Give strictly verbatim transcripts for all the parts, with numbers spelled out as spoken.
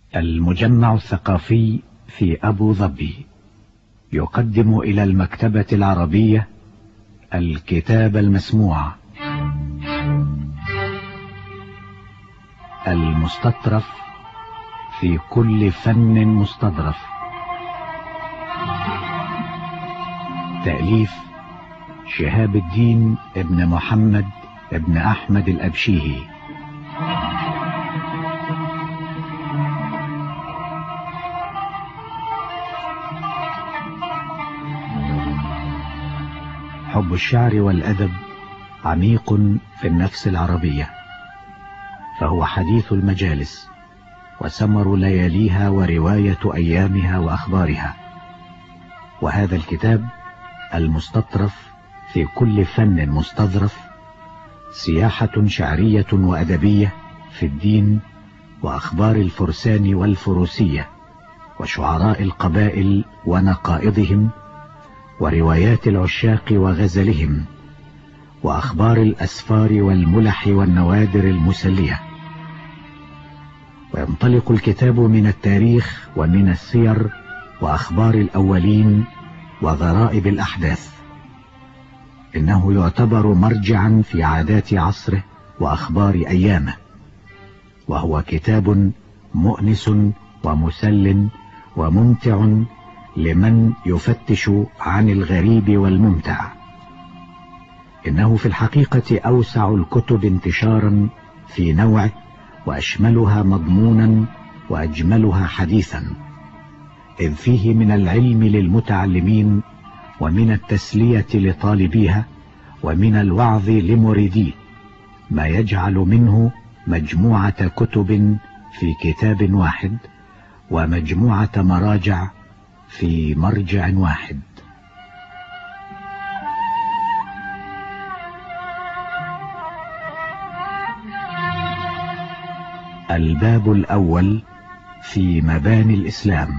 المجمع الثقافي في أبو ظبي يقدم إلى المكتبة العربية الكتاب المسموع المستطرف في كل فن مستظرف. تأليف شهاب الدين ابن محمد ابن أحمد الأبشيهي. حب الشعر والأدب عميق في النفس العربية، فهو حديث المجالس وسمر لياليها ورواية أيامها وأخبارها. وهذا الكتاب المستطرف في كل فن مستظرف سياحة شعرية وأدبية في الدين وأخبار الفرسان والفروسية وشعراء القبائل ونقائضهم وروايات العشاق وغزلهم وأخبار الأسفار والملح والنوادر المسلية. وينطلق الكتاب من التاريخ ومن السير وأخبار الأولين وغرائب الأحداث. إنه يعتبر مرجعا في عادات عصره وأخبار أيامه، وهو كتاب مؤنس ومسل وممتع لمن يفتش عن الغريب والممتع. إنه في الحقيقة أوسع الكتب انتشارا في نوعه وأشملها مضمونا وأجملها حديثا، إذ فيه من العلم للمتعلمين ومن التسلية لطالبيها ومن الوعظ لمريديه ما يجعل منه مجموعة كتب في كتاب واحد ومجموعة مراجع في مرجع واحد. الباب الأول في مباني الإسلام.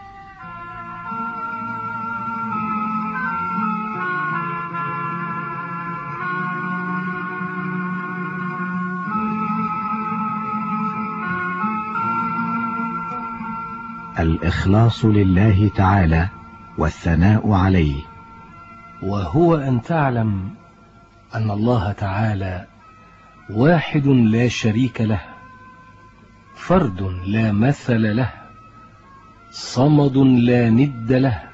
الإخلاص لله تعالى والثناء عليه. وهو أن تعلم أن الله تعالى واحد لا شريك له، فرد لا مثل له، صمد لا ند له،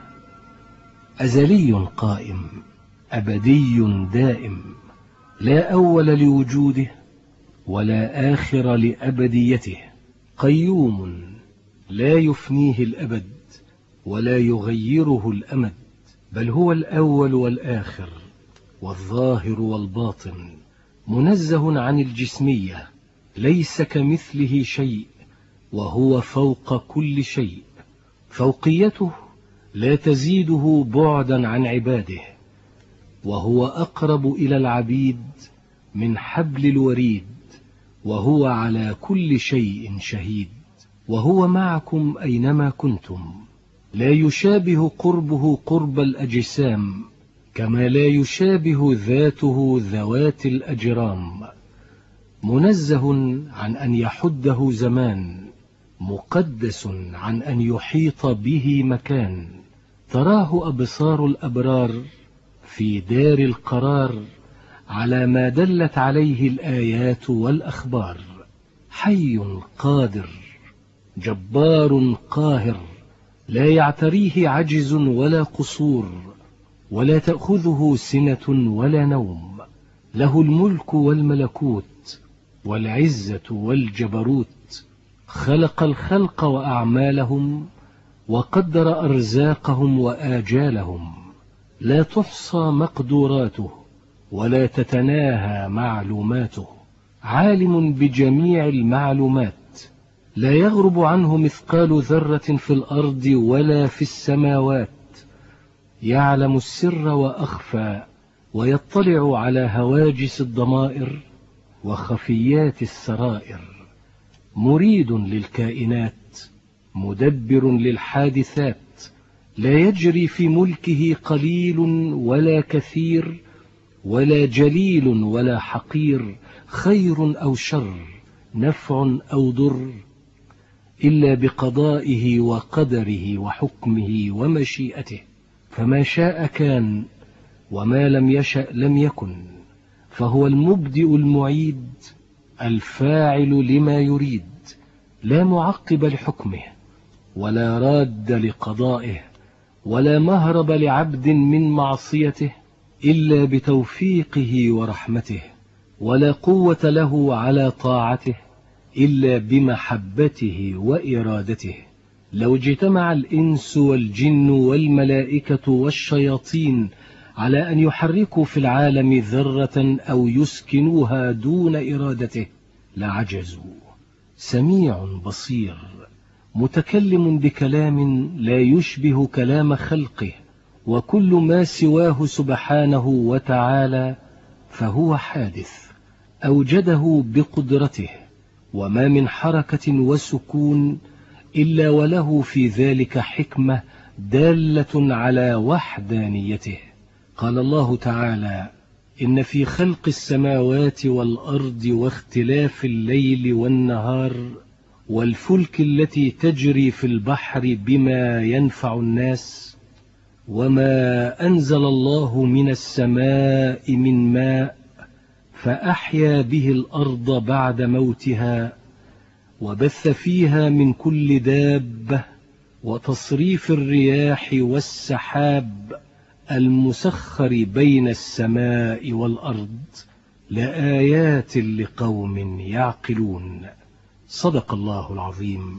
أزلي قائم أبدي دائم، لا أول لوجوده ولا آخر لأبديته، قيوم لا يفنيه الأبد ولا يغيره الأمد، بل هو الأول والآخر والظاهر والباطن، منزه عن الجسمية، ليس كمثله شيء، وهو فوق كل شيء. فوقيته لا تزيده بعدا عن عباده، وهو أقرب إلى العبيد من حبل الوريد، وهو على كل شيء شهيد، وهو معكم أينما كنتم، لا يشابه قربه قرب الأجسام، كما لا يشابه ذاته ذوات الأجرام، منزه عن أن يحده زمان، مقدس عن أن يحيط به مكان، تراه أبصار الأبرار في دار القرار على ما دلت عليه الآيات والأخبار، حي قادر جبار قاهر، لا يعتريه عجز ولا قصور، ولا تأخذه سنة ولا نوم، له الملك والملكوت والعزة والجبروت، خلق الخلق وأعمالهم وقدر أرزاقهم وآجالهم، لا تحصى مقدوراته ولا تتناهى معلوماته، عالم بجميع المعلومات، لا يغرب عنه مثقال ذرة في الأرض ولا في السماوات، يعلم السر وأخفى، ويطلع على هواجس الضمائر وخفيات السرائر، مريد للكائنات، مدبر للحادثات، لا يجري في ملكه قليل ولا كثير، ولا جليل ولا حقير، خير أو شر، نفع أو ضر، إلا بقضائه وقدره وحكمه ومشيئته، فما شاء كان وما لم يشأ لم يكن، فهو المبدئ المعيد الفاعل لما يريد، لا معقب لحكمه ولا راد لقضائه ولا مهرب لعبد من معصيته إلا بتوفيقه ورحمته، ولا قوة له على طاعته إلا بمحبته وإرادته. لو اجتمع الإنس والجن والملائكة والشياطين على أن يحركوا في العالم ذرة أو يسكنوها دون إرادته لعجزوا. سميع بصير متكلم بكلام لا يشبه كلام خلقه، وكل ما سواه سبحانه وتعالى فهو حادث أوجده بقدرته، وما من حركة وسكون إلا وله في ذلك حكمة دالة على وحدانيته. قال الله تعالى: إن في خلق السماوات والأرض واختلاف الليل والنهار والفلك التي تجري في البحر بما ينفع الناس وما أنزل الله من السماء من ماء فأحيا به الأرض بعد موتها وبث فيها من كل دابة وتصريف الرياح والسحاب المسخر بين السماء والأرض لآيات لقوم يعقلون. صدق الله العظيم.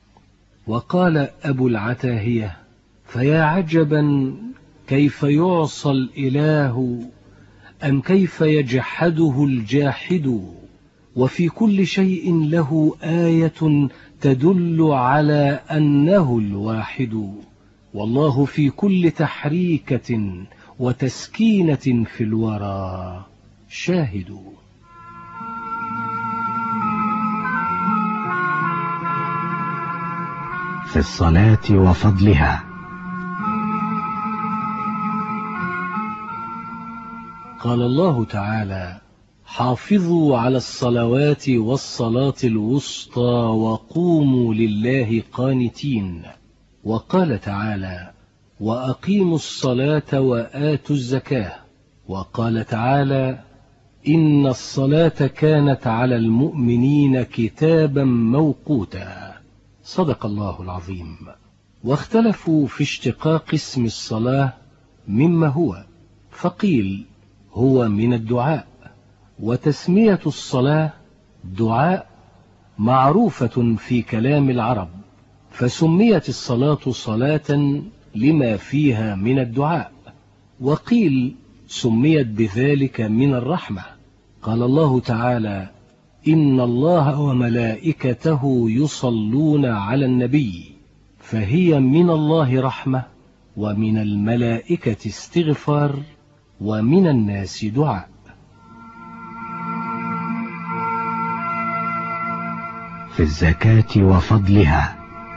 وقال أبو العتاهية: فيا عجبا كيف يعصى الإله أم كيف يجحده الجاحد، وفي كل شيء له آية تدل على أنه الواحد، والله في كل تحريكة وتسكينة في الورى شاهد. في الصلاة وفضلها. قال الله تعالى: حافظوا على الصلوات والصلاة الوسطى وقوموا لله قانتين. وقال تعالى: وأقيموا الصلاة وآتوا الزكاة. وقال تعالى: إن الصلاة كانت على المؤمنين كتابا موقوتا. صدق الله العظيم. واختلفوا في اشتقاق اسم الصلاة مما هو، فقيل هو من الدعاء، وتسمية الصلاة دعاء معروفة في كلام العرب، فسميت الصلاة صلاة لما فيها من الدعاء. وقيل سميت بذلك من الرحمة. قال الله تعالى: إن الله وملائكته يصلون على النبي، فهي من الله رحمة، ومن الملائكة استغفار، ومن الناس دعاء. في الزكاة وفضلها.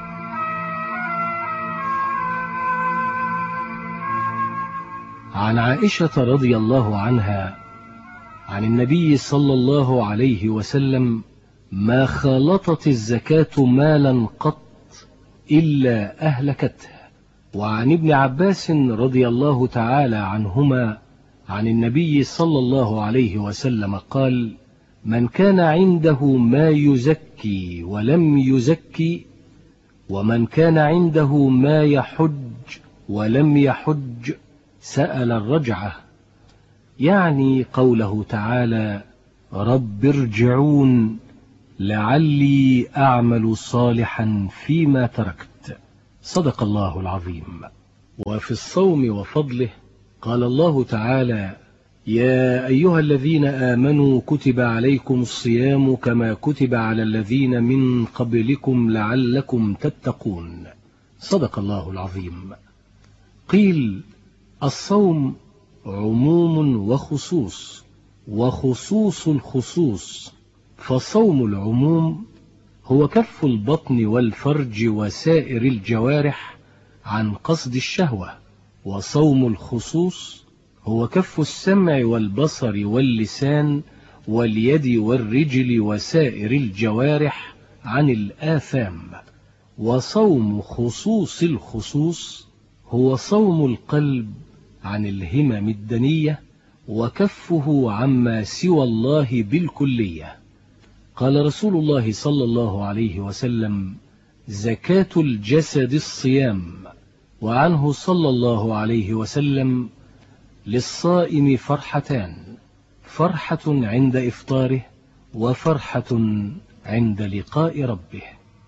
عن عائشة رضي الله عنها عن النبي صلى الله عليه وسلم: ما خالطت الزكاة مالا قط إلا أهلكته. وعن ابن عباس رضي الله تعالى عنهما عن النبي صلى الله عليه وسلم قال: من كان عنده ما يزكي ولم يزكي، ومن كان عنده ما يحج ولم يحج سأل الرجعة، يعني قوله تعالى: رب ارجعون لعلي أعمل صالحا فيما تركت. صدق الله العظيم. وفي الصوم وفضله قال الله تعالى: يا أيها الذين آمنوا كتب عليكم الصيام كما كتب على الذين من قبلكم لعلكم تتقون. صدق الله العظيم. قيل: الصوم عموم وخصوص، وخصوص الخصوص، فصوم العموم هو كف البطن والفرج وسائر الجوارح عن قصد الشهوة، وصوم الخصوص هو كف السمع والبصر واللسان واليد والرجل وسائر الجوارح عن الآثام. وصوم خصوص الخصوص هو صوم القلب عن الهمم الدنية وكفه عما سوى الله بالكلية. قال رسول الله صلى الله عليه وسلم: زكاة الجسد الصيام. وعنه صلى الله عليه وسلم: للصائم فرحتان، فرحة عند إفطاره وفرحة عند لقاء ربه.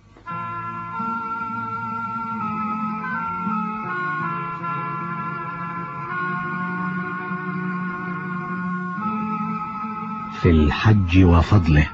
في الحج وفضله.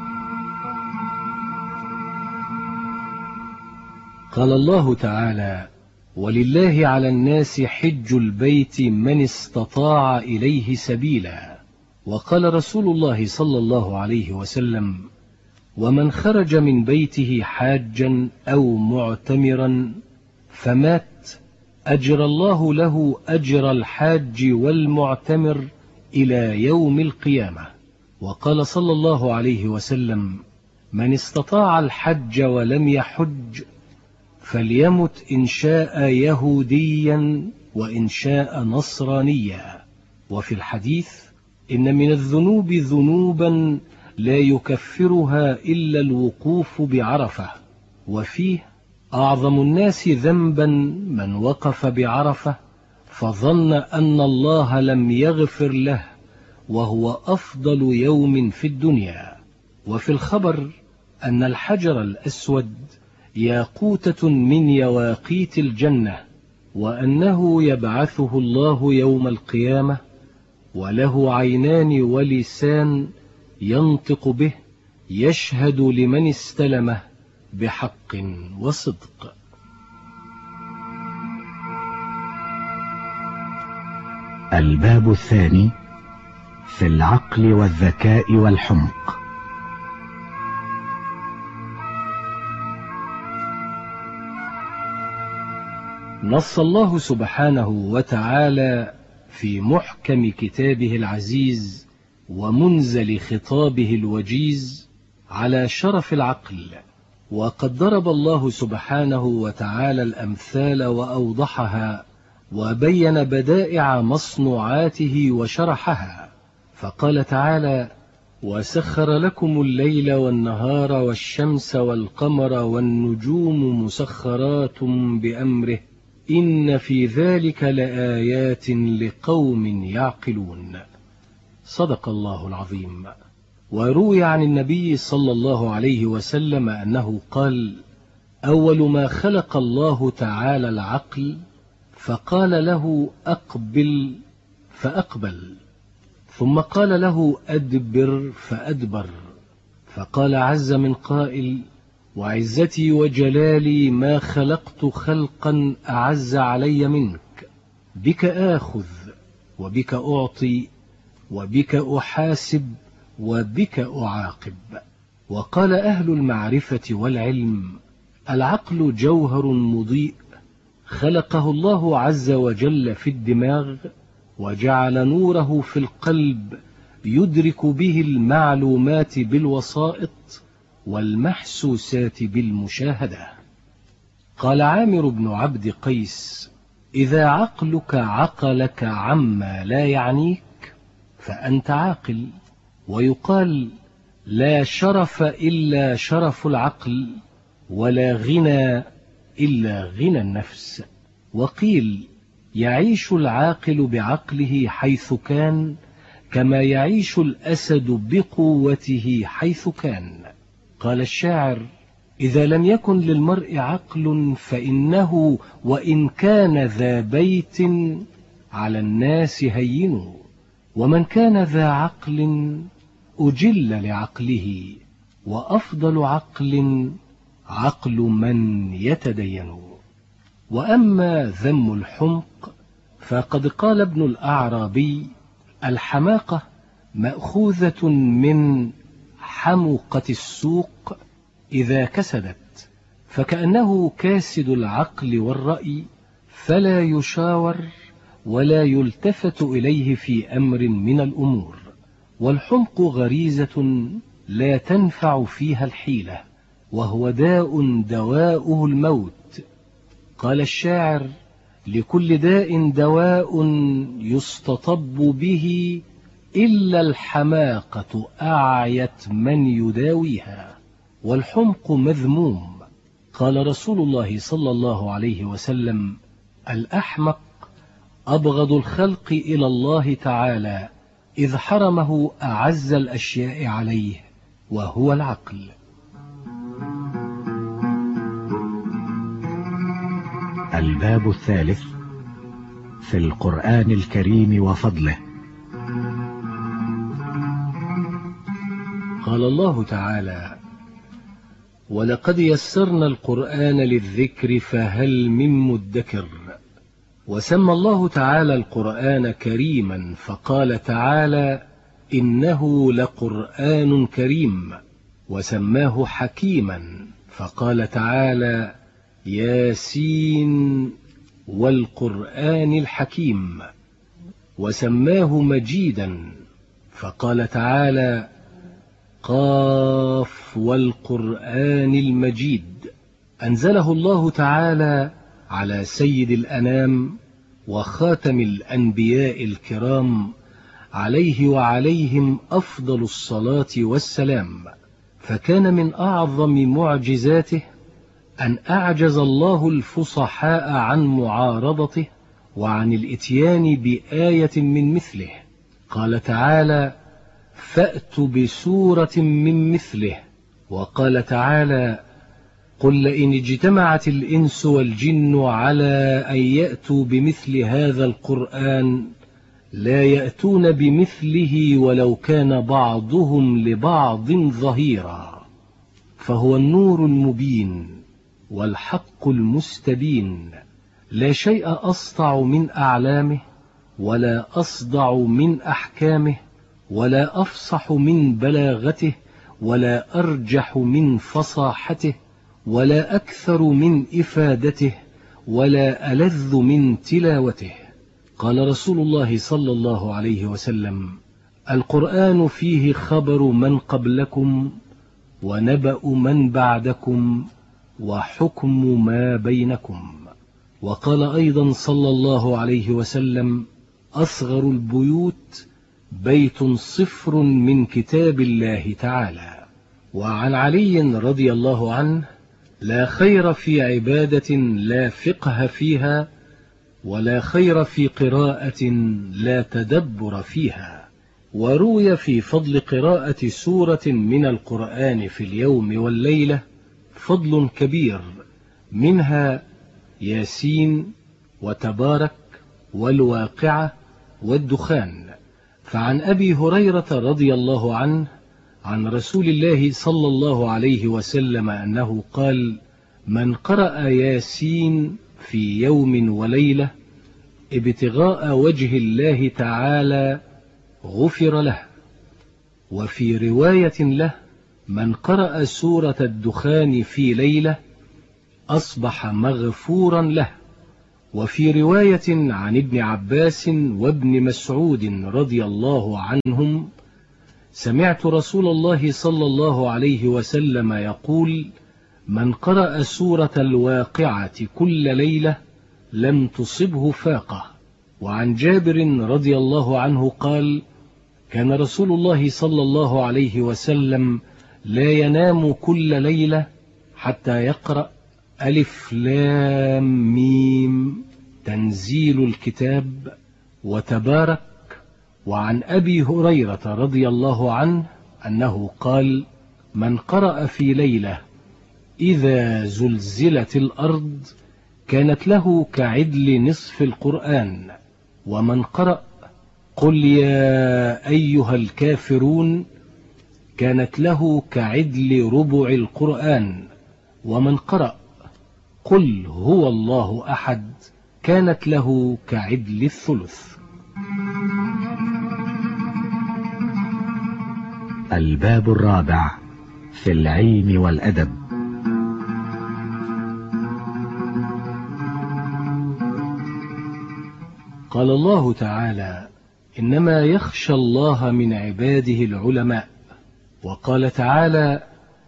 قال الله تعالى: ولله على الناس حج البيت من استطاع إليه سبيلا. وقال رسول الله صلى الله عليه وسلم: ومن خرج من بيته حاجا أو معتمرا فمات أجر الله له أجر الحاج والمعتمر إلى يوم القيامة. وقال صلى الله عليه وسلم: من استطاع الحج ولم يحج فليمت إن شاء يهوديا وإن شاء نصرانيا. وفي الحديث: إن من الذنوب ذنوبا لا يكفرها إلا الوقوف بعرفة. وفيه: أعظم الناس ذنبا من وقف بعرفة فظن أن الله لم يغفر له وهو أفضل يوم في الدنيا. وفي الخبر أن الحجر الأسود ياقوتة من يواقيت الجنة، وأنه يبعثه الله يوم القيامة وله عينان ولسان ينطق به يشهد لمن استلمه بحق وصدق. الباب الثاني في العقل والذكاء والحمق. نص الله سبحانه وتعالى في محكم كتابه العزيز ومنزل خطابه الوجيز على شرف العقل، وقد ضرب الله سبحانه وتعالى الأمثال وأوضحها وبين بدائع مصنوعاته وشرحها، فقال تعالى: وسخر لكم الليل والنهار والشمس والقمر والنجوم مسخرات بأمره إن في ذلك لآيات لقوم يعقلون. صدق الله العظيم. وروي عن النبي صلى الله عليه وسلم أنه قال: أول ما خلق الله تعالى العقل فقال له: أقبل فأقبل، ثم قال له: أدبر فأدبر، فقال عز من قائل: وعزتي وجلالي ما خلقت خلقا أعز علي منك، بك آخذ وبك أعطي وبك أحاسب وبك أعاقب. وقال أهل المعرفة والعلم: العقل جوهر مضيء خلقه الله عز وجل في الدماغ وجعل نوره في القلب يدرك به المعلومات بالوسائط والمحسوسات بالمشاهدة. قال عامر بن عبد قيس: إذا عقلك عقلك عما لا يعنيك فأنت عاقل. ويقال: لا شرف إلا شرف العقل، ولا غنى إلا غنى النفس. وقيل: يعيش العاقل بعقله حيث كان كما يعيش الأسد بقوته حيث كان. قال الشاعر: إذا لم يكن للمرء عقل فإنه وإن كان ذا بيت على الناس هين، ومن كان ذا عقل أجل لعقله، وأفضل عقل عقل من يتدين. وأما ذم الحمق فقد قال ابن الأعرابي: الحماقة مأخوذة من حمقة السوق إذا كسدت، فكأنه كاسد العقل والرأي فلا يشاور ولا يلتفت إليه في أمر من الأمور. والحمق غريزة لا تنفع فيها الحيلة، وهو داء دواؤه الموت. قال الشاعر: لكل داء دواء يستطب به، إلا الحماقة أعيت من يداويها، والحمق مذموم. قال رسول الله صلى الله عليه وسلم: الأحمق أبغض الخلق إلى الله تعالى، إذ حرمه أعز الأشياء عليه وهو العقل. الباب الثالث في القرآن الكريم وفضله. قال الله تعالى: ولقد يسرنا القرآن للذكر فهل من مدكر. وسمى الله تعالى القرآن كريما، فقال تعالى: إنه لقرآن كريم. وسماه حكيما، فقال تعالى: ياسين والقرآن الحكيم. وسماه مجيدا، فقال تعالى: قاف والقرآن المجيد. أنزله الله تعالى على سيد الأنام وخاتم الأنبياء الكرام، عليه وعليهم أفضل الصلاة والسلام. فكان من أعظم معجزاته أن أعجز الله الفصحاء عن معارضته وعن الإتيان بآية من مثله. قال تعالى: فأتوا بسورة من مثله. وقال تعالى: قل لئن اجتمعت الإنس والجن على أن يأتوا بمثل هذا القرآن لا يأتون بمثله ولو كان بعضهم لبعض ظهيرا. فهو النور المبين والحق المستبين، لا شيء أسطع من أعلامه، ولا أصدع من أحكامه، ولا أفصح من بلاغته، ولا أرجح من فصاحته، ولا أكثر من إفادته، ولا ألذ من تلاوته. قال رسول الله صلى الله عليه وسلم: القرآن فيه خبر من قبلكم ونبأ من بعدكم وحكم ما بينكم. وقال أيضا صلى الله عليه وسلم: أصغر البيوت بيت صفر من كتاب الله تعالى. وعن علي رضي الله عنه: لا خير في عبادة لا فقه فيها، ولا خير في قراءة لا تدبر فيها. وروي في فضل قراءة سورة من القرآن في اليوم والليلة فضل كبير، منها ياسين وتبارك والواقعة والدخان. فعن أبي هريرة رضي الله عنه عن رسول الله صلى الله عليه وسلم أنه قال: من قرأ ياسين في يوم وليلة ابتغاء وجه الله تعالى غفر له. وفي رواية له: من قرأ سورة الدخان في ليلة أصبح مغفورا له. وفي رواية عن ابن عباس وابن مسعود رضي الله عنهم: سمعت رسول الله صلى الله عليه وسلم يقول: من قرأ سورة الواقعة كل ليلة لم تصبه فاقة. وعن جابر رضي الله عنه قال: كان رسول الله صلى الله عليه وسلم لا ينام كل ليلة حتى يقرأ ألف لام ميم تنزيل الكتاب وتبارك. وعن أبي هريرة رضي الله عنه أنه قال: من قرأ في ليلة إذا زلزلت الأرض كانت له كعدل نصف القرآن. ومن قرأ قل يا أيها الكافرون كانت له كعدل ربع القرآن. ومن قرأ قل هو الله أحد كانت له كعدل الثلث. الباب الرابع في العلم والأدب. قال الله تعالى: إنما يخشى الله من عباده العلماء. وقال تعالى: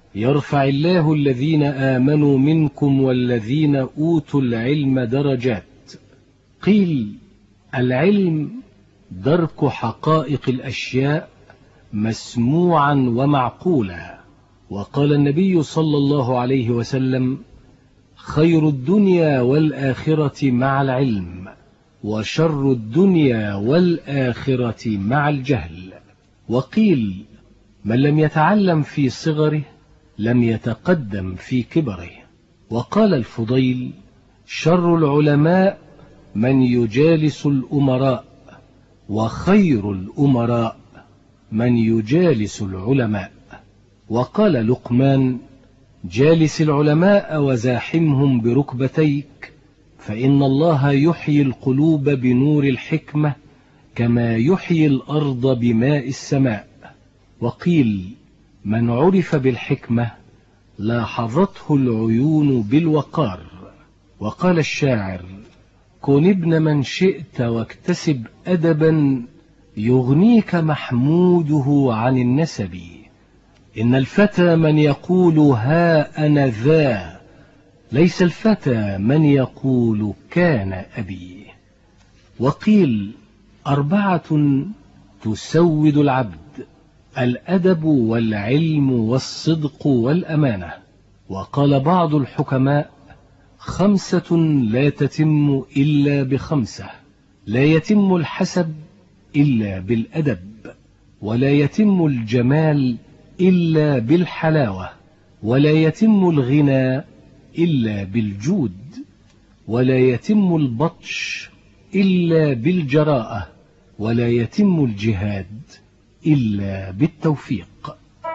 يرفع الله الذين آمنوا منكم والذين أوتوا العلم درجات. قيل العلم درك حقائق الأشياء مسموعا ومعقولا. وقال النبي صلى الله عليه وسلم: خير الدنيا والآخرة مع العلم، وشر الدنيا والآخرة مع الجهل. وقيل من لم يتعلم في صغره لم يتقدم في كبره. وقال الفضيل: شر العلماء من يجالس الأمراء، وخير الأمراء من يجالس العلماء. وقال لقمان: جالس العلماء وزاحمهم بركبتيك، فإن الله يحيي القلوب بنور الحكمة كما يحيي الأرض بماء السماء. وقيل من عرف بالحكمة لاحظته العيون بالوقار. وقال الشاعر: كن ابن من شئت واكتسب أدبا يغنيك محموده عن النسب. إن الفتى من يقول ها أنا ذا، ليس الفتى من يقول كان أبي. وقيل أربعة تسود العبد: الأدب والعلم والصدق والأمانة. وقال بعض الحكماء: خمسة لا تتم إلا بخمسة: لا يتم الحسب إلا بالأدب، ولا يتم الجمال إلا بالحلاوة، ولا يتم الغنى إلا بالجود، ولا يتم البطش إلا بالجراءة، ولا يتم الجهاد إلا بالتوفيق.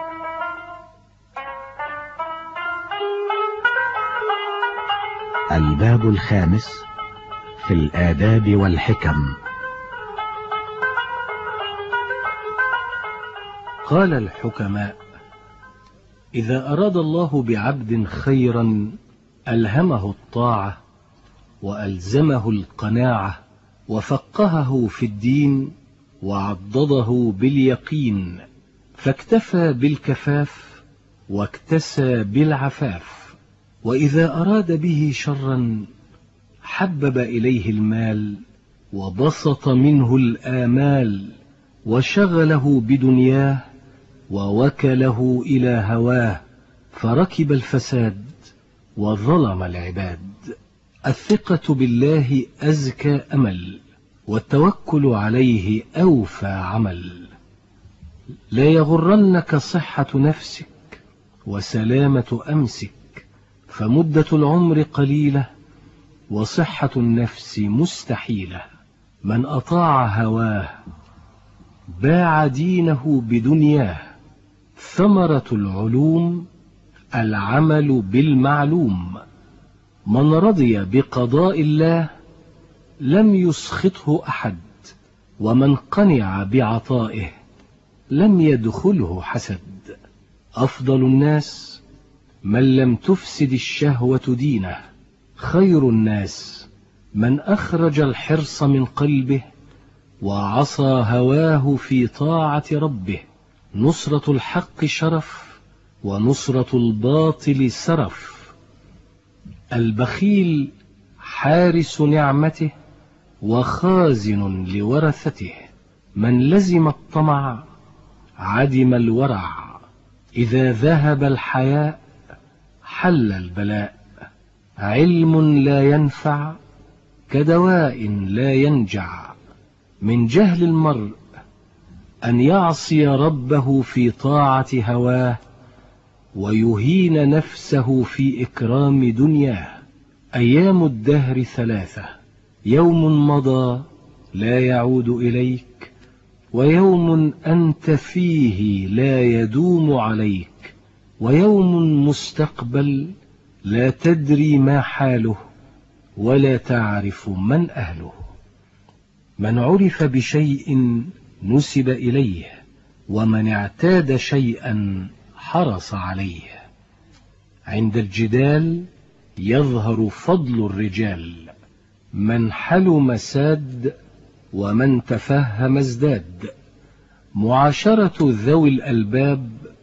الباب الخامس في الآداب والحكم. قال الحكماء: إذا أراد الله بعبد خيرا ألهمه الطاعة، وألزمه القناعة، وفقهه في الدين، وعضده باليقين، فاكتفى بالكفاف واكتسى بالعفاف. وإذا أراد به شرا حبب إليه المال، وبسط منه الآمال، وشغله بدنياه، ووكله إلى هواه، فركب الفساد وظلم العباد. الثقة بالله أزكى أمل، والتوكل عليه أوفى عمل. لا يغرنك صحة نفسك وسلامة أمسك، فمدة العمر قليلة وصحة النفس مستحيلة. من أطاع هواه باع دينه بدنياه. ثمرة العلوم العمل بالمعلوم. من رضي بقضاء الله لم يسخطه أحد، ومن قنع بعطائه لم يدخله حسد. أفضل الناس من لم تفسد الشهوة دينه. خير الناس من أخرج الحرص من قلبه وعصى هواه في طاعة ربه. نصرة الحق شرف، ونصرة الباطل سرف. البخيل حارس نعمته وخازن لورثته. من لزم الطمع عدم الورع. إذا ذهب الحياء حل البلاء. علم لا ينفع كدواء لا ينجع. من جهل المرء أن يعصي ربه في طاعة هواه، ويهين نفسه في إكرام دنياه. أيام الدهر ثلاثة: يوم مضى لا يعود إليك، ويوم أنت فيه لا يدوم عليك، ويوم مستقبل لا تدري ما حاله، ولا تعرف من أهله. من عرف بشيء نسب إليه، ومن اعتاد شيئا حرص عليه. عند الجدال يظهر فضل الرجال. من حلم ساد، ومن تفهم ازداد. معاشرة ذوي الألباب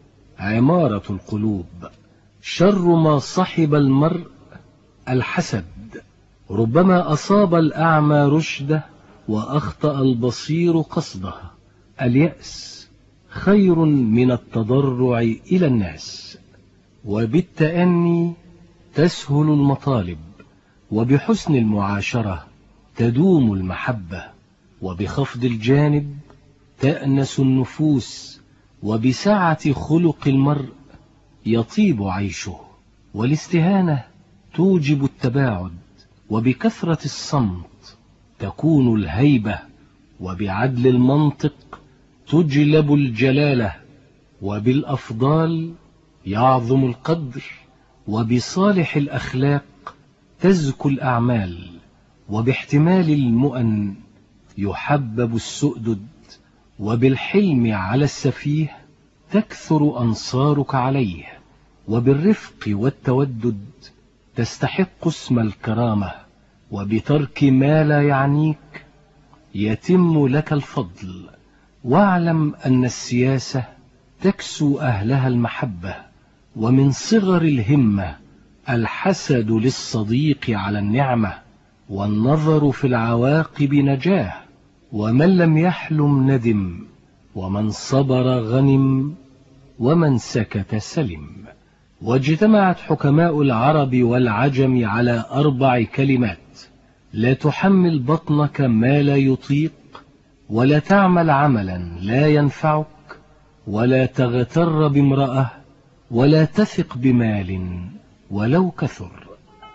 عمارة القلوب. شر ما صحب المرء الحسد، ربما أصاب الأعمى رشده وأخطأ البصير قصده. اليأس خير من التضرع إلى الناس. وبالتأني تسهل المطالب، وبحسن المعاشرة تدوم المحبة، وبخفض الجانب تأنس النفوس، وبسعة خلق المرء يطيب عيشه. والاستهانة توجب التباعد، وبكثرة الصمت تكون الهيبة، وبعدل المنطق تجلب الجلالة، وبالأفضال يعظم القدر، وبصالح الأخلاق تزكو الأعمال، وباحتمال المؤن يحبب السؤدد، وبالحلم على السفيه تكثر أنصارك عليه، وبالرفق والتودد تستحق اسم الكرامة، وبترك ما لا يعنيك يتم لك الفضل. واعلم أن السياسة تكسو أهلها المحبة، ومن صغر الهمة الحسد للصديق على النعمة، والنظر في العواقب نجاه. ومن لم يحلم ندم، ومن صبر غنم، ومن سكت سلم. واجتمعت حكماء العرب والعجم على أربع كلمات: لا تحمل بطنك ما لا يطيق، ولا تعمل عملا لا ينفعك، ولا تغتر بامرأة، ولا تثق بمال ولو كثر.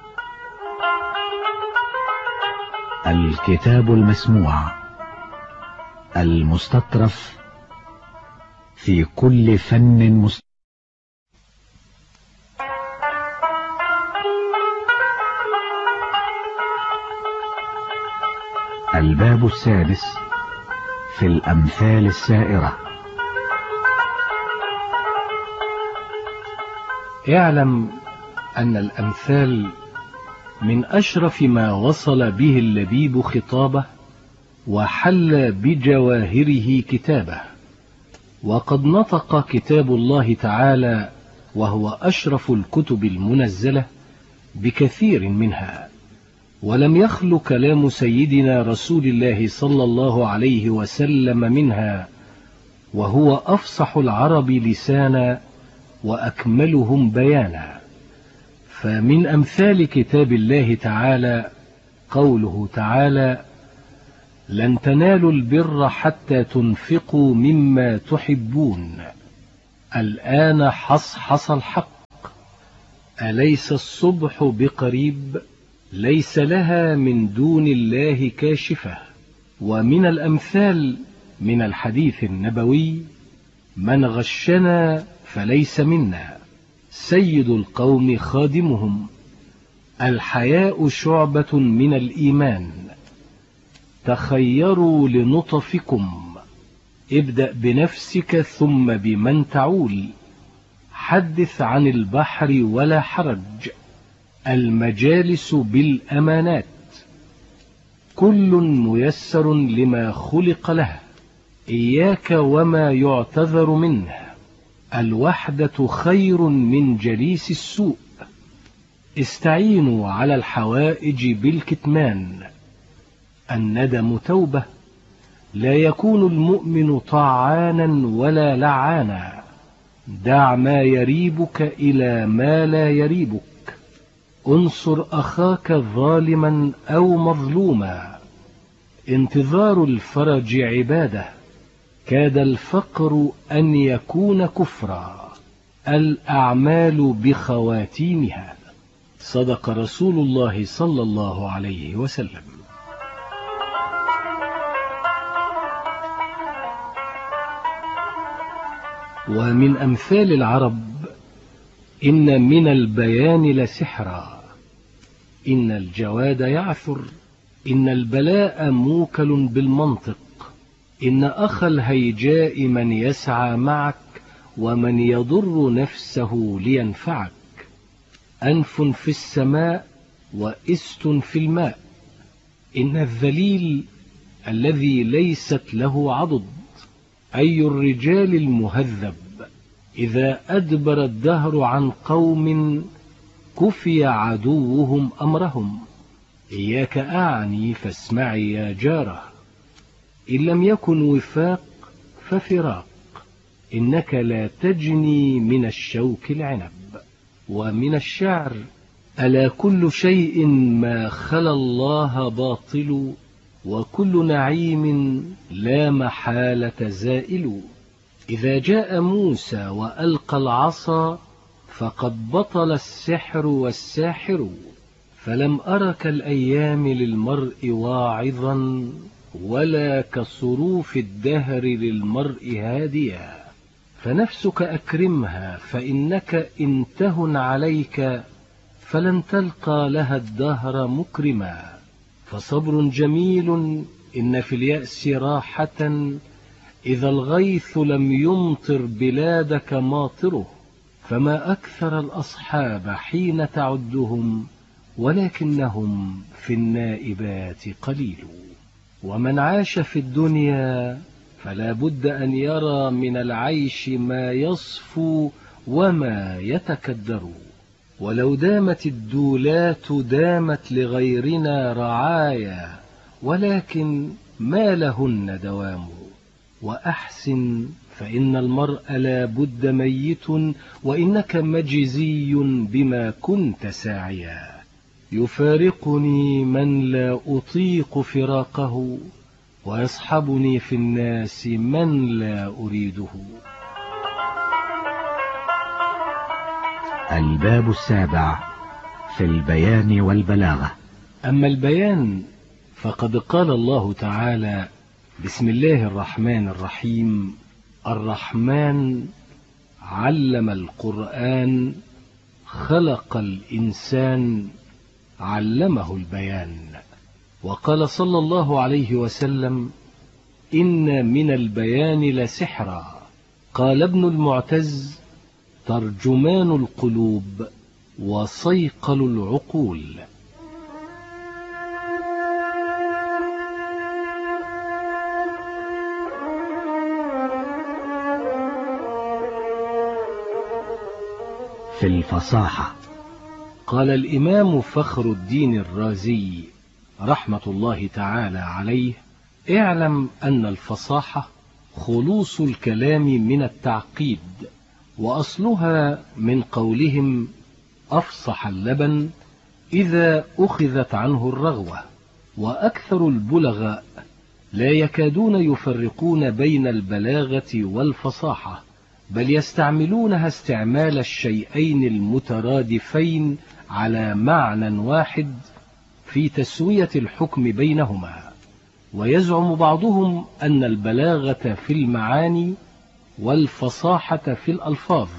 الكتاب المسموع المستطرف في كل فن مست... الباب السادس في الأمثال السائرة. اعلم أن الأمثال من أشرف ما وصل به اللبيب خطابه، وحل بجواهره كتابه. وقد نطق كتاب الله تعالى، وهو أشرف الكتب المنزلة، بكثير منها، ولم يخل كلام سيدنا رسول الله صلى الله عليه وسلم منها، وهو أفصح العرب لسانا وأكملهم بيانا. فمن أمثال كتاب الله تعالى قوله تعالى: لن تنالوا البر حتى تنفقوا مما تحبون، الآن حصحص الحق، أليس الصبح بقريب، ليس لها من دون الله كاشفة. ومن الأمثال من الحديث النبوي: من غشنا فليس منا، سيد القوم خادمهم، الحياء شعبة من الإيمان، تخيروا لنطفكم، ابدأ بنفسك ثم بمن تعول، حدث عن البحر ولا حرج، المجالس بالأمانات، كل ميسر لما خلق له، إياك وما يعتذر منه، الوحدة خير من جليس السوء، استعينوا على الحوائج بالكتمان، الندم توبة، لا يكون المؤمن طعانا ولا لعانا، دع ما يريبك إلى ما لا يريبك، انصر أخاك ظالما أو مظلوما، انتظار الفرج عبادة، كاد الفقر أن يكون كفرا، الأعمال بخواتيمها. صدق رسول الله صلى الله عليه وسلم. ومن أمثال العرب: إن من البيان لسحرا، إن الجواد يعثر، إن البلاء موكل بالمنطق، إن أخا الهيجاء من يسعى معك، ومن يضر نفسه لينفعك، أنف في السماء وإست في الماء، إن الذليل الذي ليست له عضد، أي الرجال المهذب، إذا أدبر الدهر عن قوم كفي عدوهم أمرهم. إياك أعني فاسمعي يا جاره، إن لم يكن وفاق ففراق، إنك لا تجني من الشوك العنب. ومن الشعر: ألا كل شيء ما خلا الله باطل، وكل نعيم لا محالة زائل. إذا جاء موسى وألقى العصا فقد بطل السحر والساحر، فلم أر كالأيام للمرء واعظا، ولا كصروف الدهر للمرء هاديا. فنفسك أكرمها، فإنك إن تهن عليك فلن تلقى لها الدهر مكرما. فصبر جميل إن في اليأس راحة، إذا الغيث لم يمطر بلادك ماطره. فما أكثر الأصحاب حين تعدهم، ولكنهم في النائبات قليل. ومن عاش في الدنيا فلا بد أن يرى من العيش ما يصفو وما يتكدر. ولو دامت الدولات دامت لغيرنا رعايا، ولكن ما لهن دوام. وأحسن فإن المرء لا بد ميت، وإنك مجزي بما كنت ساعيا. يفارقني من لا أطيق فراقه، ويصحبني في الناس من لا أريده. الباب السابع في البيان والبلاغة. أما البيان فقد قال الله تعالى: بسم الله الرحمن الرحيم. الرحمن علم القرآن، خلق الإنسان، علمه البيان. وقال صلى الله عليه وسلم: إن من البيان لسحرا. قال ابن المعتز: ترجمان القلوب وصيقل العقول. في الفصاحة. قال الإمام فخر الدين الرازي رحمة الله تعالى عليه: اعلم أن الفصاحة خلوص الكلام من التعقيد، وأصلها من قولهم أفصح اللبن إذا أخذت عنه الرغوة. وأكثر البلغاء لا يكادون يفرقون بين البلاغة والفصاحة، بل يستعملونها استعمال الشيئين المترادفين على معنى واحد في تسوية الحكم بينهما. ويزعم بعضهم أن البلاغة في المعاني والفصاحة في الألفاظ،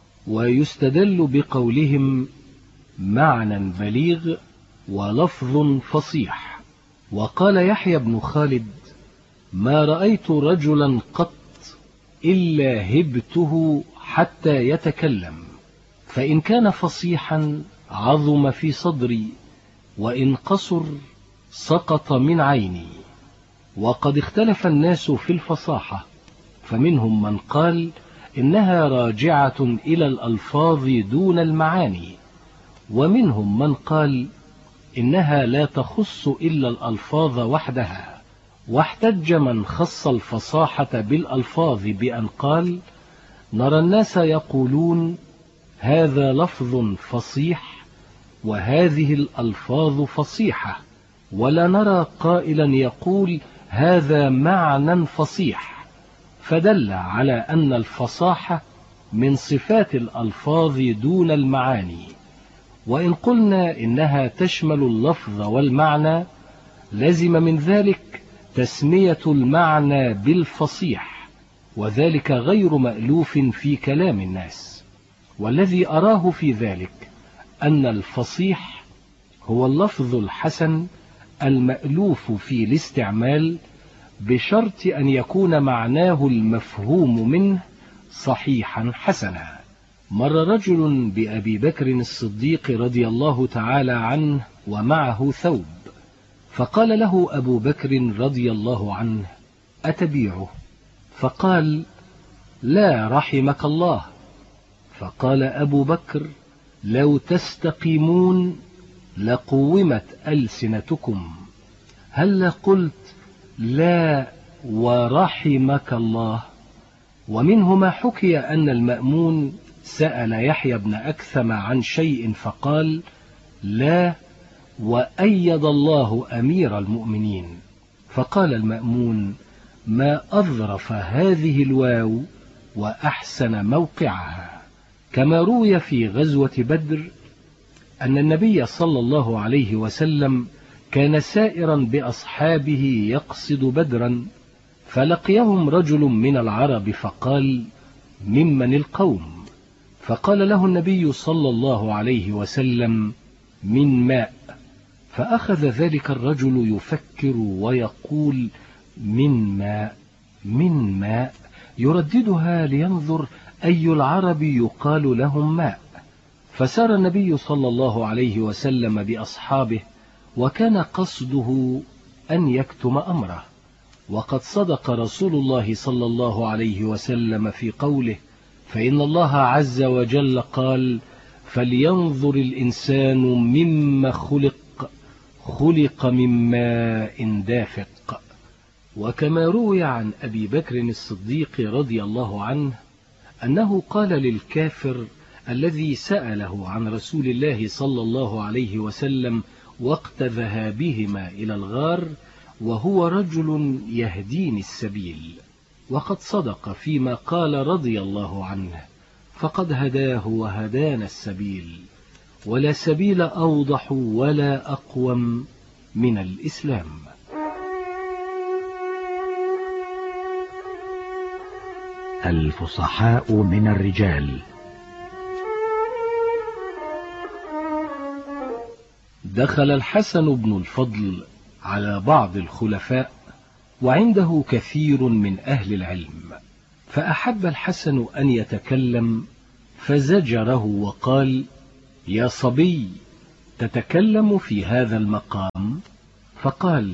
ويستدل بقولهم معنى بليغ ولفظ فصيح. وقال يحيى بن خالد: ما رأيت رجلا قط إلا هبته حتى يتكلم، فإن كان فصيحا عظم في صدري، وإن قصر سقط من عيني. وقد اختلف الناس في الفصاحة، فمنهم من قال إنها راجعة إلى الألفاظ دون المعاني، ومنهم من قال إنها لا تخص إلا الألفاظ وحدها. واحتج من خص الفصاحة بالألفاظ بأن قال: نرى الناس يقولون هذا لفظ فصيح وهذه الألفاظ فصيحة، ولا نرى قائلا يقول هذا معنى فصيح، فدل على أن الفصاحة من صفات الألفاظ دون المعاني. وإن قلنا إنها تشمل اللفظ والمعنى، لزم من ذلك تسمية المعنى بالفصيح، وذلك غير مألوف في كلام الناس. والذي أراه في ذلك أن الفصيح هو اللفظ الحسن المألوف في الاستعمال، بشرط أن يكون معناه المفهوم منه صحيحا حسنا. مر رجل بأبي بكر الصديق رضي الله تعالى عنه ومعه ثوب، فقال له أبو بكر رضي الله عنه: أتبيعه؟ فقال: لا رحمك الله، فقال أبو بكر: لو تستقيمون لقومت ألسنتكم، هل قلت لا ورحمك الله؟ ومنه ما حكي أن المأمون سأل يحيى بن أكثم عن شيء فقال: لا وأيد الله أمير المؤمنين. فقال المأمون: ما أظرف هذه الواو وأحسن موقعها. كما روي في غزوة بدر أن النبي صلى الله عليه وسلم كان سائرا بأصحابه يقصد بدرا، فلقيهم رجل من العرب فقال: ممن القوم؟ فقال له النبي صلى الله عليه وسلم: من ماء. فأخذ ذلك الرجل يفكر ويقول: من ماء من ماء، يرددها لينظر أي العرب يقال لهم ماء. فسار النبي صلى الله عليه وسلم بأصحابه، وكان قصده أن يكتم أمره. وقد صدق رسول الله صلى الله عليه وسلم في قوله: فإن الله عز وجل قال: فلينظر الإنسان مما خلق، خلق من ماء دافق. وكما روي عن أبي بكر الصديق رضي الله عنه أنه قال للكافر الذي سأله عن رسول الله صلى الله عليه وسلم وقت ذهابهما إلى الغار: وهو رجل يهديني السبيل. وقد صدق فيما قال رضي الله عنه، فقد هداه وهدانا السبيل، ولا سبيل أوضح ولا أقوم من الإسلام. الفصحاء من الرجال. دخل الحسن بن الفضل على بعض الخلفاء وعنده كثير من أهل العلم، فأحب الحسن أن يتكلم فزجره وقال: يا صبي، تتكلم في هذا المقام؟ فقال: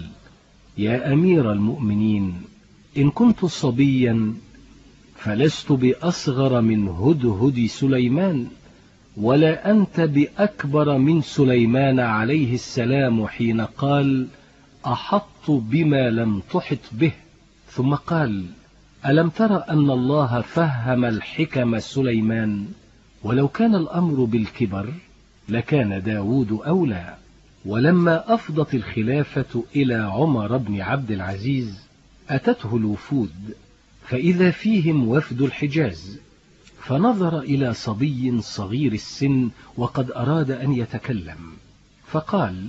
يا أمير المؤمنين، إن كنت صبيا فلست بأصغر من هدهد سليمان، ولا أنت بأكبر من سليمان عليه السلام حين قال: أحط بما لم تحط به. ثم قال: ألم تر أن الله فهم الحكم سليمان؟ ولو كان الأمر بالكبر لكان داود أولى. ولما أفضت الخلافة إلى عمر بن عبد العزيز أتته الوفود، فإذا فيهم وفد الحجاز، فنظر إلى صبي صغير السن وقد أراد أن يتكلم، فقال: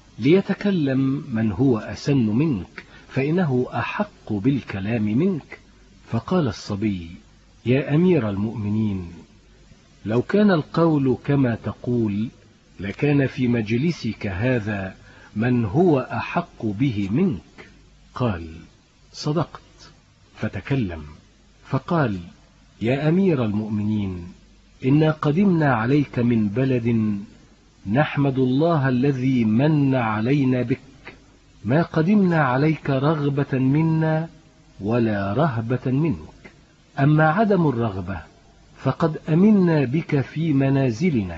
ليتكلم من هو أسن منك، فإنه أحق بالكلام منك. فقال الصبي: يا أمير المؤمنين، لو كان القول كما تقول لكان في مجلسك هذا من هو أحق به منك. قال: صدقت. فتكلم فقال: يا أمير المؤمنين، إنا قدمنا عليك من بلد نحمد الله الذي من علينا بك، ما قدمنا عليك رغبة منا ولا رهبة منك. أما عدم الرغبة فقد أمنا بك في منازلنا،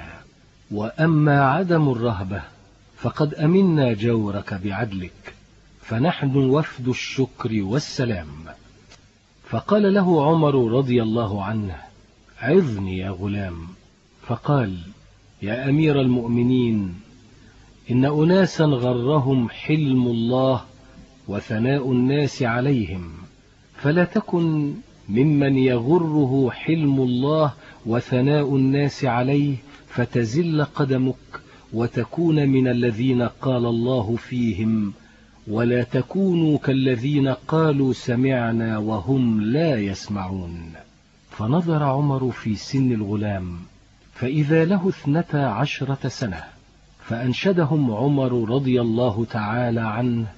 وأما عدم الرهبة فقد أمنا جورك بعدلك، فنحن وفد الشكر والسلام. فقال له عمر رضي الله عنه: عظني يا غلام. فقال: يا أمير المؤمنين، إن أناسا غرهم حلم الله وثناء الناس عليهم، فلا تكن ممن يغره حلم الله وثناء الناس عليه فتزل قدمك وتكون من الذين قال الله فيهم: ولا تكونوا كالذين قالوا سمعنا وهم لا يسمعون. فنظر عمر في سن الغلام فإذا له اثنتا عشرة سنة، فأنشدهم عمر رضي الله تعالى عنه: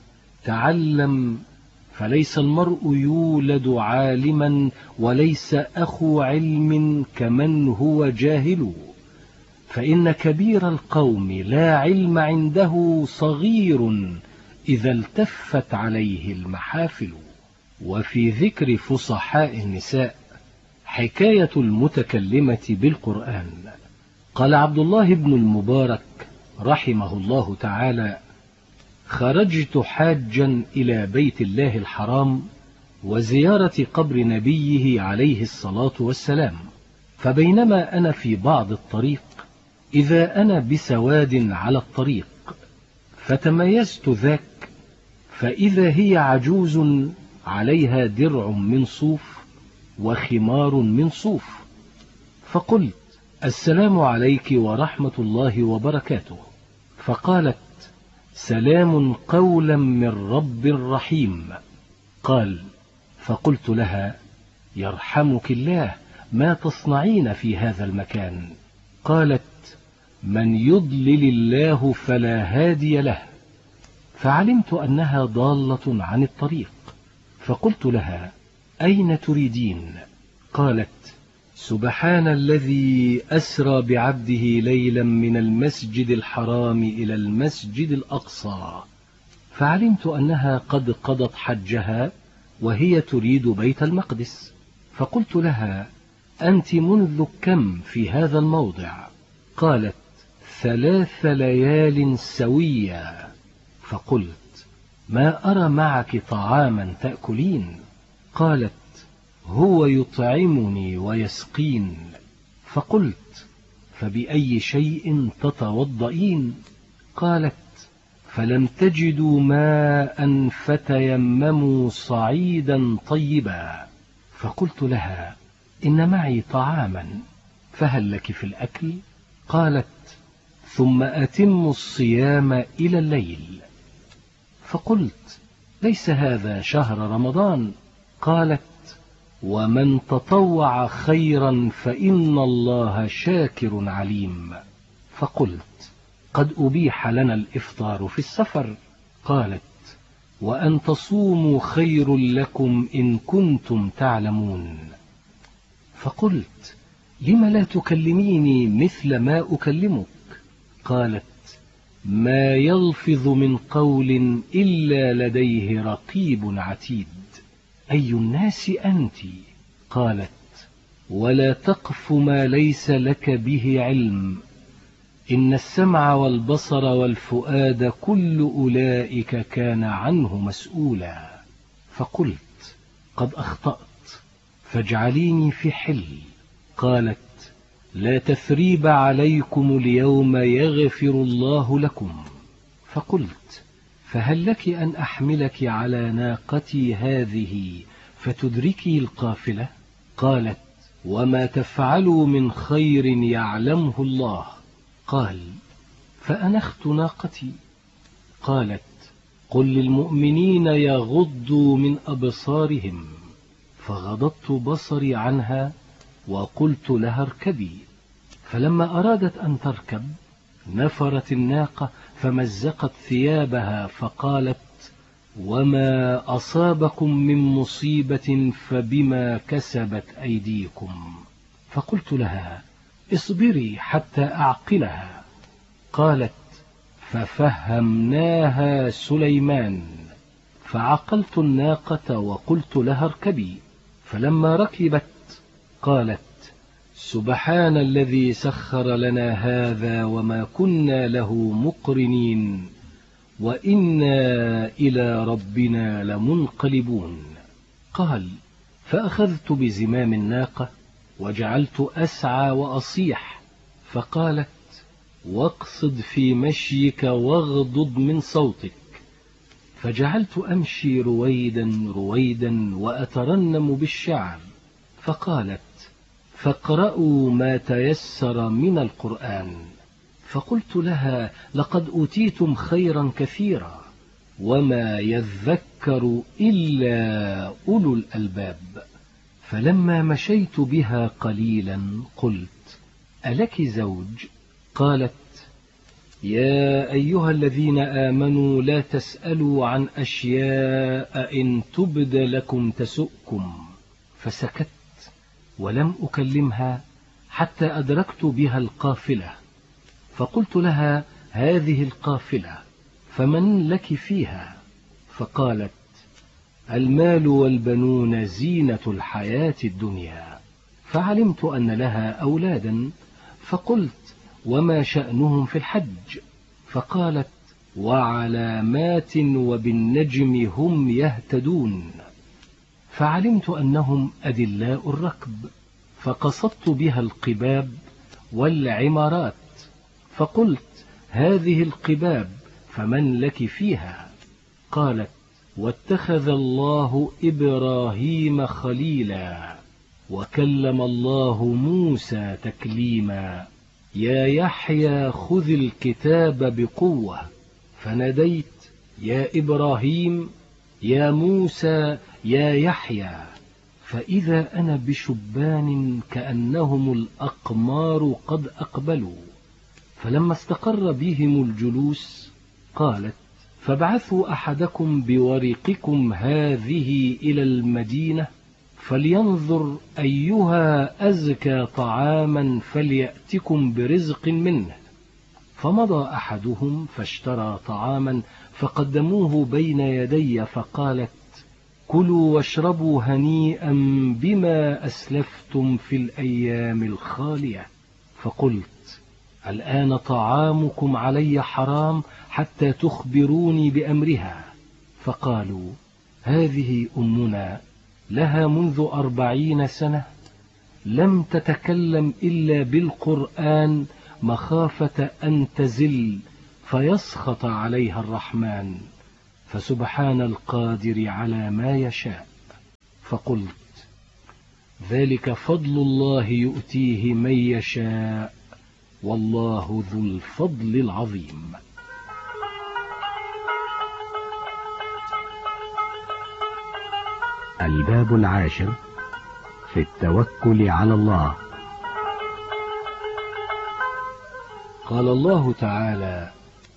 تعلم، فليس المرء يولد عالما، وليس أخو علم كمن هو جاهل، فإن كبير القوم لا علم عنده صغير إذا التفت عليه المحافل. وفي ذكر فصحاء النساء حكاية المتكلمة بالقرآن. قال عبد الله بن المبارك رحمه الله تعالى: خرجت حاجا إلى بيت الله الحرام وزيارة قبر نبيه عليه الصلاة والسلام، فبينما أنا في بعض الطريق إذا أنا بسواد على الطريق، فتميزت ذاك فإذا هي عجوز عليها درع من صوف وخمار من صوف، فقلت: السلام عليك ورحمة الله وبركاته. فقالت: سلام قولا من رب رحيم. قال: فقلت لها: يرحمك الله، ما تصنعين في هذا المكان؟ قالت: من يضلل الله فلا هادي له. فعلمت أنها ضالة عن الطريق، فقلت لها: أين تريدين؟ قالت: سبحان الذي أسرى بعبده ليلا من المسجد الحرام إلى المسجد الأقصى. فعلمت أنها قد قضت حجها وهي تريد بيت المقدس، فقلت لها: أنت منذ كم في هذا الموضع؟ قالت: ثلاث ليال سويا. فقلت: ما أرى معك طعاما تأكلين؟ قالت: هو يطعمني ويسقين. فقلت: فبأي شيء تتوضئين؟ قالت: فلم تجدوا ماء فتيمموا صعيدا طيبا. فقلت لها: إن معي طعاما، فهل لك في الأكل؟ قالت: ثم أتم الصيام إلى الليل. فقلت: ليس هذا شهر رمضان؟ قالت: ومن تطوع خيرا فإن الله شاكر عليم. فقلت: قد أبيح لنا الإفطار في السفر. قالت: وأن تصوموا خير لكم إن كنتم تعلمون. فقلت: لم لا تكلميني مثل ما أكلمك؟ قالت: ما يلفظ من قول إلا لديه رقيب عتيد. أي الناس أنت؟ قالت: ولا تقف ما ليس لك به علم، إن السمع والبصر والفؤاد كل أولئك كان عنه مسؤولا. فقلت: قد أخطأت، فاجعليني في حل. قالت: لا تثريب عليكم اليوم يغفر الله لكم. فقلت: فهل لك أن أحملك على ناقتي هذه فتدركي القافلة؟ قالت: وما تفعلوا من خير يعلمه الله. قال: فأنخت ناقتي. قالت: قل للمؤمنين يغضوا من أبصارهم. فغضضت بصري عنها وقلت لها: اركبي. فلما أرادت أن تركب نفرت الناقة فمزقت ثيابها، فقالت: وما أصابكم من مصيبة فبما كسبت أيديكم. فقلت لها: اصبري حتى أعقلها. قالت: ففهمناها سليمان، فعقلت الناقة وقلت لها: اركبي. فلما ركبت قالت: سبحان الذي سخر لنا هذا وما كنا له مقرنين وإنا إلى ربنا لمنقلبون. قال: فأخذت بزمام الناقة وجعلت أسعى وأصيح، فقالت: واقصد في مشيك واغضض من صوتك. فجعلت أمشي رويدا رويدا وأترنم بالشعر. فقالت: فاقرأوا ما تيسر من القرآن. فقلت لها: لقد أوتيتم خيرا كثيرا، وما يذكر إلا أولو الألباب. فلما مشيت بها قليلا قلت: ألك زوج؟ قالت: يا أيها الذين آمنوا لا تسألوا عن أشياء إن تبد لكم تسؤكم. فسكت ولم أكلمها حتى أدركت بها القافلة، فقلت لها: هذه القافلة، فمن لك فيها؟ فقالت: المال والبنون زينة الحياة الدنيا. فعلمت أن لها أولادا، فقلت: وما شأنهم في الحج؟ فقالت: وعلامات وبالنجم هم يهتدون. فعلمت أنهم أدلاء الركب، فقصدت بها القباب والعمارات، فقلت: هذه القباب فمن لك فيها؟ قالت: واتخذ الله إبراهيم خليلا، وكلم الله موسى تكليما، يا يحيى خذ الكتاب بقوة، فناديت: يا إبراهيم، يا موسى، يا يحيى، فإذا أنا بشبان كأنهم الأقمار قد أقبلوا. فلما استقر بهم الجلوس قالت: فابعثوا أحدكم بورقكم هذه إلى المدينة فلينظر أيها أزكى طعاما فليأتكم برزق منه. فمضى أحدهم فاشترى طعاما فقدموه بين يدي، فقالت: كلوا واشربوا هنيئا بما أسلفتم في الأيام الخالية. فقلت: الآن طعامكم علي حرام حتى تخبروني بأمرها. فقالوا: هذه أمنا لها منذ أربعين سنة لم تتكلم إلا بالقرآن مخافة أن تزل فيسخط عليها الرحمن، فسبحان القادر على ما يشاء. فقلت: ذلك فضل الله يؤتيه من يشاء، والله ذو الفضل العظيم. الباب العاشر في التوكل على الله. قال الله تعالى: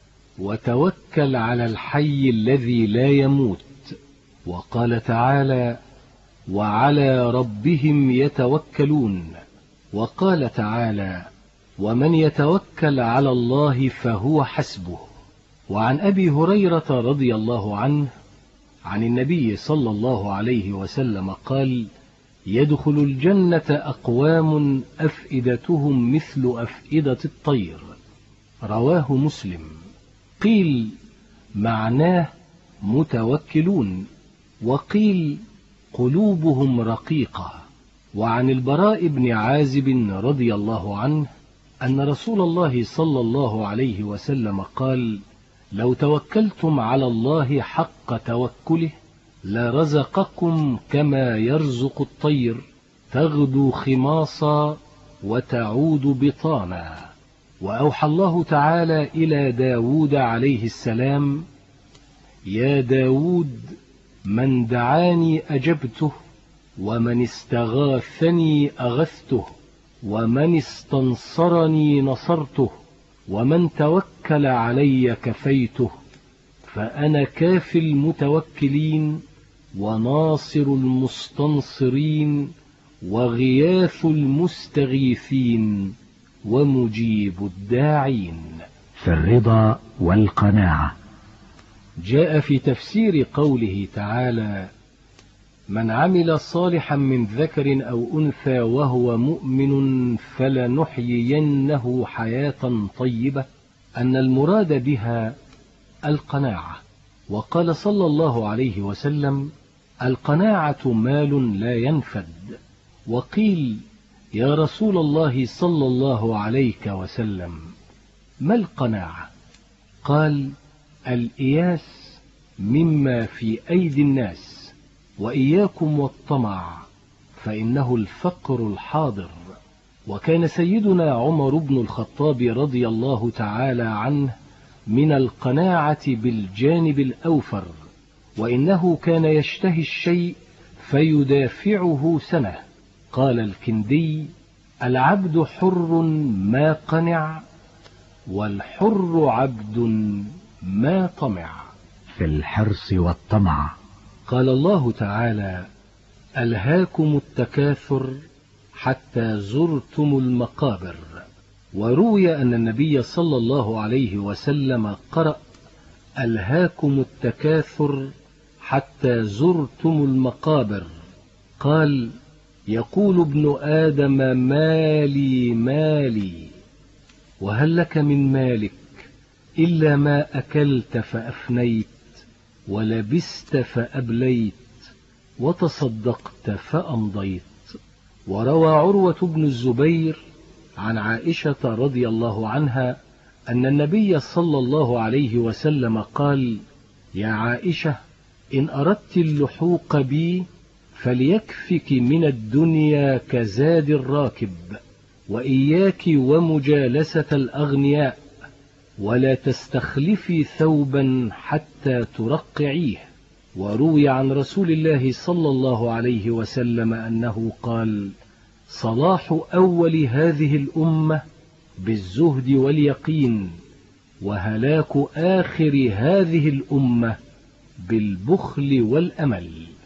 وتوكل على الحي الذي لا يموت. وقال تعالى: وعلى ربهم يتوكلون. وقال تعالى: ومن يتوكل على الله فهو حسبه. وعن أبي هريرة رضي الله عنه عن النبي صلى الله عليه وسلم قال: يدخل الجنة أقوام أفئدتهم مثل أفئدة الطير. رواه مسلم. قيل معناه متوكلون، وقيل قلوبهم رقيقة. وعن البراء بن عازب رضي الله عنه أن رسول الله صلى الله عليه وسلم قال: لو توكلتم على الله حق توكله لرزقكم كما يرزق الطير، تغدو خماصا وتعود بطانا. وأوحى الله تعالى إلى داود عليه السلام: يا داود، من دعاني أجبته، ومن استغاثني أغثته، ومن استنصرني نصرته، ومن توكل علي كفيته، فأنا كافي المتوكلين وناصر المستنصرين وغياث المستغيثين ومجيب الداعين. في الرضا والقناعة. جاء في تفسير قوله تعالى: من عمل صالحا من ذكر أو أنثى وهو مؤمن فلنحيينه حياة طيبة، أن المراد بها القناعة. وقال صلى الله عليه وسلم: القناعة مال لا ينفد. وقيل: يا رسول الله صلى الله عليه وسلم، ما القناعة؟ قال: الإياس مما في أيدي الناس، وإياكم والطمع فإنه الفقر الحاضر. وكان سيدنا عمر بن الخطاب رضي الله تعالى عنه من القناعة بالجانب الأوفر، وإنه كان يشتهي الشيء فيدافعه سنة. قال الكندي: العبد حر ما قنع، والحر عبد ما طمع. في الحرص والطمع. قال الله تعالى: ألهاكم التكاثر حتى زرتم المقابر. وروي أن النبي صلى الله عليه وسلم قرأ: ألهاكم التكاثر حتى زرتم المقابر. قال: يقول ابن آدم مالي مالي، وهل لك من مالك إلا ما أكلت فأفنيت، ولبست فأبليت، وتصدقت فأمضيت. وروى عروة بن الزبير عن عائشة رضي الله عنها أن النبي صلى الله عليه وسلم قال: يا عائشة، إن أردت اللحوق بي فليكفك من الدنيا كزاد الراكب، وإياك ومجالسة الأغنياء، ولا تستخلفي ثوبا حتى ترقعيه. وروي عن رسول الله صلى الله عليه وسلم أنه قال: صلاح أول هذه الأمة بالزهد واليقين، وهلاك آخر هذه الأمة بالبخل والأمل.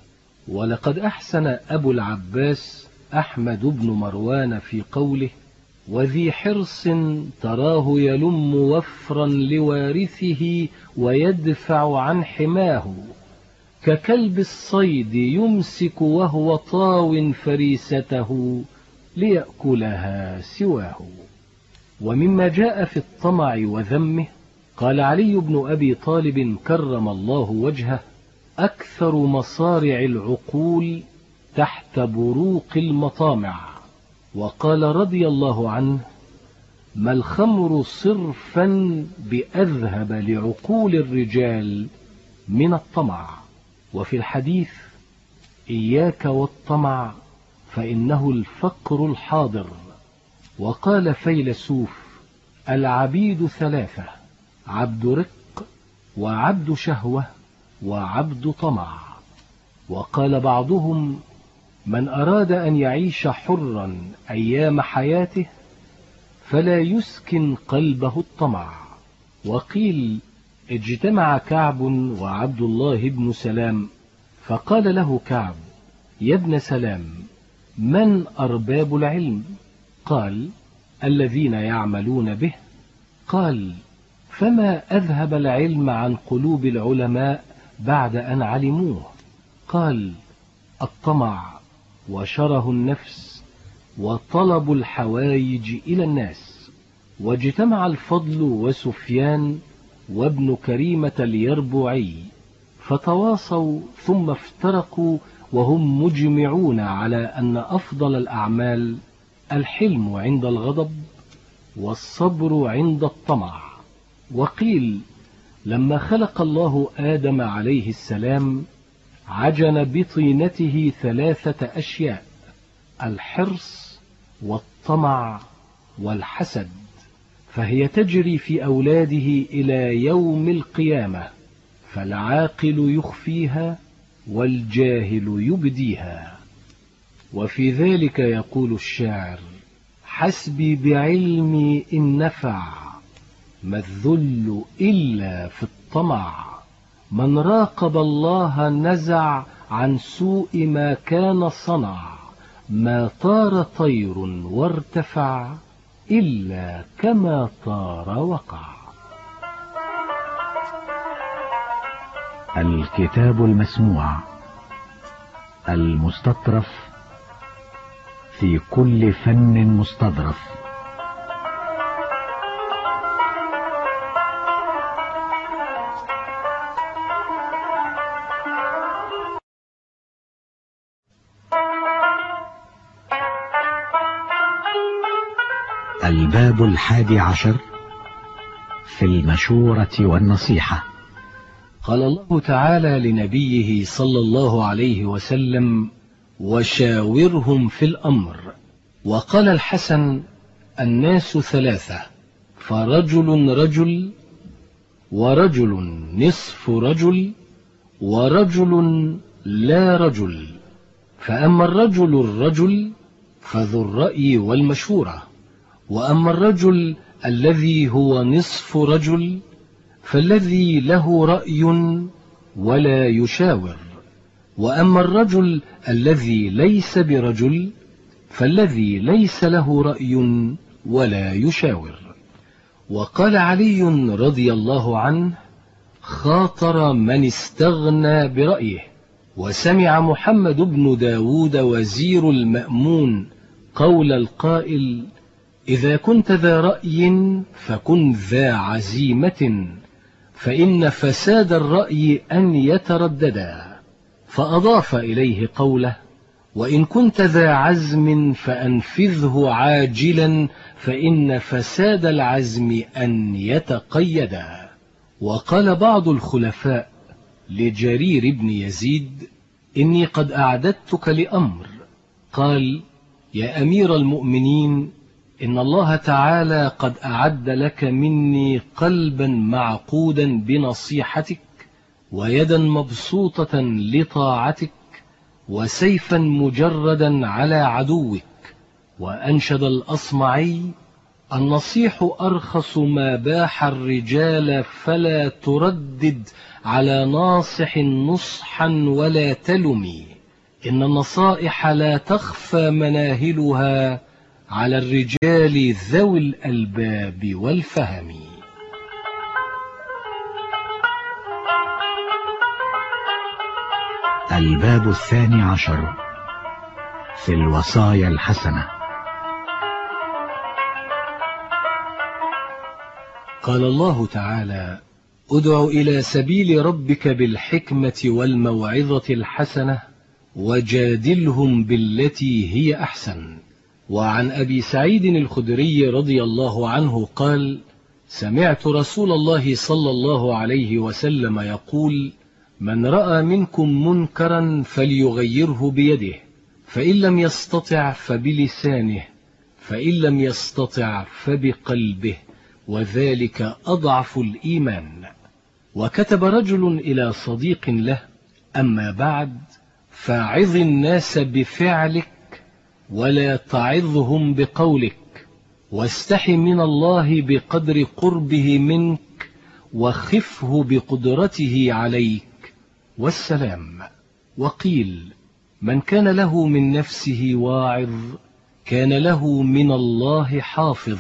ولقد أحسن أبو العباس أحمد بن مروان في قوله: وذي حرص تراه يلم وفرا لوارثه ويدفع عن حماه، ككلب الصيد يمسك وهو طاو فريسته ليأكلها سواه. ومما جاء في الطمع وذمه، قال علي بن أبي طالب كرم الله وجهه: أكثر مصارع العقول تحت بروق المطامع. وقال رضي الله عنه: ما الخمر صرفا بأذهب لعقول الرجال من الطمع. وفي الحديث: إياك والطمع فإنه الفقر الحاضر. وقال فيلسوف: العبيد ثلاثة: عبد رق، وعبد شهوة، وعبد طمع. وقال بعضهم: من أراد أن يعيش حرا أيام حياته فلا يسكن قلبه الطمع. وقيل: اجتمع كعب وعبد الله بن سلام، فقال له كعب: يا ابن سلام، من أرباب العلم؟ قال: الذين يعملون به. قال: فما أذهب العلم عن قلوب العلماء بعد أن علموه؟ قال: الطمع، وشره النفس، وطلب الحوائج إلى الناس. واجتمع الفضل وسفيان وابن كريمة اليربوعي، فتواصوا ثم افترقوا وهم مجمعون على أن أفضل الأعمال الحلم عند الغضب، والصبر عند الطمع. وقيل: لما خلق الله آدم عليه السلام عجن بطينته ثلاثة أشياء: الحرص، والطمع، والحسد، فهي تجري في أولاده إلى يوم القيامة، فالعاقل يخفيها والجاهل يبديها. وفي ذلك يقول الشاعر: حسبي بعلمي إن نفع، ما الذل إلا في الطمع. من راقب الله نزع عن سوء ما كان صنع، ما طار طير وارتفع إلا كما طار وقع. الكتاب المسموع المستطرف في كل فن مستظرف. الباب الحادي عشر في المشورة والنصيحة. قال الله تعالى لنبيه صلى الله عليه وسلم: وشاورهم في الأمر. وقال الحسن: الناس ثلاثة، فرجل رجل، ورجل نصف رجل، ورجل لا رجل. فأما الرجل الرجل فذو الرأي والمشورة، وأما الرجل الذي هو نصف رجل فالذي له رأي ولا يشاور، وأما الرجل الذي ليس برجل فالذي ليس له رأي ولا يشاور. وقال علي رضي الله عنه: خاطر من استغنى برأيه، وسمع محمد بن داود وزير المأمون قول القائل: إذا كنت ذا رأي فكن ذا عزيمة، فإن فساد الرأي أن يترددا. فأضاف إليه قوله: وإن كنت ذا عزم فأنفذه عاجلا، فإن فساد العزم أن يتقيدا. وقال بعض الخلفاء لجرير بن يزيد: إني قد أعددتك لأمر. قال: يا أمير المؤمنين، إن الله تعالى قد أعد لك مني قلبا معقودا بنصيحتك، ويدا مبسوطة لطاعتك، وسيفا مجردا على عدوك. وأنشد الأصمعي: النصيح أرخص ما باح الرجال، فلا تردد على ناصح نصحا ولا تلمي، إن النصائح لا تخفى مناهلها على الرجال ذوي الألباب والفهم. الباب الثاني عشر في الوصايا الحسنة. قال الله تعالى: ادع إلى سبيل ربك بالحكمة والموعظة الحسنة، وجادلهم بالتي هي أحسن. وعن أبي سعيد الخدري رضي الله عنه قال: سمعت رسول الله صلى الله عليه وسلم يقول: من رأى منكم منكرا فليغيره بيده، فإن لم يستطع فبلسانه، فإن لم يستطع فبقلبه، وذلك أضعف الإيمان. وكتب رجل إلى صديق له: أما بعد، فاعظ الناس بفعلك ولا تعظهم بقولك، واستح من الله بقدر قربه منك، وخفه بقدرته عليك، والسلام. وقيل: من كان له من نفسه واعظ كان له من الله حافظ.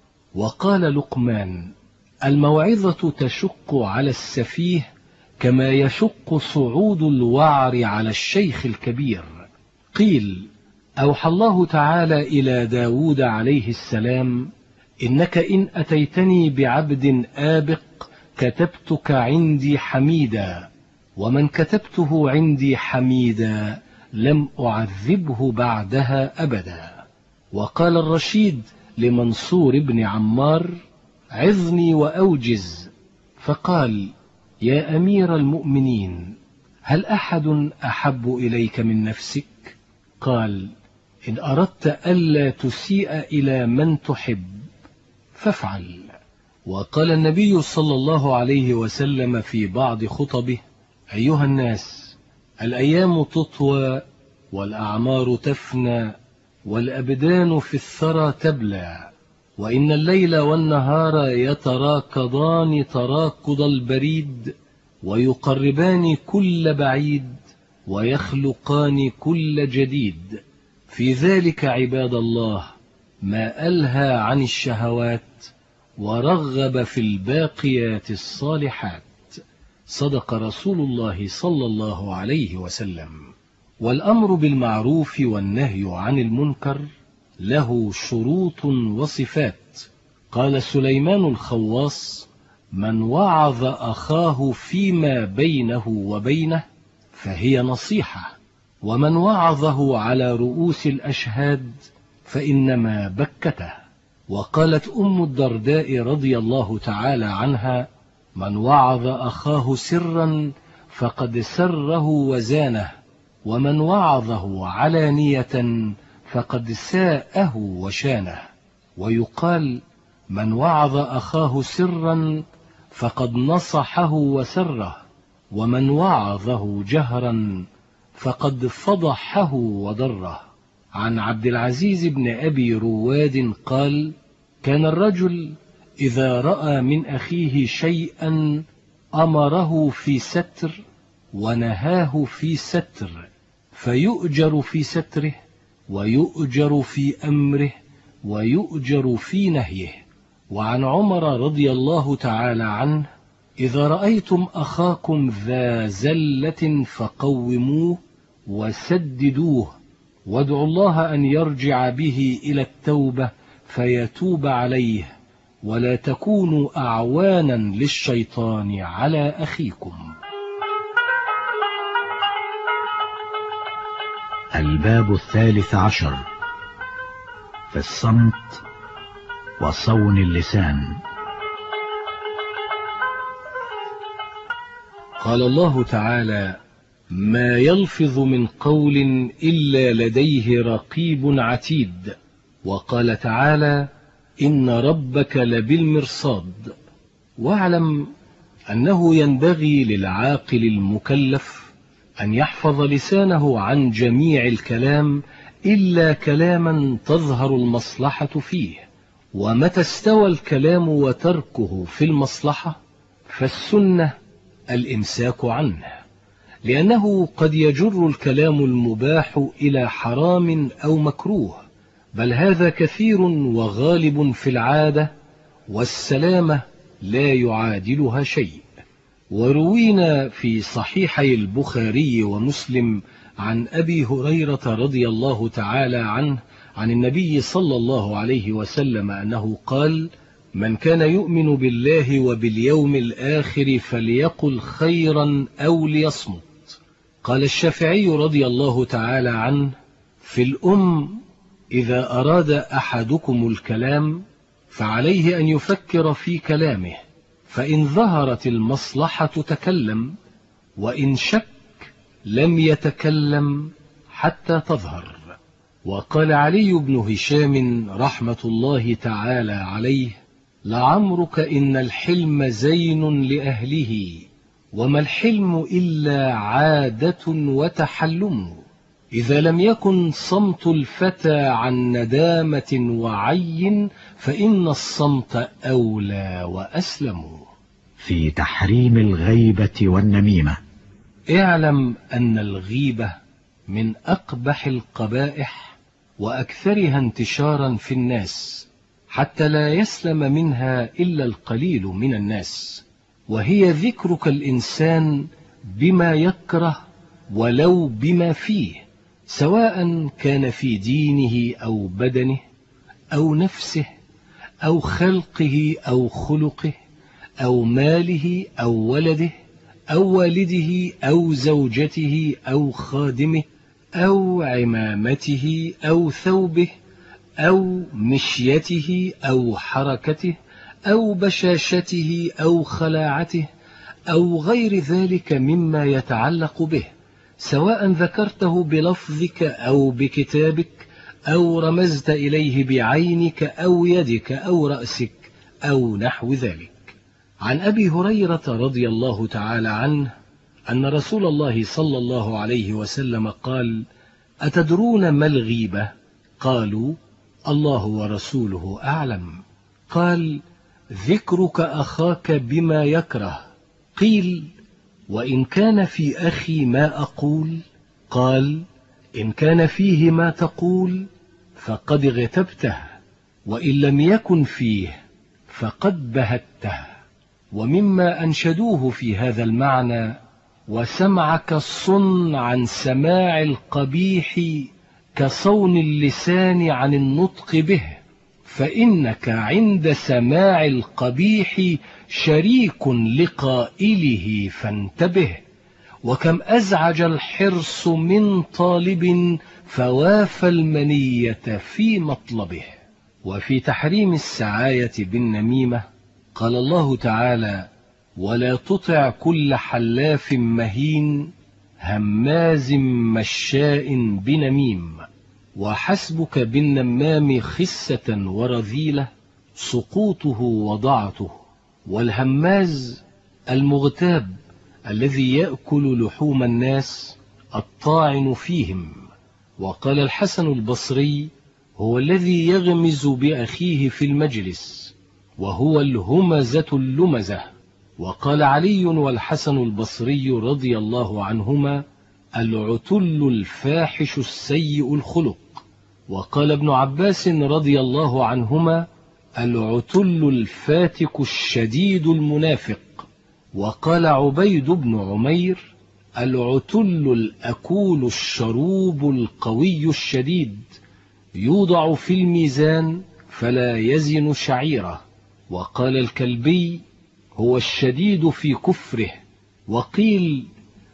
وقال لقمان: الموعظة تشق على السفيه كما يشق صعود الوعر على الشيخ الكبير. قيل: أوحى الله تعالى إلى داود عليه السلام: إنك إن أتيتني بعبد آبق كتبتك عندي حميدا، ومن كتبته عندي حميدا لم أعذبه بعدها أبدا. وقال الرشيد لمنصور بن عمار: عظني وأوجز. فقال: يا أمير المؤمنين، هل أحد أحب إليك من نفسك؟ قال: إن أردت ألا تسيء إلى من تحب فافعل. وقال النبي صلى الله عليه وسلم في بعض خطبه: أيها الناس، الأيام تطوى والأعمار تفنى والأبدان في الثرى تبلى، وإن الليل والنهار يتراكضان تراكض البريد، ويقربان كل بعيد، ويخلقان كل جديد. في ذلك عباد الله ما ألهى عن الشهوات ورغب في الباقيات الصالحات. صدق رسول الله صلى الله عليه وسلم. والأمر بالمعروف والنهي عن المنكر له شروط وصفات. قال سليمان الخواص: من وعظ أخاه فيما بينه وبينه فهي نصيحة، ومن وعظه على رؤوس الأشهاد فإنما بكته. وقالت أم الدرداء رضي الله تعالى عنها: من وعظ أخاه سرا فقد سره وزانه، ومن وعظه علانية فقد ساءه وشانه. ويقال: من وعظ أخاه سرا فقد نصحه وسره، ومن وعظه جهرا فقد فضحه وضره. عن عبد العزيز بن أبي رواد قال: كان الرجل إذا رأى من أخيه شيئا أمره في ستر ونهاه في ستر، فيؤجر في ستره، ويؤجر في أمره، ويؤجر في نهيه. وعن عمر رضي الله تعالى عنه إذا رأيتم أخاكم ذا زلة فقوموه وسددوه، وادعوا الله أن يرجع به إلى التوبة فيتوب عليه، ولا تكونوا أعوانا للشيطان على أخيكم. الباب الثالث عشر في الصمت وصون اللسان. قال الله تعالى: ما يلفظ من قول إلا لديه رقيب عتيد. وقال تعالى: إن ربك لبالمرصاد. واعلم أنه ينبغي للعاقل المكلف أن يحفظ لسانه عن جميع الكلام إلا كلاما تظهر المصلحة فيه، ومتى استوى الكلام وتركه في المصلحة فالسنة الإمساك عنه، لأنه قد يجر الكلام المباح إلى حرام أو مكروه، بل هذا كثير وغالب في العادة، والسلامة لا يعادلها شيء. وروينا في صحيحي البخاري ومسلم عن أبي هريرة رضي الله تعالى عنه عن النبي صلى الله عليه وسلم أنه قال: من كان يؤمن بالله وباليوم الآخر فليقل خيرا أو ليصمت. قال الشافعي رضي الله تعالى عنه: في الأم إذا أراد أحدكم الكلام فعليه أن يفكر في كلامه، فإن ظهرت المصلحة تكلم، وإن شك لم يتكلم حتى تظهر. وقال علي بن هشام رحمة الله تعالى عليه: لعمرك إن الحلم زين لأهله، وما الحلم إلا عادة وتحلم. إذا لم يكن صمت الفتى عن ندامة وعي فإن الصمت أولى وأسلم. في تحريم الغيبة والنميمة. اعلم أن الغيبة من أقبح القبائح وأكثرها انتشارا في الناس، حتى لا يسلم منها إلا القليل من الناس، وهي ذكرك الإنسان بما يكره ولو بما فيه، سواء كان في دينه أو بدنه أو نفسه أو خلقه أو خلقه أو ماله أو ولده أو والده أو زوجته أو خادمه أو عمامته أو ثوبه أو مشيته أو حركته أو بشاشته أو خلاعته أو غير ذلك مما يتعلق به، سواء ذكرته بلفظك أو بكتابك أو رمزت إليه بعينك أو يدك أو رأسك أو نحو ذلك. عن أبي هريرة رضي الله تعالى عنه أن رسول الله صلى الله عليه وسلم قال: أتدرون ما الغيبة؟ قالوا: الله ورسوله أعلم. قال: ذكرك أخاك بما يكره. قيل: وإن كان في أخي ما أقول؟ قال: إن كان فيه ما تقول فقد اغتبته، وإن لم يكن فيه فقد بهته. ومما أنشدوه في هذا المعنى: وسمعك صن عن سماع القبيح كصون اللسان عن النطق به، فإنك عند سماع القبيح شريك لقائله فانتبه. وكم أزعج الحرص من طالب فوافى المنية في مطلبه. وفي تحريم السعاية بالنميمة قال الله تعالى: ولا تطع كل حلاف مهين هماز مشاء بنميم. وحسبك بالنمام خسة ورذيلة سقوطه وضعته. والهماز المغتاب الذي يأكل لحوم الناس الطاعن فيهم. وقال الحسن البصري: هو الذي يغمز بأخيه في المجلس، وهو الهمزة اللمزة. وقال علي والحسن البصري رضي الله عنهما: العتل الفاحش السيء الخلق. وقال ابن عباس رضي الله عنهما: العتل الفاتك الشديد المنافق. وقال عبيد بن عمير: العتل الأكول الشروب القوي الشديد يوضع في الميزان فلا يزن شعيره. وقال الكلبي: هو الشديد في كفره. وقيل: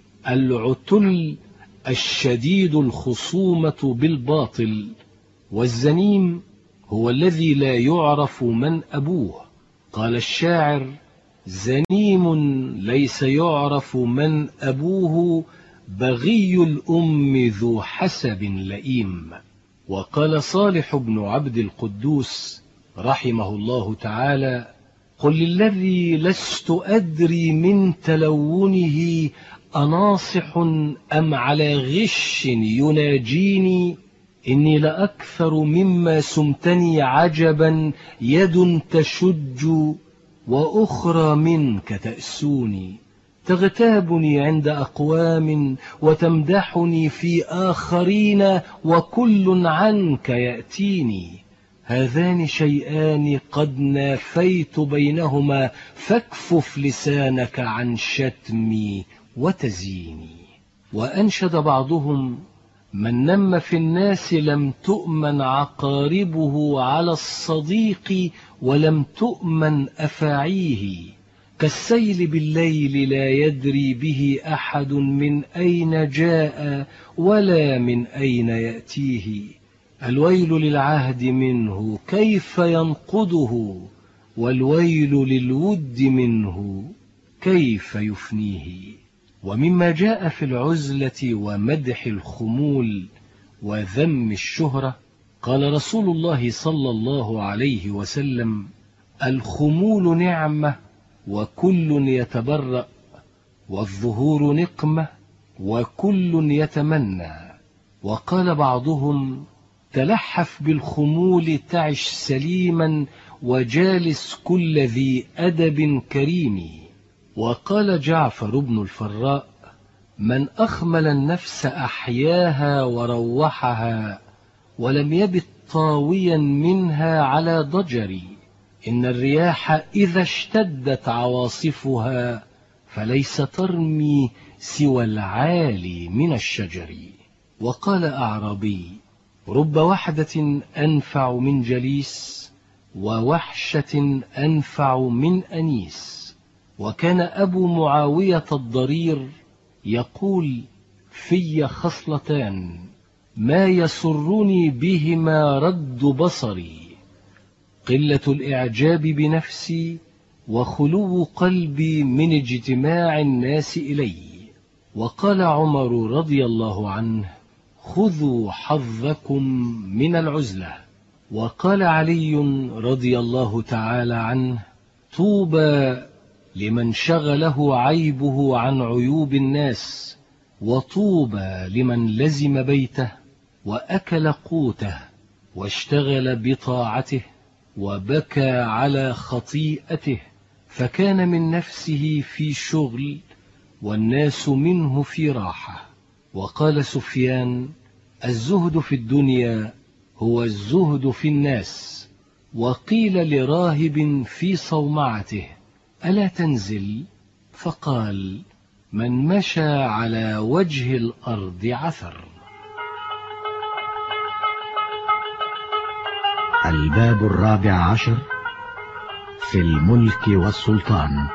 العتل الشديد الخصومة بالباطل. والزنيم هو الذي لا يعرف من أبوه. قال الشاعر: زنيم ليس يعرف من أبوه، بغي الأم ذو حسب لئيم. وقال صالح بن عبد القدوس رحمه الله تعالى: قل للذي لست أدري من تلونه أناصح أم على غش يناجيني، إني لأكثر مما سمتني عجبا، يد تشج وأخرى منك تأسوني، تغتابني عند أقوام وتمدحني في آخرين، وكل عنك يأتيني. هذان شيئان قد نافيت بينهما، فاكفف لسانك عن شتمي وتزييني. وأنشد بعضهم: من نم في الناس لم تؤمن عقاربه على الصديق، ولم تؤمن أفاعيه، كالسيل بالليل لا يدري به أحد من أين جاء ولا من أين يأتيه. الويل للعهد منه كيف ينقضه، والويل للود منه كيف يفنيه. ومما جاء في العزلة ومدح الخمول وذم الشهرة، قال رسول الله صلى الله عليه وسلم: الخمول نعمة وكل يتبرأ، والظهور نقمة وكل يتمنى. وقال بعضهم: تلحف بالخمول تعش سليما، وجالس كل ذي أدب كريم. وقال جعفر بن الفراء: من أخمل النفس أحياها وروحها، ولم يبت طاويا منها على ضجر. إن الرياح إذا اشتدت عواصفها، فليس ترمي سوى العالي من الشجر. وقال أعرابي: رب وحدة أنفع من جليس، ووحشة أنفع من أنيس. وكان أبو معاوية الضرير يقول في خصلتان ما يسرني بهما رد بصري: قلة الإعجاب بنفسي، وخلو قلبي من اجتماع الناس إلي. وقال عمر رضي الله عنه: خذوا حظكم من العزلة. وقال علي رضي الله تعالى عنه: طوبى لمن شغله عيبه عن عيوب الناس، وطوبى لمن لزم بيته وأكل قوته واشتغل بطاعته وبكى على خطيئته، فكان من نفسه في شغل والناس منه في راحة. وقال سفيان: الزهد في الدنيا هو الزهد في الناس. وقيل لراهب في صومعته: ألا تنزل؟ فقال: من مشى على وجه الأرض عثر. الباب الرابع عشر في الملك والسلطان.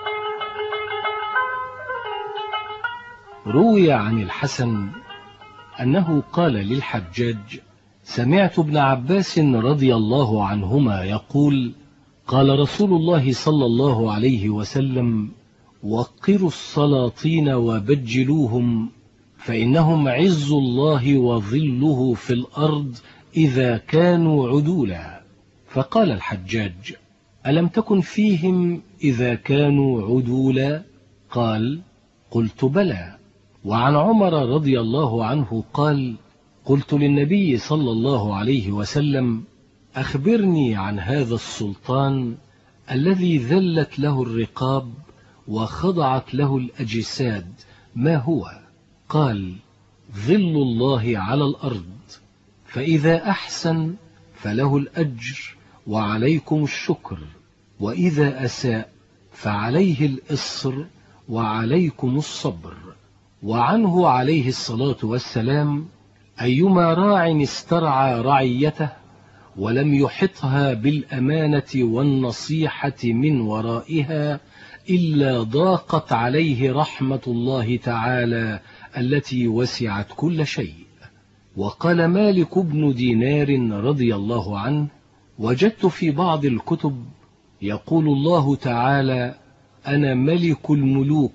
روي عن الحسن أنه قال للحجاج: سمعت ابن عباس رضي الله عنهما يقول: قال رسول الله صلى الله عليه وسلم: وقروا السلاطين وبجلوهم، فإنهم عز الله وظله في الأرض إذا كانوا عدولا. فقال الحجاج: ألم تكن فيهم إذا كانوا عدولا؟ قال: قلت بلى. وعن عمر رضي الله عنه قال: قلت للنبي صلى الله عليه وسلم: أخبرني عن هذا السلطان الذي ذلت له الرقاب وخضعت له الأجساد، ما هو؟ قال: ظل الله على الأرض، فإذا أحسن فله الأجر وعليكم الشكر، وإذا أساء فعليه الإصر وعليكم الصبر. وعنه عليه الصلاة والسلام: أيما راع استرعى رعيته ولم يحطها بالأمانة والنصيحة من ورائها إلا ضاقت عليه رحمة الله تعالى التي وسعت كل شيء. وقال مالك بن دينار رضي الله عنه: وجدت في بعض الكتب يقول الله تعالى: أنا ملك الملوك،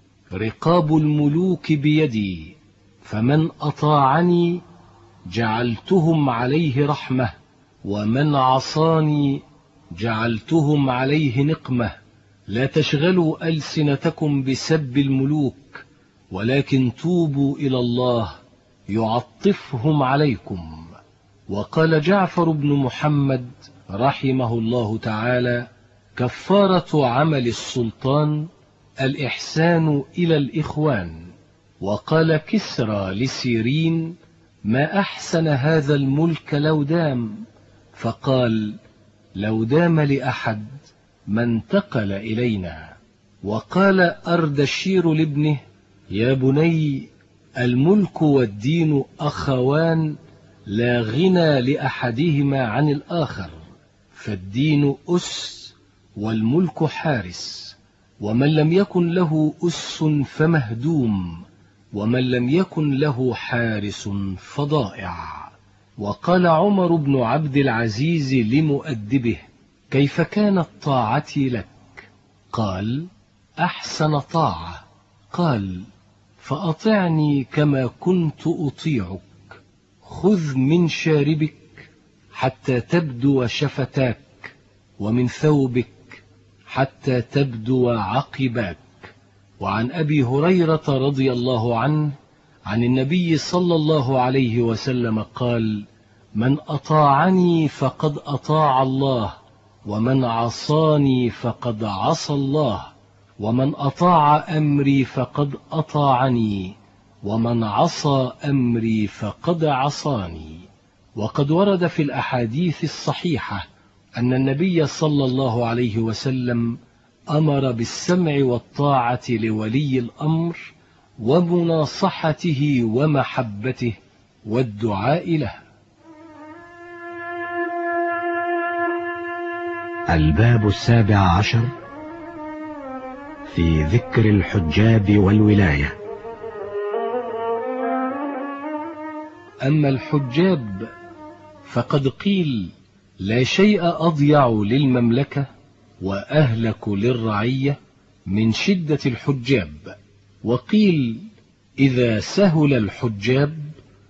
رقاب الملوك بيدي، فمن أطاعني جعلتهم عليه رحمة، ومن عصاني جعلتهم عليه نقمة. لا تشغلوا ألسنتكم بسب الملوك، ولكن توبوا إلى الله يعطفهم عليكم. وقال جعفر بن محمد رحمه الله تعالى: كفارة عمل السلطان الإحسان إلى الإخوان. وقال كسرى لسيرين: ما أحسن هذا الملك لو دام، فقال: لو دام لأحد ما انتقل إلينا. وقال أردشير لابنه: يا بني، الملك والدين أخوان، لا غنى لأحدهما عن الآخر، فالدين أس والملك حارس، ومن لم يكن له أس فمهدوم، ومن لم يكن له حارس فضائع. وقال عمر بن عبد العزيز لمؤدبه: كيف كانت طاعتي لك؟ قال: أحسن طاعة. قال: فأطعني كما كنت أطيعك. خذ من شاربك حتى تبدو شفتاك، ومن ثوبك حتى تبدو عقباك. وعن أبي هريرة رضي الله عنه عن النبي صلى الله عليه وسلم قال: من أطاعني فقد أطاع الله، ومن عصاني فقد عصى الله، ومن أطاع أمري فقد أطاعني، ومن عصى أمري فقد عصاني. وقد ورد في الأحاديث الصحيحة أن النبي صلى الله عليه وسلم أمر بالسمع والطاعة لولي الأمر، ومناصحته ومحبته والدعاء له. الباب السابع عشر في ذكر الحجاب والولاية. أما الحجاب فقد قيل: لا شيء أضيع للمملكة وأهلك للرعية من شدة الحجاب. وقيل: إذا سهل الحجاب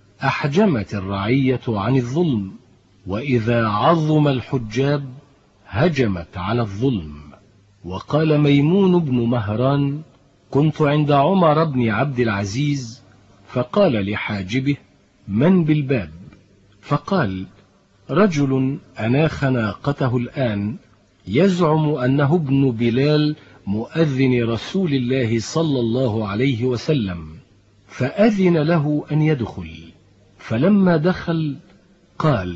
أحجمت الرعية عن الظلم، وإذا عظم الحجاب هجمت على الظلم. وقال ميمون بن مهران: كنت عند عمر بن عبد العزيز، فقال لحاجبه: من بالباب؟ فقال: رجل أناخ ناقته الآن، يزعم أنه ابن بلال مؤذن رسول الله صلى الله عليه وسلم، فأذن له أن يدخل. فلما دخل قال: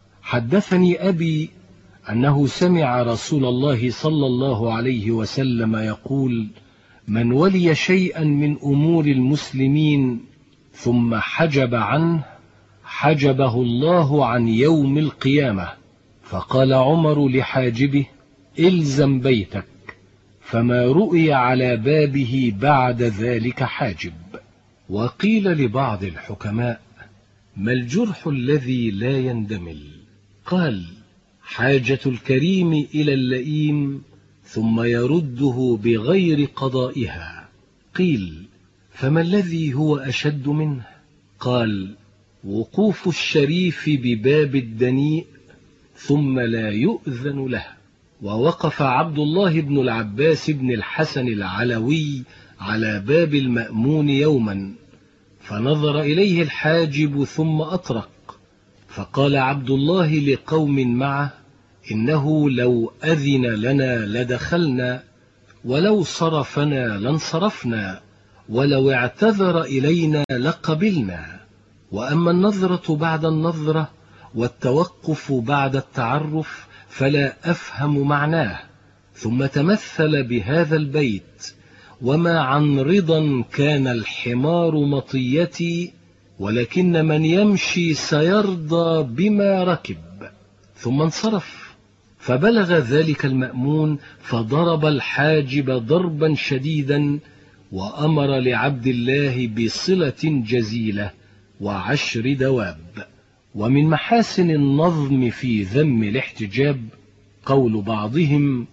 حدثني أبي أنه سمع رسول الله صلى الله عليه وسلم يقول: من ولي شيئا من أمور المسلمين ثم حجب عنه حجبه الله عن يوم القيامة. فقال عمر لحاجبه: إلزم بيتك، فما رؤي على بابه بعد ذلك حاجب. وقيل لبعض الحكماء: ما الجرح الذي لا يندمل؟ قال: حاجة الكريم إلى اللئيم ثم يرده بغير قضائها. قيل: فما الذي هو أشد منه؟ قال: وقوف الشريف بباب الدنيء ثم لا يؤذن له. ووقف عبد الله بن العباس بن الحسن العلوي على باب المأمون يوما، فنظر إليه الحاجب ثم أطرق، فقال عبد الله لقوم معه: إنه لو أذن لنا لدخلنا، ولو صرفنا لانصرفنا، ولو اعتذر إلينا لقبلنا. وأما النظرة بعد النظرة والتوقف بعد التعرف فلا أفهم معناه، ثم تمثل بهذا البيت: وما عن رضا كان الحمار مطيتي، ولكن من يمشي سيرضى بما ركب. ثم انصرف، فبلغ ذلك المأمون فضرب الحاجب ضربا شديدا، وأمر لعبد الله بصلة جزيلة وعشر دواب. ومن محاسن النظم في ذم الاحتجاب قول بعضهم: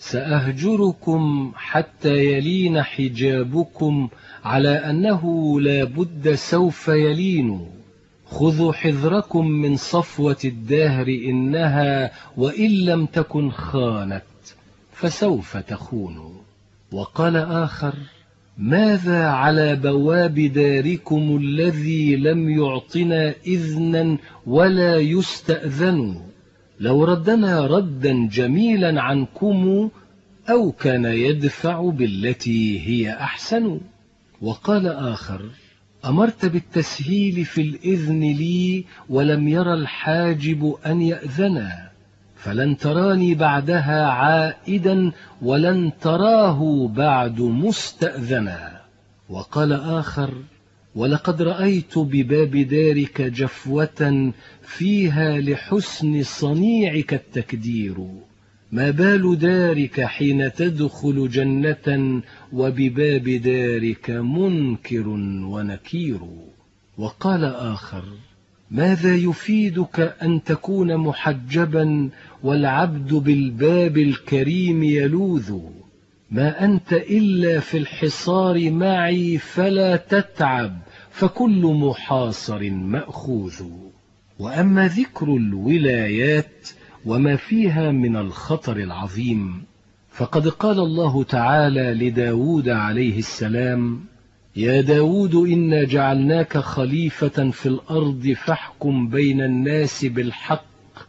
سأهجركم حتى يلين حجابكم، على أنه لا بد سوف يلين. خذوا حذركم من صفوة الدهر، إنها وإن لم تكن خانت فسوف تخون. وقال آخر: ماذا على بواب داركم الذي لم يعطنا إذنا ولا يستأذن، لو ردنا ردا جميلا عنكم، أو كان يدفع بالتي هي أحسن. وقال آخر: أمرت بالتسهيل في الإذن لي، ولم ير الحاجب أن يأذنا، فلن تراني بعدها عائدا، ولن تراه بعد مستأذنا. وقال آخر: ولقد رأيت بباب دارك جفوة، فيها لحسن صنيعك التكدير، ما بال دارك حين تدخل جنة، وبباب دارك منكر ونكير. وقال آخر: ماذا يفيدك أن تكون محجبا، والعبد بالباب الكريم يلوذ، ما أنت إلا في الحصار معي، فلا تتعب، فكل محاصر مأخوذ. وأما ذكر الولايات وما فيها من الخطر العظيم، فقد قال الله تعالى لداود عليه السلام: يا داود إنا جعلناك خليفة في الأرض، فاحكم بين الناس بالحق،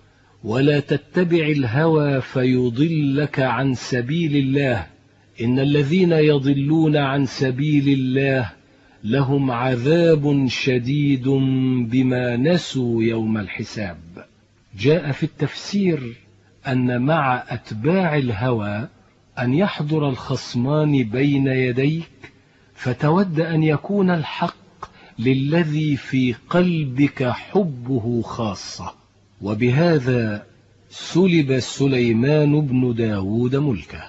ولا تتبع الهوى فيضلك عن سبيل الله، إن الذين يضلون عن سبيل الله لهم عذاب شديد بما نسوا يوم الحساب. جاء في التفسير أن مع أتباع الهوى أن يحضر الخصمان بين يديك، فتود أن يكون الحق للذي في قلبك حبه خاصة. وبهذا سلب سليمان بن داود ملكه.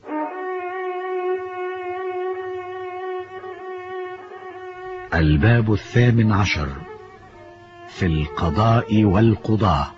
الباب الثامن عشر في القضاء والقضاة.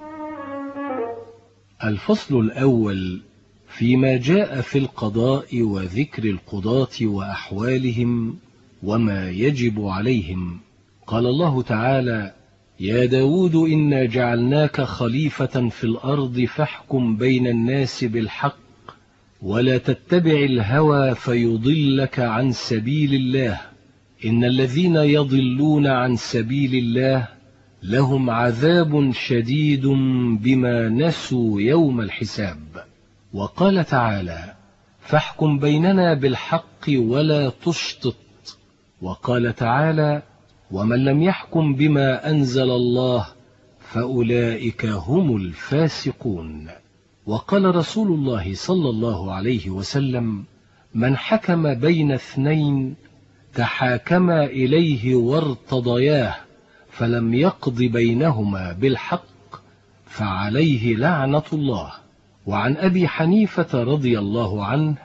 الفصل الأول فيما جاء في القضاء وذكر القضاة وأحوالهم وما يجب عليهم. قال الله تعالى: يا داود إنا جعلناك خليفة في الأرض، فاحكم بين الناس بالحق، ولا تتبع الهوى فيضلك عن سبيل الله، إن الذين يضلون عن سبيل الله لهم عذاب شديد بما نسوا يوم الحساب. وقال تعالى: فاحكم بيننا بالحق ولا تشطط. وقال تعالى: ومن لم يحكم بما أنزل الله فأولئك هم الفاسقون. وقال رسول الله صلى الله عليه وسلم: من حكم بين اثنين تحاكما إليه وارتضياه، فلم يقض بينهما بالحق، فعليه لعنة الله. وعن أبي حنيفة رضي الله عنه: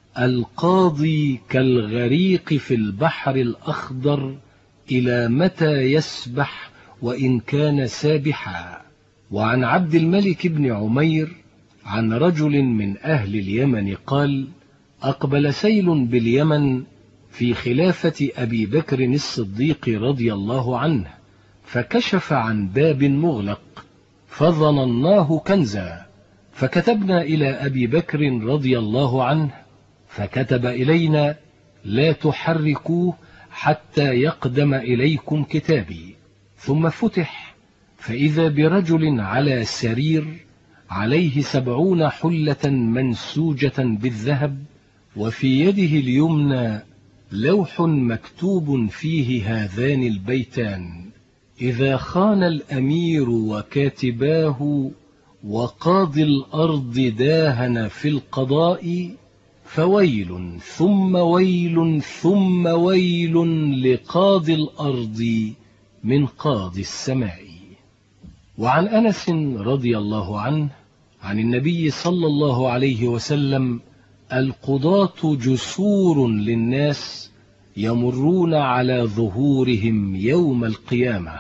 القاضي كالغريق في البحر الأخضر، إلى متى يسبح وإن كان سابحا. وعن عبد الملك بن عمير عن رجل من أهل اليمن قال: أقبل سيل باليمن في خلافة أبي بكر الصديق رضي الله عنه، فكشف عن باب مغلق، فظنناه كنزا، فكتبنا إلى أبي بكر رضي الله عنه، فكتب إلينا: لا تحركوه حتى يقدم إليكم كتابي. ثم فتح، فإذا برجل على سرير عليه سبعون حلة منسوجة بالذهب، وفي يده اليمنى لوح مكتوب فيه هذان البيتان: إذا خان الأمير وكاتباه وقاضي الأرض داهن في القضاء، فويل ثم ويل ثم ويل لقاضي الأرض من قاضي السماء. وعن أنس رضي الله عنه عن النبي صلى الله عليه وسلم: القضاة جسور للناس يمرون على ظهورهم يوم القيامة.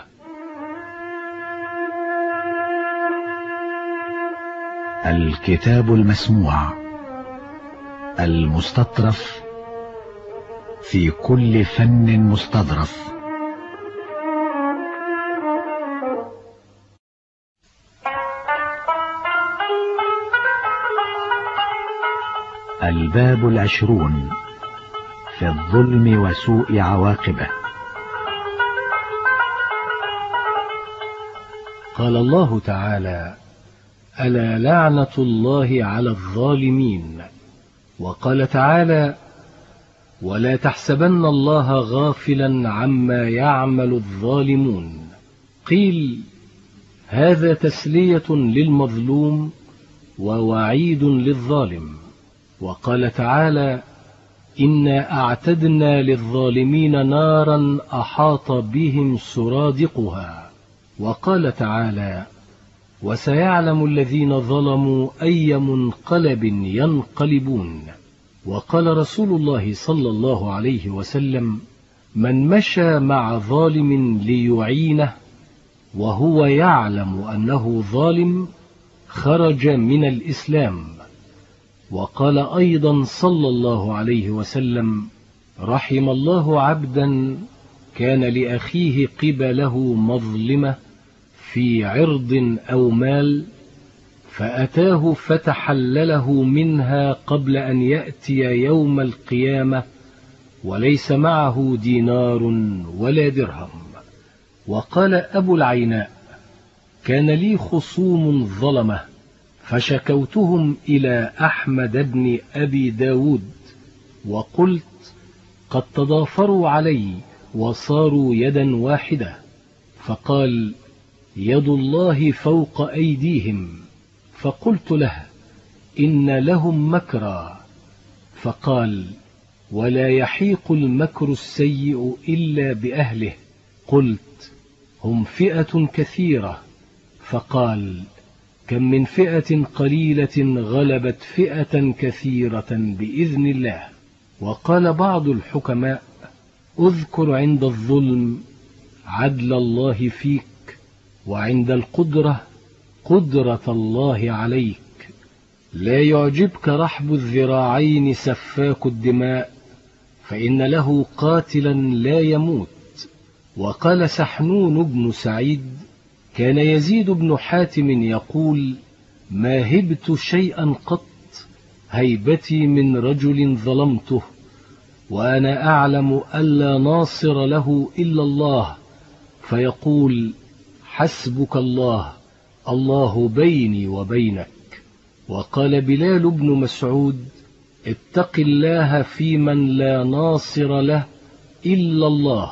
الكتاب المسموع المستطرف في كل فن مستظرف. الباب العشرون في الظلم وسوء عواقبه. قال الله تعالى: ألا لعنة الله على الظالمين. وقال تعالى: ولا تحسبن الله غافلا عما يعمل الظالمون. قيل: هذا تسلية للمظلوم ووعيد للظالم. وقال تعالى: إنا أعتدنا للظالمين نارا أحاط بهم سرادقها. وقال تعالى: وسيعلم الذين ظلموا أي منقلب ينقلبون. وقال رسول الله صلى الله عليه وسلم: من مشى مع ظالم ليعينه وهو يعلم أنه ظالم خرج من الإسلام. وقال أيضا صلى الله عليه وسلم: رحم الله عبدا كان لأخيه قبله مظلمة في عرض أو مال، فأتاه فتحلله منها قبل أن يأتي يوم القيامة وليس معه دينار ولا درهم. وقال أبو العيناء: كان لي خصوم ظلمة فشكوتهم إلى أحمد بن أبي داود وقلت: قد تضافروا علي وصاروا يدا واحدة. فقال: يد الله فوق أيديهم. فقلت له: إن لهم مكرا. فقال: ولا يحيق المكر السيء إلا بأهله. قلت: هم فئة كثيرة. فقال: كم من فئة قليلة غلبت فئة كثيرة بإذن الله. وقال بعض الحكماء: اذكر عند الظلم عدل الله فيك، وعند القدرة قدرة الله عليك. لا يعجبك رحب الذراعين سفاك الدماء، فإن له قاتلا لا يموت. وقال سحنون بن سعيد: كان يزيد بن حاتم يقول: ما هبت شيئا قط هيبتي من رجل ظلمته، وأنا أعلم ألا ناصر له إلا الله، فيقول: حسبك الله، الله بيني وبينك. وقال بلال بن مسعود: اتق الله في من لا ناصر له إلا الله.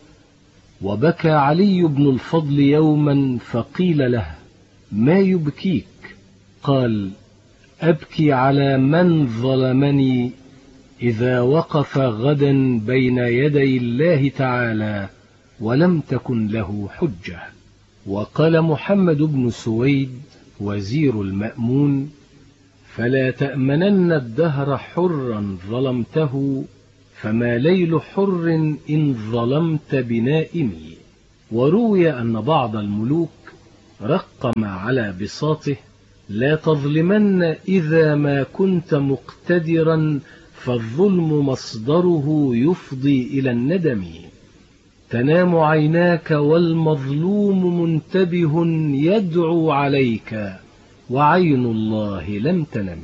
وبكى علي بن الفضل يوما فقيل له: ما يبكيك؟ قال: أبكي على من ظلمني إذا وقف غدا بين يدي الله تعالى ولم تكن له حجة. وقال محمد بن سويد وزير المأمون: فلا تأمنن الدهر حرا ظلمته، فما ليل حر إن ظلمت بنائمي. وروي أن بعض الملوك رقم على بساطه: لا تظلمن إذا ما كنت مقتدرا، فالظلم مصدره يفضي إلى الندم. تنام عيناك والمظلوم منتبه يدعو عليك، وعين الله لم تنم.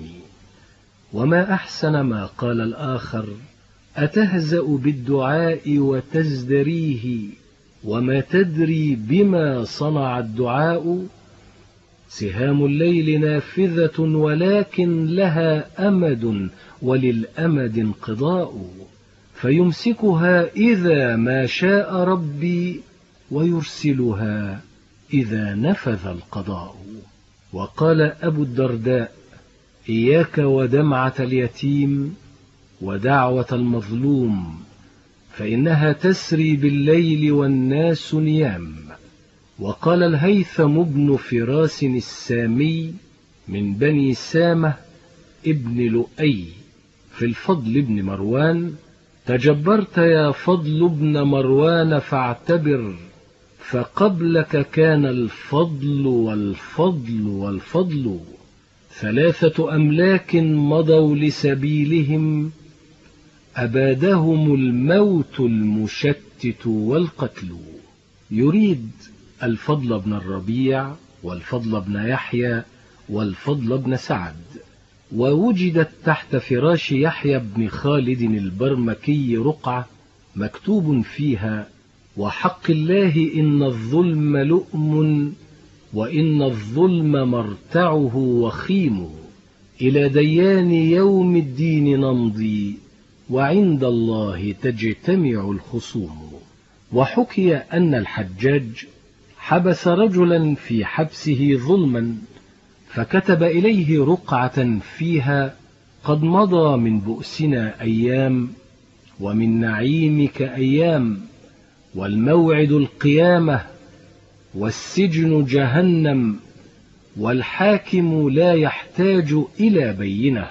وما أحسن ما قال الآخر: أتهزأ بالدعاء وتزدريه، وما تدري بما صنع الدعاء. سهام الليل نافذة ولكن لها أمد، وللأمد انقضاء، فيمسكها إذا ما شاء ربي، ويرسلها إذا نفذ القضاء. وقال أبو الدرداء: إياك ودمعة اليتيم ودعوة المظلوم، فإنها تسري بالليل والناس نيام. وقال الهيثم بن فراس السامي من بني سامة ابن لؤي في الفضل بن مروان: تجبرت يا فضل بن مروان فاعتبر، فقبلك كان الفضل والفضل والفضل، ثلاثة أملاك مضوا لسبيلهم، أبادهم الموت المشتت والقتل. يريد الفضل بن الربيع والفضل بن يحيى والفضل بن سعد. ووجدت تحت فراش يحيى بن خالد البرمكي رقعة مكتوب فيها: وحق الله إن الظلم لؤم، وإن الظلم مرتعه وخيم، إلى ديان يوم الدين نمضي، وعند الله تجتمع الخصوم. وحكي أن الحجاج حبس رجلا في حبسه ظلما، فكتب إليه رقعة فيها: قد مضى من بؤسنا أيام، ومن نعيمك أيام، والموعد القيامة، والسجن جهنم، والحاكم لا يحتاج إلى بينة.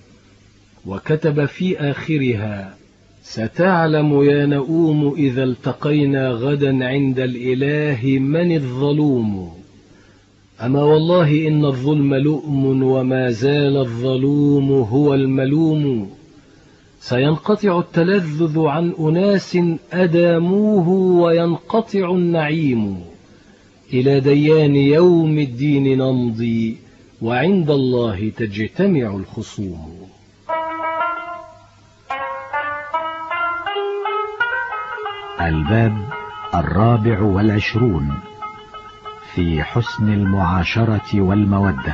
وكتب في آخرها: ستعلم يا نؤوم إذا التقينا غدا عند الإله من الظلوم. أما والله إن الظلم لؤم، وما زال الظلوم هو الملوم. سينقطع التلذذ عن أناس أداموه، وينقطع النعيم، إلى ديان يوم الدين نمضي، وعند الله تجتمع الخصوم. الباب الرابع والعشرون في حسن المعاشرة والمودة.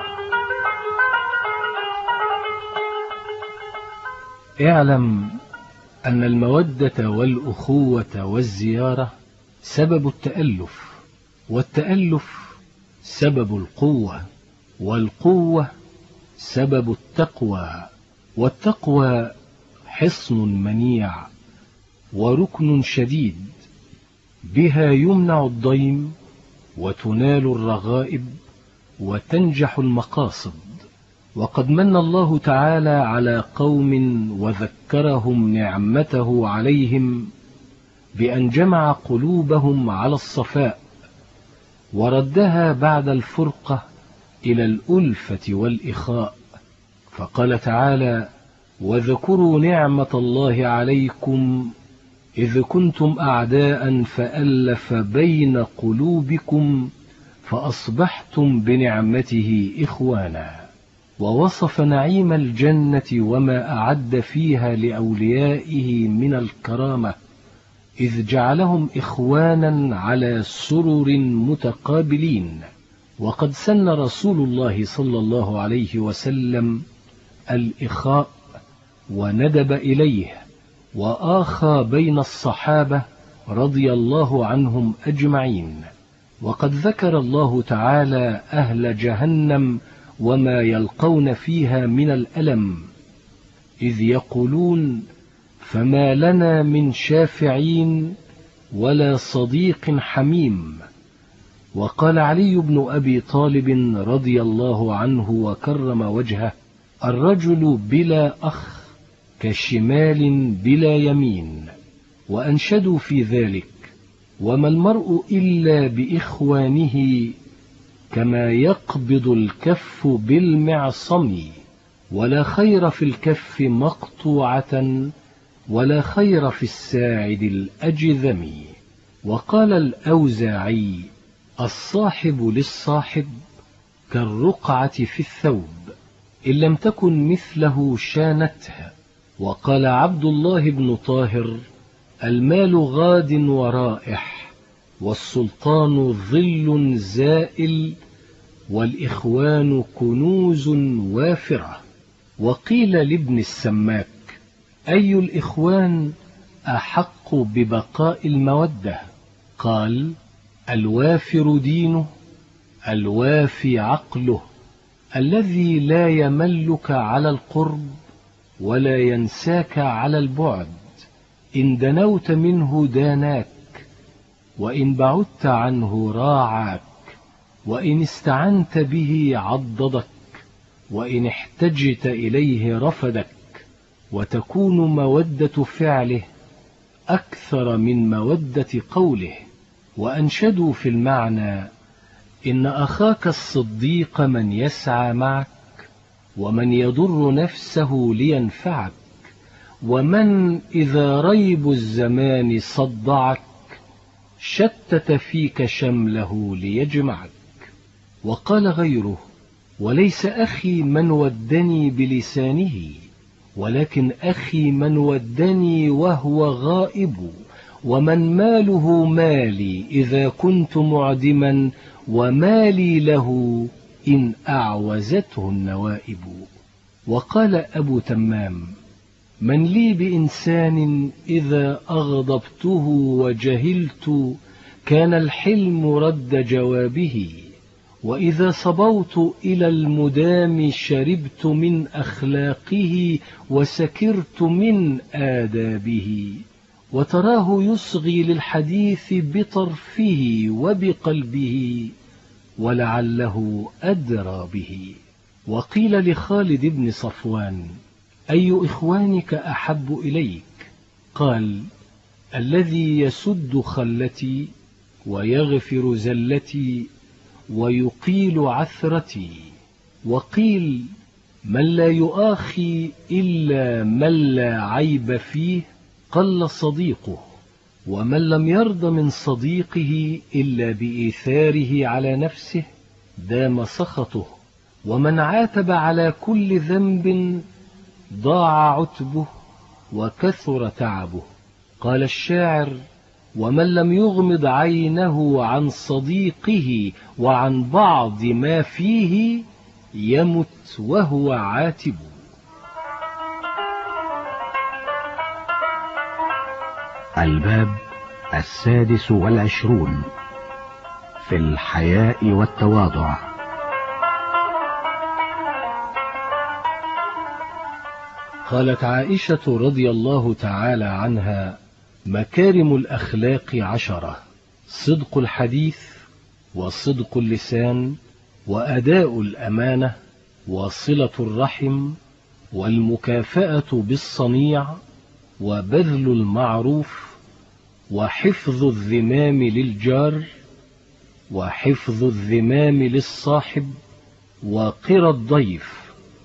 اعلم أن المودة والأخوة والزيارة سبب التألف، والتألف سبب القوة، والقوة سبب التقوى، والتقوى حصن منيع وركن شديد، بها يمنع الضيم، وتنال الرغائب، وتنجح المقاصد. وقد من الله تعالى على قوم وذكرهم نعمته عليهم بأن جمع قلوبهم على الصفاء، وردها بعد الفرقة إلى الألفة والإخاء. فقال تعالى: واذكروا نعمة الله عليكم إذ كنتم أعداء فألف بين قلوبكم فأصبحتم بنعمته إخوانا. ووصف نعيم الجنة وما أعد فيها لأوليائه من الكرامة، إذ جعلهم إخوانا على سرر متقابلين. وقد سن رسول الله صلى الله عليه وسلم الإخاء وندب إليه، وآخى بين الصحابة رضي الله عنهم أجمعين. وقد ذكر الله تعالى أهل جهنم وما يلقون فيها من الألم، إذ يقولون: فما لنا من شافعين ولا صديق حميم. وقال علي بن أبي طالب رضي الله عنه وكرم وجهه: الرجل بلا أخ كشمال بلا يمين. وأنشدوا في ذلك: وما المرء إلا بإخوانه، كما يقبض الكف بالمعصم، ولا خير في الكف مقطوعة، ولا خير في الساعد الأجذم. وقال الأوزاعي: الصاحب للصاحب كالرقعة في الثوب، إن لم تكن مثله شانته. وقال عبد الله بن طاهر: المال غاد ورائح، والسلطان ظل زائل، والإخوان كنوز وافرة. وقيل لابن السماك: أي الإخوان أحق ببقاء المودة؟ قال: الوافر دينه، الوافي عقله، الذي لا يملك على القرب ولا ينساك على البعد، إن دنوت منه داناك، وإن بعدت عنه راعاك، وإن استعنت به عضدك، وإن احتجت إليه رفدك، وتكون مودة فعله أكثر من مودة قوله. وأنشدوا في المعنى: إن أخاك الصديق من يسعى معك، ومن يضر نفسه لينفعك، ومن إذا ريب الزمان صدعك شتت فيك شمله ليجمعك. وقال غيره: وليس أخي من ودني بلسانه، ولكن أخي من ودني وهو غائب، ومن ماله مالي إذا كنت معدما، ومالي له إن أعوزته النوائب. وقال أبو تمام: من لي بإنسان إذا أغضبته وجهلت كان الحلم رد جوابه، وإذا صبوت إلى المدام شربت من أخلاقه وسكرت من آدابه. وتراه يصغي للحديث بطرفه وبقلبه، ولعله أدرى به. وقيل لخالد بن صفوان: أي إخوانك أحب إليك؟ قال: الذي يسد خلتي ويغفر زلتي ويقيل عثرتي. وقيل: من لا يؤاخي إلا من لا عيب فيه قل صديقه، ومن لم يرض من صديقه إلا بإيثاره على نفسه دام سخطه، ومن عاتب على كل ذنب ضاع عتبه وكثر تعبه. قال الشاعر: ومن لم يغمض عينه عن صديقه وعن بعض ما فيه يمت وهو عاتب. الباب السادس والعشرون في الحياء والتواضع. قالت عائشة رضي الله تعالى عنها: مكارم الأخلاق عشرة: صدق الحديث، وصدق اللسان، وأداء الأمانة، وصلة الرحم، والمكافأة بالصنيع، وبذل المعروف، وحفظ الذمام للجار، وحفظ الذمام للصاحب، وقرى الضيف،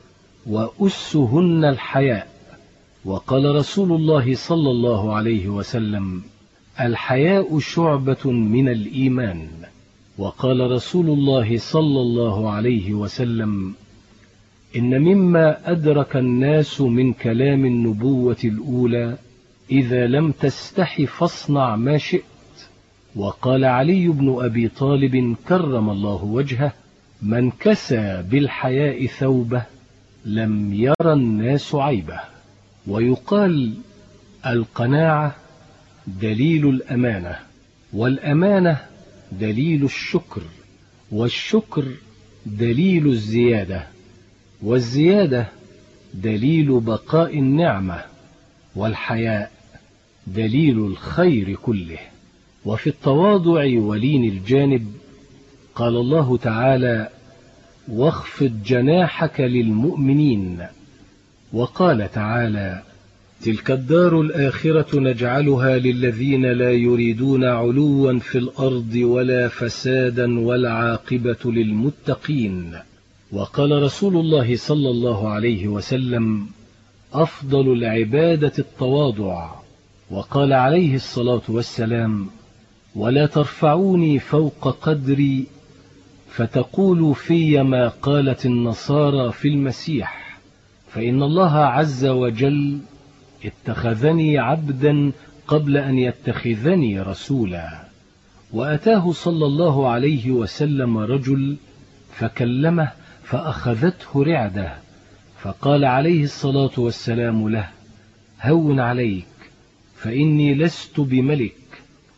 وأسهن الحياء. وقال رسول الله صلى الله عليه وسلم: الحياء شعبة من الإيمان. وقال رسول الله صلى الله عليه وسلم: إن مما أدرك الناس من كلام النبوة الأولى: إذا لم تستح فاصنع ما شئت. وقال علي بن أبي طالب كرم الله وجهه: من كسى بالحياء ثوبه لم ير الناس عيبه. ويقال: القناعة دليل الأمانة، والأمانة دليل الشكر، والشكر دليل الزيادة، والزيادة دليل بقاء النعمة، والحياء دليل الخير كله. وفي التواضع ولين الجانب قال الله تعالى: واخفض جناحك للمؤمنين. وقال تعالى: تلك الدار الآخرة نجعلها للذين لا يريدون علوا في الأرض ولا فسادا والعاقبة للمتقين. وقال رسول الله صلى الله عليه وسلم: أفضل العبادة التواضع. وقال عليه الصلاة والسلام: ولا ترفعوني فوق قدري فتقولوا في ما قالت النصارى في المسيح، فإن الله عز وجل اتخذني عبدا قبل أن يتخذني رسولا. وأتاه صلى الله عليه وسلم رجل فكلمه فأخذته رعدة، فقال عليه الصلاة والسلام له: هون عليك، فإني لست بملك،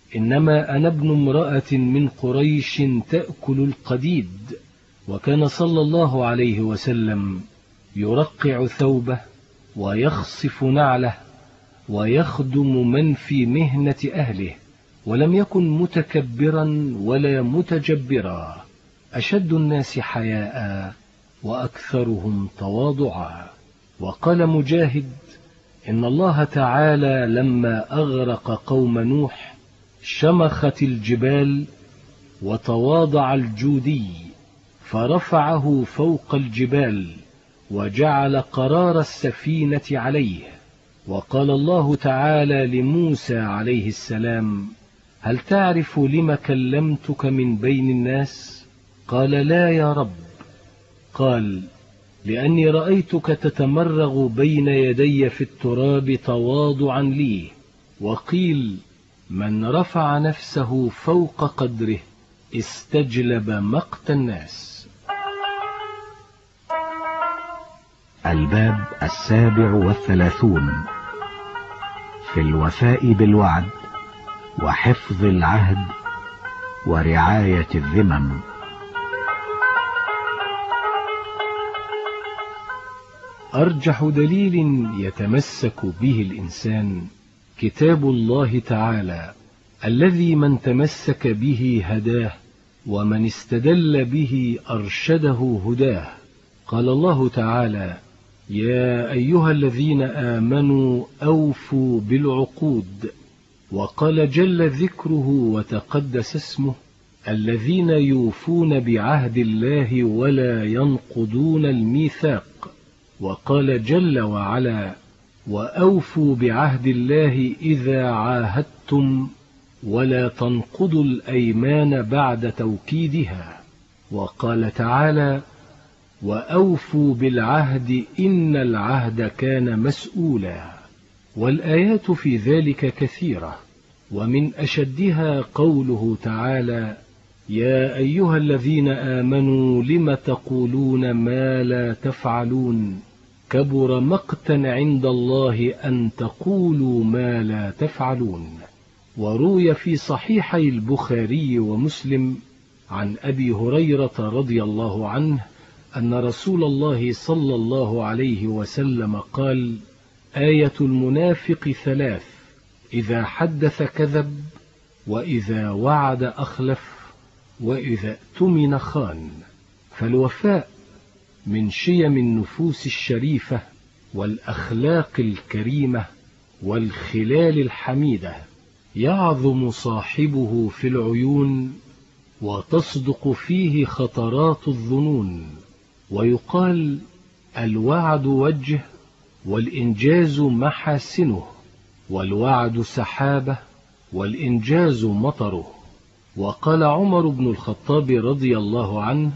إنما أنا ابن امرأة من قريش تأكل القديد. وكان صلى الله عليه وسلم يرقع ثوبه ويخصف نعله ويخدم من في مهنة أهله، ولم يكن متكبرا ولا متجبرا، أشد الناس حياء وأكثرهم تواضعا. وقال مجاهد: إن الله تعالى لما أغرق قوم نوح شمخت الجبال وتواضع الجودي فرفعه فوق الجبال وجعل قرار السفينة عليه. وقال الله تعالى لموسى عليه السلام: هل تعرف لم كلمتك من بين الناس؟ قال: لا يا رب. قال: لأني رأيتك تتمرغ بين يدي في التراب تواضعا لي. وقيل: من رفع نفسه فوق قدره استجلب مقت الناس. الباب السابع والثلاثون في الوفاء بالوعد وحفظ العهد ورعاية الذمم. أرجح دليل يتمسك به الإنسان كتاب الله تعالى، الذي من تمسك به هداه، ومن استدل به أرشده هداه. قال الله تعالى: يا أيها الذين آمنوا أوفوا بالعقود. وقال جل ذكره وتقدس اسمه: الذين يوفون بعهد الله ولا ينقضون الميثاق. وقال جل وعلا: وأوفوا بعهد الله إذا عاهدتم ولا تنقضوا الأيمان بعد توكيدها. وقال تعالى: وأوفوا بالعهد إن العهد كان مسؤولا. والآيات في ذلك كثيرة، ومن أشدها قوله تعالى: يا أيها الذين آمنوا لم تقولون ما لا تفعلون كبر مقتا عند الله أن تقولوا ما لا تفعلون. وروي في صحيحي البخاري ومسلم عن أبي هريرة رضي الله عنه أن رسول الله صلى الله عليه وسلم قال: آية المنافق ثلاث: إذا حدث كذب، وإذا وعد أخلف، وإذا اؤتمن خان. فالوفاء من شيم النفوس الشريفة والأخلاق الكريمة والخلال الحميدة، يعظم صاحبه في العيون وتصدق فيه خطرات الظنون. ويقال: الوعد وجه، والإنجاز محاسنه، والوعد سحابة، والإنجاز مطره. وقال عمر بن الخطاب رضي الله عنه: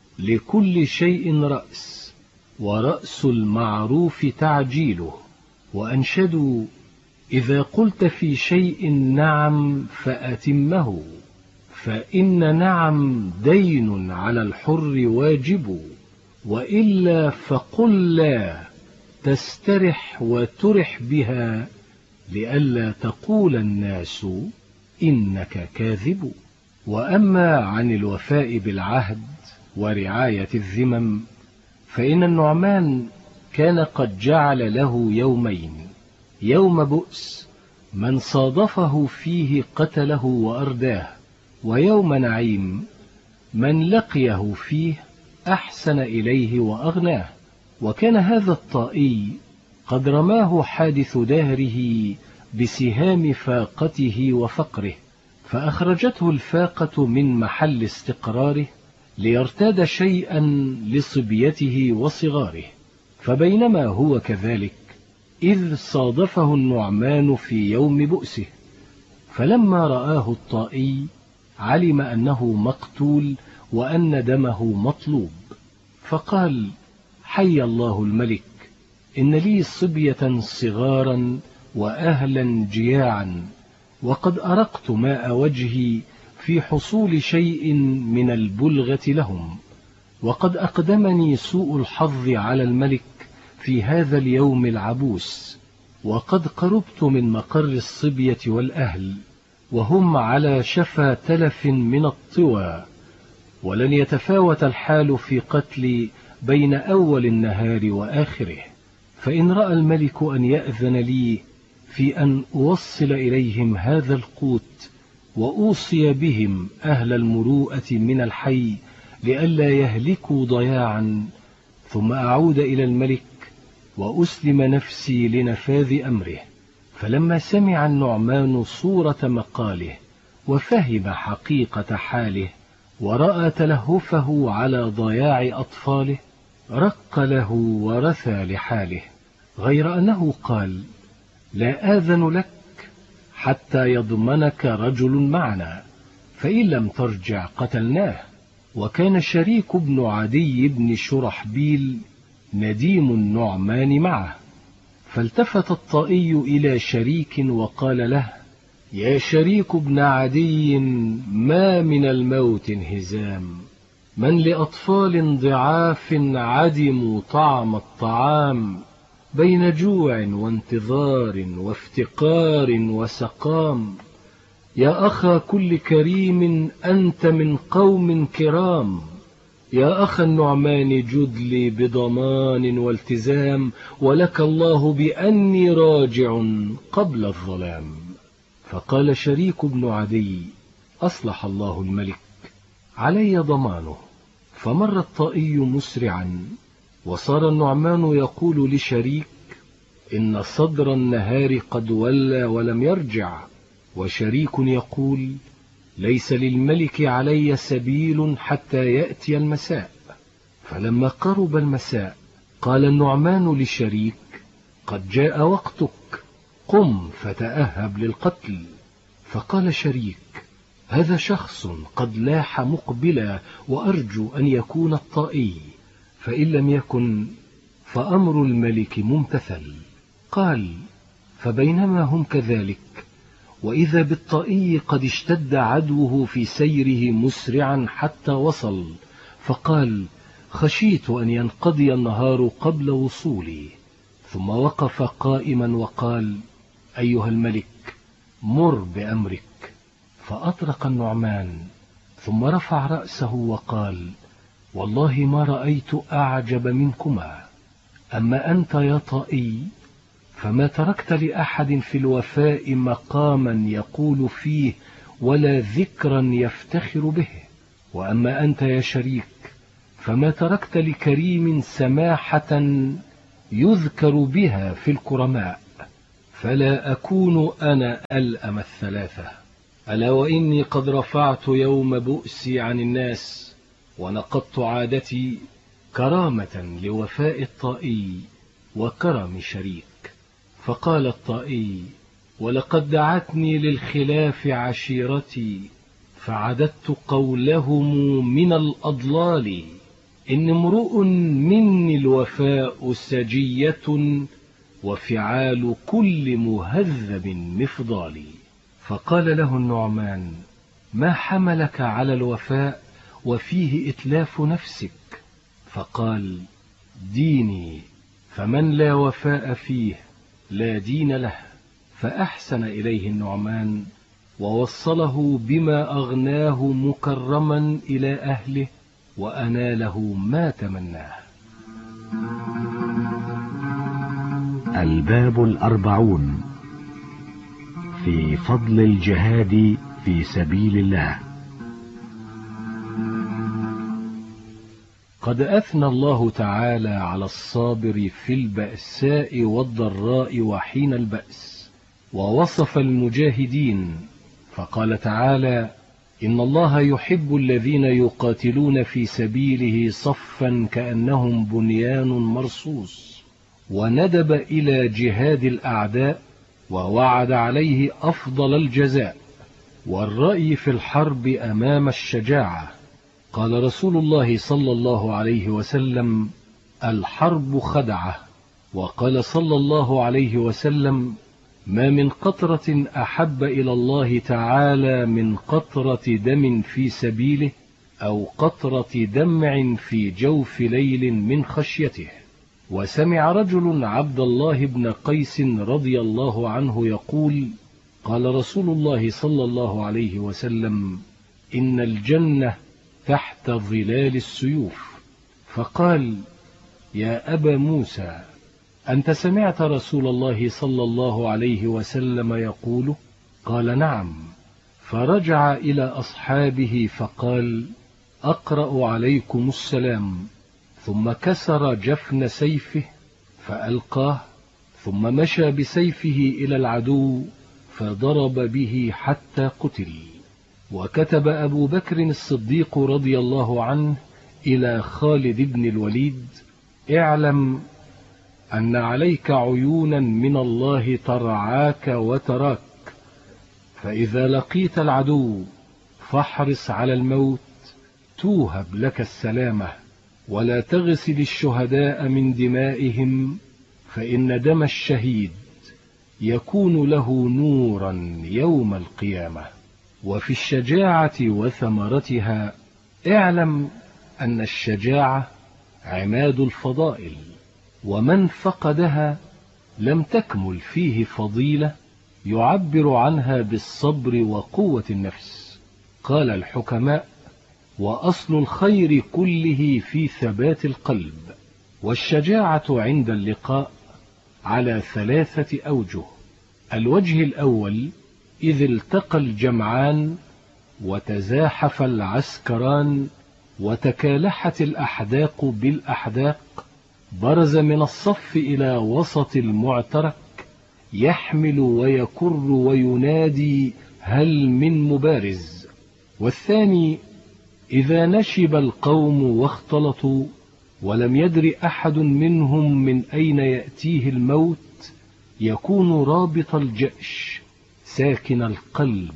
لكل شيء رأس، ورأس المعروف تعجيله. وأنشدوا: إذا قلت في شيء نعم فأتمه، فإن نعم دين على الحر واجب، وإلا فقل لا، تسترح وترح بها، لئلا تقول الناس إنك كاذب. وأما عن الوفاء بالعهد ورعاية الذمم، فإن النعمان كان قد جعل له يومين: يوم بؤس من صادفه فيه قتله وأرداه، ويوم نعيم من لقيه فيه أحسن إليه وأغناه. وكان هذا الطائي قد رماه حادث دهره بسهام فاقته وفقره، فأخرجته الفاقة من محل استقراره ليرتاد شيئا لصبيته وصغاره. فبينما هو كذلك إذ صادفه النعمان في يوم بؤسه، فلما رآه الطائي علم أنه مقتول وأن دمه مطلوب، فقال: حي الله الملك، إن لي صبية صغارا وأهلا جياعا، وقد أرقت ماء وجهي في حصول شيء من البلغة لهم، وقد أقدمني سوء الحظ على الملك في هذا اليوم العبوس، وقد قربت من مقر الصبية والأهل، وهم على شفا تلف من الطوى، ولن يتفاوت الحال في قتل بين أول النهار وآخره، فإن رأى الملك أن يأذن لي في أن أوصل إليهم هذا القوت وأوصي بهم أهل المروءة من الحي لئلا يهلكوا ضياعا، ثم أعود إلى الملك وأسلم نفسي لنفاذ أمره. فلما سمع النعمان صورة مقاله وفهم حقيقة حاله ورأى تلهفه على ضياع أطفاله رق له ورثى لحاله، غير أنه قال: لا آذن لك حتى يضمنك رجل معنا، فإن لم ترجع قتلناه. وكان شريك بن عدي بن شرحبيل نديم النعمان معه، فالتفت الطائي إلى شريك وقال له: يا شريك بن عدي، ما من الموت انهزام، من لأطفال ضعاف عدموا طعم الطعام، بين جوع وانتظار وافتقار وسقام. يا أخا كل كريم أنت من قوم كرام، يا أخا النعمان جد لي بضمان والتزام، ولك الله بأني راجع قبل الظلام. فقال شريك بن عدي: أصلح الله الملك، علي ضمانه. فمر الطائي مسرعا، وصار النعمان يقول لشريك: إن صدر النهار قد ولى ولم يرجع. وشريك يقول: ليس للملك علي سبيل حتى يأتي المساء. فلما قرب المساء قال النعمان لشريك: قد جاء وقتك، قم فتأهب للقتل. فقال شريك: هذا شخص قد لاح مقبلا، وأرجو أن يكون الطائي، فإن لم يكن فأمر الملك ممتثل. قال: فبينما هم كذلك وإذا بالطائي قد اشتد عدوه في سيره مسرعا حتى وصل، فقال: خشيت أن ينقضي النهار قبل وصولي. ثم وقف قائما وقال: أيها الملك، مر بأمرك. فأطرق النعمان، ثم رفع رأسه وقال: والله ما رأيت أعجب منكما. أما أنت يا طائي فما تركت لأحد في الوفاء مقاما يقول فيه ولا ذكرا يفتخر به، وأما أنت يا شريك فما تركت لكريم سماحة يذكر بها في الكرماء، فلا أكون أنا ألأم الثلاثة. ألا وإني قد رفعت يوم بؤسي عن الناس ونقضت عادتي كرامة لوفاء الطائي وكرم شريك. فقال الطائي: ولقد دعتني للخلاف عشيرتي فعددت قولهم من الأضلال، إن امرؤ مني الوفاء سجية وفعال كل مهذب مفضال. فقال له النعمان: ما حملك على الوفاء وفيه إتلاف نفسك؟ فقال: ديني، فمن لا وفاء فيه لا دين له. فأحسن إليه النعمان ووصله بما أغناه مكرما إلى أهله وأناله ما تمناه. الباب الأربعون في فضل الجهاد في سبيل الله. قد أثنى الله تعالى على الصابر في البأساء والضراء وحين البأس، ووصف المجاهدين فقال تعالى: إن الله يحب الذين يقاتلون في سبيله صفا كأنهم بنيان مرصوص. وندب إلى جهاد الأعداء ووعد عليه أفضل الجزاء، والرأي في الحرب أمام الشجاعة. قال رسول الله صلى الله عليه وسلم: الحرب خدعة. وقال صلى الله عليه وسلم: ما من قطرة أحب إلى الله تعالى من قطرة دم في سبيله، أو قطرة دمع في جوف ليل من خشيته. وسمع رجل عبد الله بن قيس رضي الله عنه يقول: قال رسول الله صلى الله عليه وسلم: إن الجنة تحت ظلال السيوف. فقال: يا أبا موسى، أنت سمعت رسول الله صلى الله عليه وسلم يقول؟ قال: نعم. فرجع إلى أصحابه فقال: أقرأ عليكم السلام. ثم كسر جفن سيفه فألقاه، ثم مشى بسيفه إلى العدو فضرب به حتى قتل. وكتب أبو بكر الصديق رضي الله عنه إلى خالد بن الوليد: اعلم أن عليك عيونا من الله ترعاك وتراك، فإذا لقيت العدو فاحرص على الموت توهب لك السلامة، ولا تغسل الشهداء من دمائهم، فإن دم الشهيد يكون له نورا يوم القيامة. وفي الشجاعة وثمرتها اعلم أن الشجاعة عماد الفضائل، ومن فقدها لم تكمل فيه فضيلة يعبر عنها بالصبر وقوة النفس. قال الحكماء: وأصل الخير كله في ثبات القلب. والشجاعة عند اللقاء على ثلاثة أوجه: الوجه الأول إذ التقى الجمعان وتزاحف العسكران وتكالحت الأحداق بالأحداق، برز من الصف إلى وسط المعترك يحمل ويكر وينادي: هل من مبارز؟ والثاني إذا نشب القوم واختلطوا ولم يدر أحد منهم من أين يأتيه الموت، يكون رابط الجأش ساكن القلب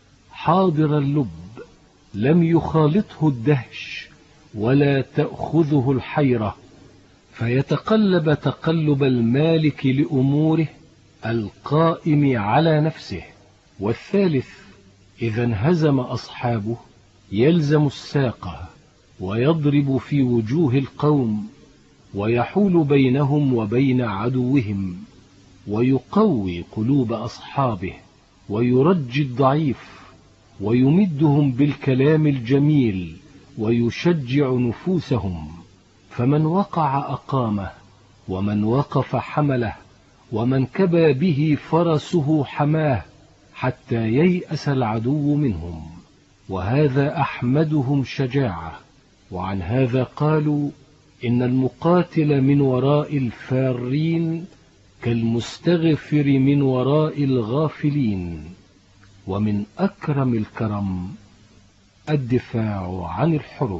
حاضر اللب، لم يخالطه الدهش ولا تأخذه الحيرة، فيتقلب تقلب المالك لأموره القائم على نفسه. والثالث إذا انهزم أصحابه يلزم الساقة ويضرب في وجوه القوم ويحول بينهم وبين عدوهم، ويقوي قلوب أصحابه ويرجي الضعيف ويمدهم بالكلام الجميل ويشجع نفوسهم، فمن وقع أقامه، ومن وقف حمله، ومن كبى به فرسه حماه، حتى ييأس العدو منهم. وهذا أحمدهم شجاعة. وعن هذا قالوا: إن المقاتل من وراء الفارين كالمستغفر من وراء الغافلين. ومن أكرم الكرم الدفاع عن الحرم.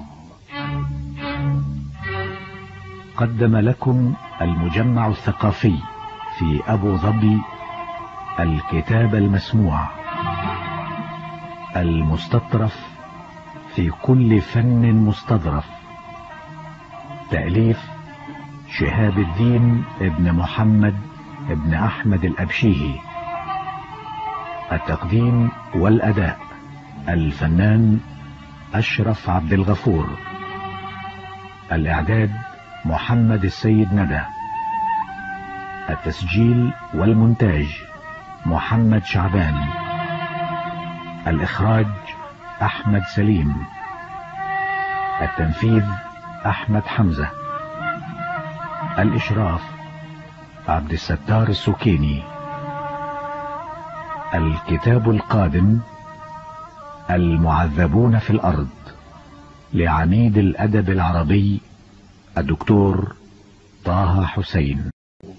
قدم لكم المجمع الثقافي في أبو ظبي الكتاب المسموع المستطرف في كل فن مستظرف، تأليف شهاب الدين ابن محمد ابن أحمد الأبشيهي، التقديم والأداء الفنان أشرف عبد الغفور، الإعداد محمد السيد ندى، التسجيل والمونتاج محمد شعبان، الإخراج أحمد سليم، التنفيذ أحمد حمزة، الإشراف عبد الستار السكيني. الكتاب القادم: المعذبون في الأرض، لعميد الأدب العربي الدكتور طه حسين.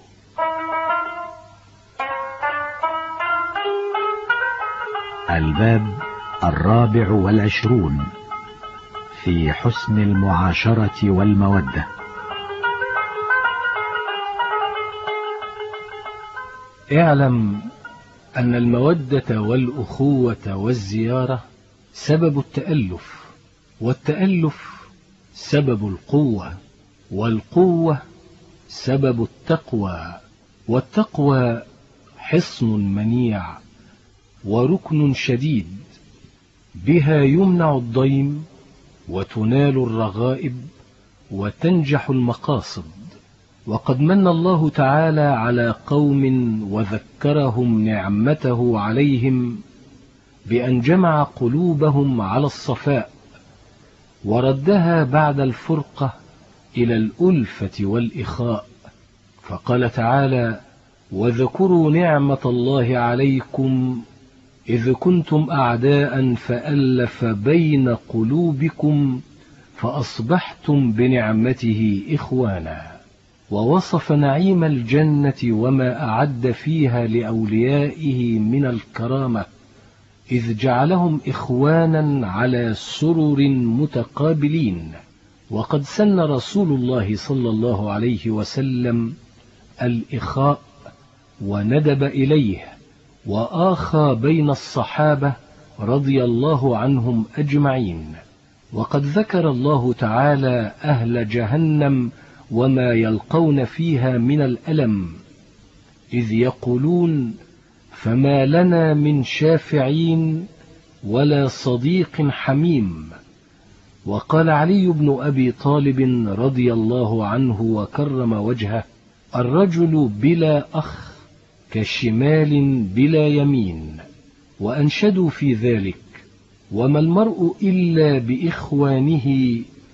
الباب الرابع والعشرون في حسن المعاشرة والمودة. اعلم أن المودة والأخوة والزيارة سبب التألف، والتألف سبب القوة، والقوة سبب التقوى، والتقوى حصن منيع وركن شديد، بها يمنع الضيم وتنال الرغائب وتنجح المقاصد، وقد من الله تعالى على قوم وذكرهم نعمته عليهم بأن جمع قلوبهم على الصفاء وردها بعد الفرقة إلى الألفة والإخاء، فقال تعالى: واذكروا نعمة الله عليكم إذ كنتم أعداء فألف بين قلوبكم فأصبحتم بنعمته إخوانا. ووصف نعيم الجنة وما أعد فيها لأوليائه من الكرامة إذ جعلهم إخوانا على سرر متقابلين. وقد سن رسول الله صلى الله عليه وسلم الإخاء وندب إليه وآخى بين الصحابة رضي الله عنهم أجمعين. وقد ذكر الله تعالى أهل جهنم وما يلقون فيها من الألم إذ يقولون: فما لنا من شافعين ولا صديق حميم. وقال علي بن أبي طالب رضي الله عنه وكرم وجهه: الرجل بلا أخ كشمال بلا يمين. وأنشدوا في ذلك: وما المرء إلا بإخوانه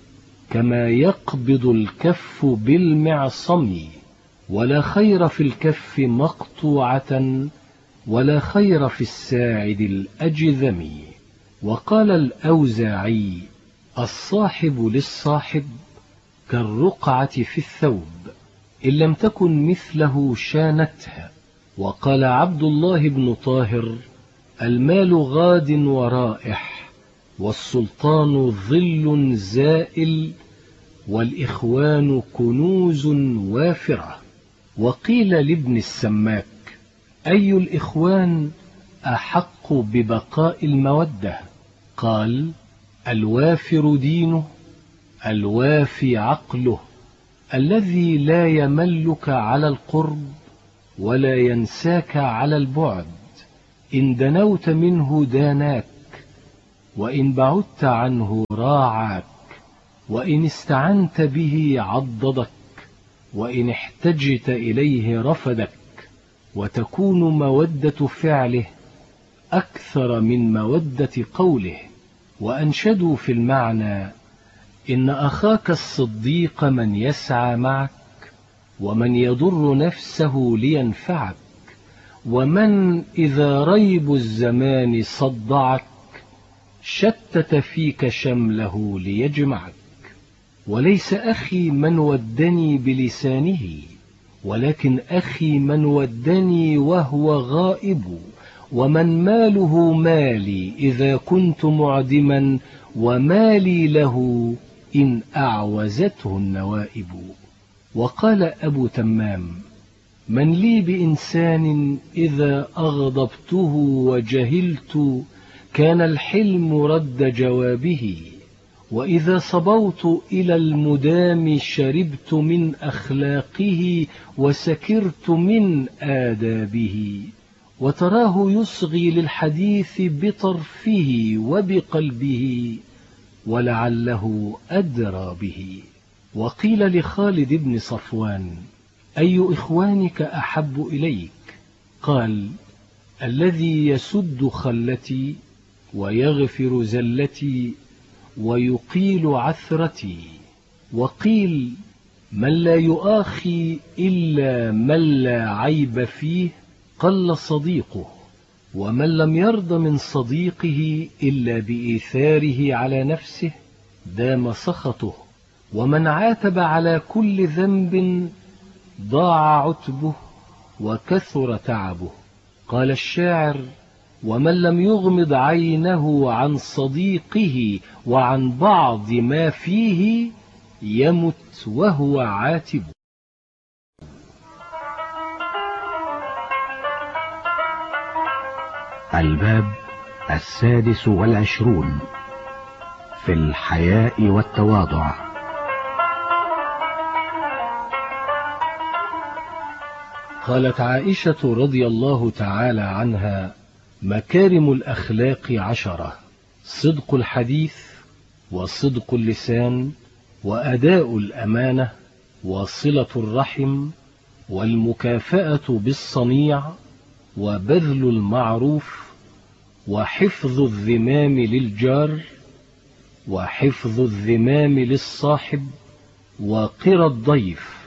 كما يقبض الكف بالمعصم، ولا خير في الكف مقطوعة ولا خير في الساعد الأجذم. وقال الأوزاعي: الصاحب للصاحب كالرقعة في الثوب، إن لم تكن مثله شانته. وقال عبد الله بن طاهر: المال غاد ورائح، والسلطان ظل زائل، والإخوان كنوز وافرة. وقيل لابن السماك: أي الإخوان أحق ببقاء المودة؟ قال: الوافر دينه، الوافي عقله، الذي لا يملك على القرب ولا ينساك على البعد، إن دنوت منه داناك، وإن بعدت عنه راعاك، وإن استعنت به عضدك، وإن احتجت إليه رفدك. وتكون مودة فعله أكثر من مودة قوله. وأنشدوا في المعنى: إن أخاك الصديق من يسعى معك، ومن يضر نفسه لينفعك، ومن إذا ريب الزمان صدعك شتت فيك شمله ليجمعك. وليس أخي من ودني بلسانه، ولكن أخي من ودني وهو غائب، ومن ماله مالي إذا كنت معدما، ومالي له إن أعوزته النوائب. وقال أبو تمام: من لي بإنسان إذا أغضبته وجهلت كان الحلم رد جوابه، وإذا صبوت إلى المدام شربت من أخلاقه وسكرت من آدابه. وتراه يصغي للحديث بطرفه وبقلبه، ولعله أدرى به. وقيل لخالد بن صفوان: أي إخوانك أحب إليك؟ قال: الذي يسد خلتي ويغفر زلتي ويقيل عثرتي. وقيل: من لا يؤاخي إلا من لا عيب فيه قل صديقه، ومن لم يرض من صديقه إلا بإيثاره على نفسه دام سخطه، ومن عاتب على كل ذنب ضاع عتبه وكثر تعبه. قال الشاعر: ومن لم يغمض عينه عن صديقه وعن بعض ما فيه يمت وهو عاتب. الباب السادس والعشرون في الحياء والتواضع. قالت عائشة رضي الله تعالى عنها: مكارم الأخلاق عشرة: صدق الحديث، وصدق اللسان، وأداء الأمانة، وصلة الرحم، والمكافأة بالصنيع، وبذل المعروف، وحفظ الذمام للجار، وحفظ الذمام للصاحب، وقرى الضيف،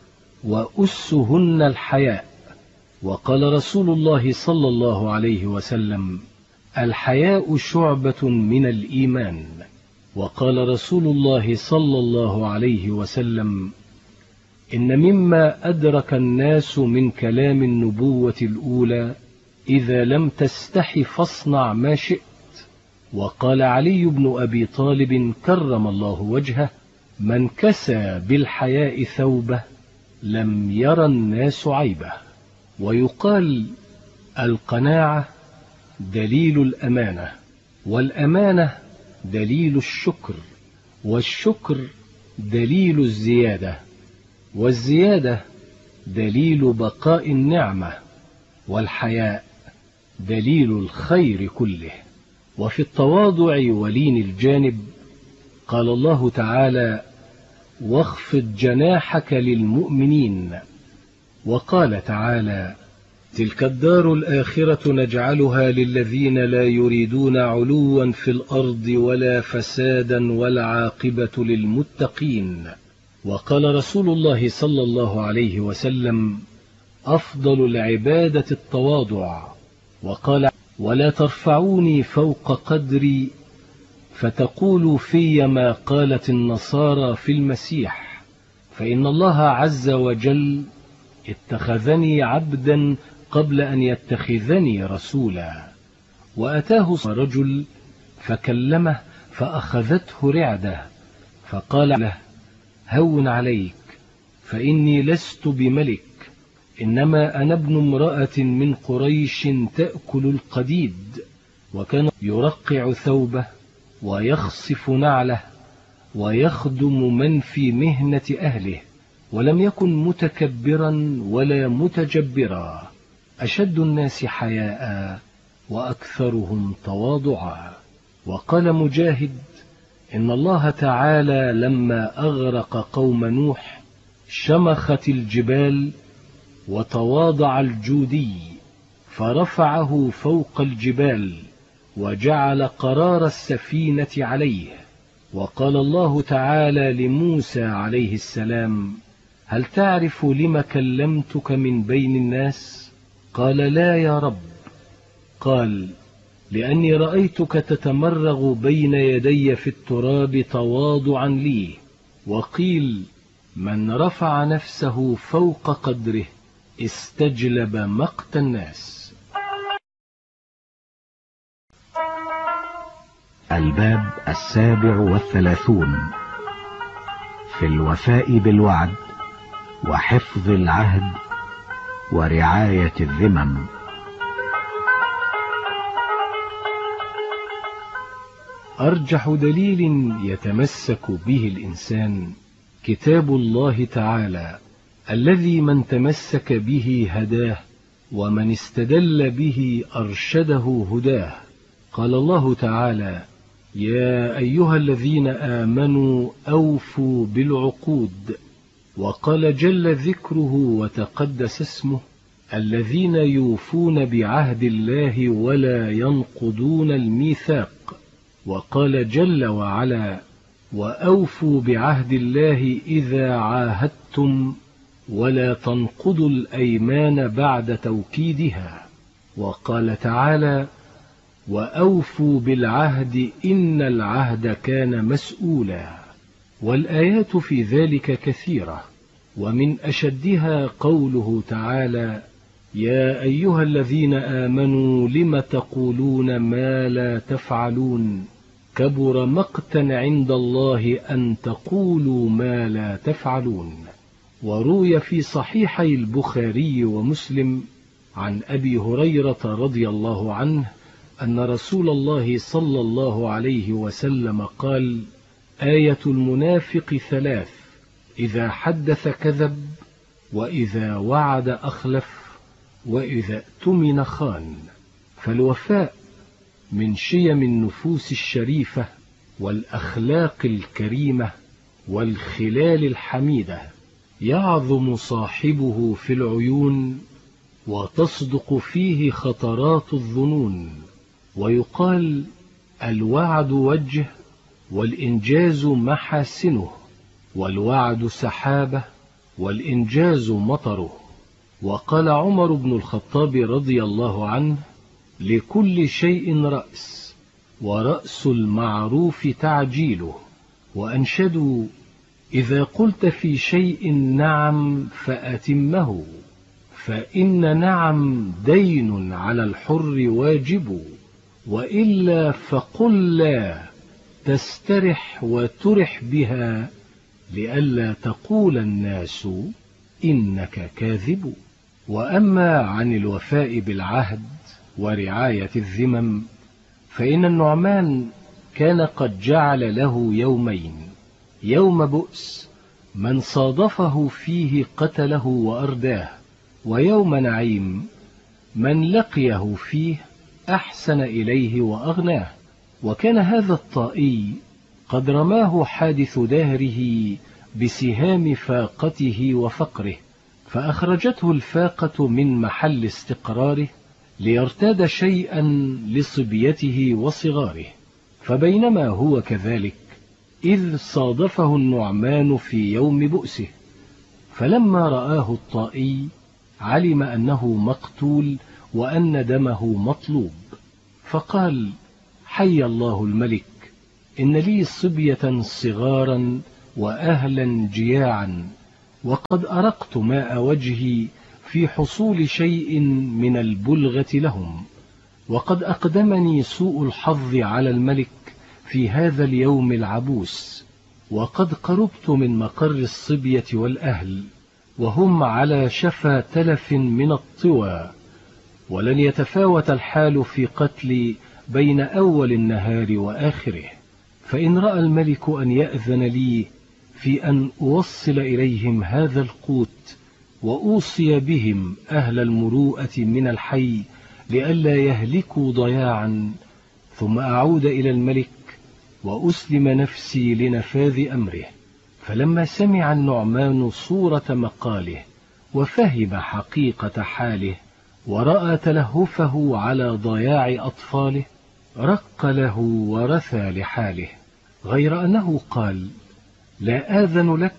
وأسهن الحياء. وقال رسول الله صلى الله عليه وسلم: الحياء شعبة من الإيمان. وقال رسول الله صلى الله عليه وسلم: إن مما أدرك الناس من كلام النبوة الأولى: إذا لم تستح فاصنع ما شئت. وقال علي بن أبي طالب كرم الله وجهه: من كسى بالحياء ثوبه لم ير الناس عيبه. ويقال: القناعة دليل الأمانة، والأمانة دليل الشكر، والشكر دليل الزيادة، والزيادة دليل بقاء النعمة، والحياء دليل الخير كله. وفي التواضع ولين الجانب قال الله تعالى: واخفض جناحك للمؤمنين. وقال تعالى: تلك الدار الآخرة نجعلها للذين لا يريدون علوا في الأرض ولا فسادا والعاقبة للمتقين. وقال رسول الله صلى الله عليه وسلم: أفضل العبادة التواضع. وقال: ولا ترفعوني فوق قدري فتقولوا في ما قالت النصارى في المسيح، فإن الله عز وجل اتخذني عبدا قبل أن يتخذني رسولا. وأتاه رجل فكلمه فأخذته رعدة، فقال له: هون عليك، فإني لست بملك، إنما أنا ابن امرأة من قريش تأكل القديد. وكان يرقع ثوبه ويخصف نعله ويخدم من في مهنة أهله، ولم يكن متكبرا ولا متجبرا، أشد الناس حياء وأكثرهم تواضعا. وقال مجاهد: إن الله تعالى لما أغرق قوم نوح شمخت الجبال وتواضع الجودي فرفعه فوق الجبال وجعل قرار السفينة عليه. وقال الله تعالى لموسى عليه السلام: هل تعرف لم كلمتك من بين الناس؟ قال: لا يا رب. قال: لأني رأيتك تتمرغ بين يدي في التراب تواضعا لي. وقيل: من رفع نفسه فوق قدره استجلب مقت الناس. الباب السابع والثلاثون في الوفاء بالوعد وحفظ العهد ورعاية الذمم. أرجح دليل يتمسك به الإنسان كتاب الله تعالى، الذي من تمسك به هداه، ومن استدل به أرشده هداه. قال الله تعالى: يا أيها الذين آمنوا أوفوا بالعقود. وقال جل ذكره وتقدس اسمه: الذين يوفون بعهد الله ولا ينقضون الميثاق. وقال جل وعلا: وأوفوا بعهد الله إذا عاهدتم ولا تنقضوا الأيمان بعد توكيدها. وقال تعالى: وأوفوا بالعهد إن العهد كان مسؤولا. والآيات في ذلك كثيرة، ومن أشدها قوله تعالى: يا أيها الذين آمنوا لم تقولون ما لا تفعلون كبر مقتا عند الله أن تقولوا ما لا تفعلون. وروي في صحيحي البخاري ومسلم عن أبي هريرة رضي الله عنه أن رسول الله صلى الله عليه وسلم قال: آية المنافق ثلاث: إذا حدث كذب، وإذا وعد أخلف، وإذا اؤتمن خان. فالوفاء من شيم النفوس الشريفة والأخلاق الكريمة والخلال الحميدة، يعظم صاحبه في العيون وتصدق فيه خطرات الظنون، ويقال الوعد وجه والإنجاز محاسنه، والوعد سحابة والإنجاز مطره. وقال عمر بن الخطاب رضي الله عنه: لكل شيء رأس، ورأس المعروف تعجيله. وأنشدوا: إذا قلت في شيء نعم فأتمه، فإن نعم دين على الحر واجب، وإلا فقل لا، تسترح وترح بها، لئلا تقول الناس إنك كاذب. وأما عن الوفاء بالعهد ورعاية الذمم، فإن النعمان كان قد جعل له يومين: يوم بؤس من صادفه فيه قتله وأرداه، ويوم نعيم من لقيه فيه أحسن إليه وأغناه. وكان هذا الطائي قد رماه حادث دهره بسهام فاقته وفقره، فأخرجته الفاقة من محل استقراره ليرتاد شيئا لصبيته وصغاره. فبينما هو كذلك إذ صادفه النعمان في يوم بؤسه، فلما رآه الطائي علم أنه مقتول وأن دمه مطلوب، فقال: حي الله الملك، إن لي صبية صغارا وأهلا جياعا، وقد أرقت ماء وجهي في حصول شيء من البلغة لهم، وقد أقدمني سوء الحظ على الملك في هذا اليوم العبوس، وقد قربت من مقر الصبية والأهل، وهم على شفا تلف من الطوى، ولن يتفاوت الحال في قتلي بين أول النهار وآخره، فإن رأى الملك أن يأذن لي في أن أوصل إليهم هذا القوت وأوصي بهم أهل المروءة من الحي لئلا يهلكوا ضياعا، ثم أعود إلى الملك وأسلم نفسي لنفاذ أمره. فلما سمع النعمان صورة مقاله وفهم حقيقة حاله ورأى تلهفه على ضياع أطفاله، رق له ورثى لحاله، غير أنه قال: لا آذن لك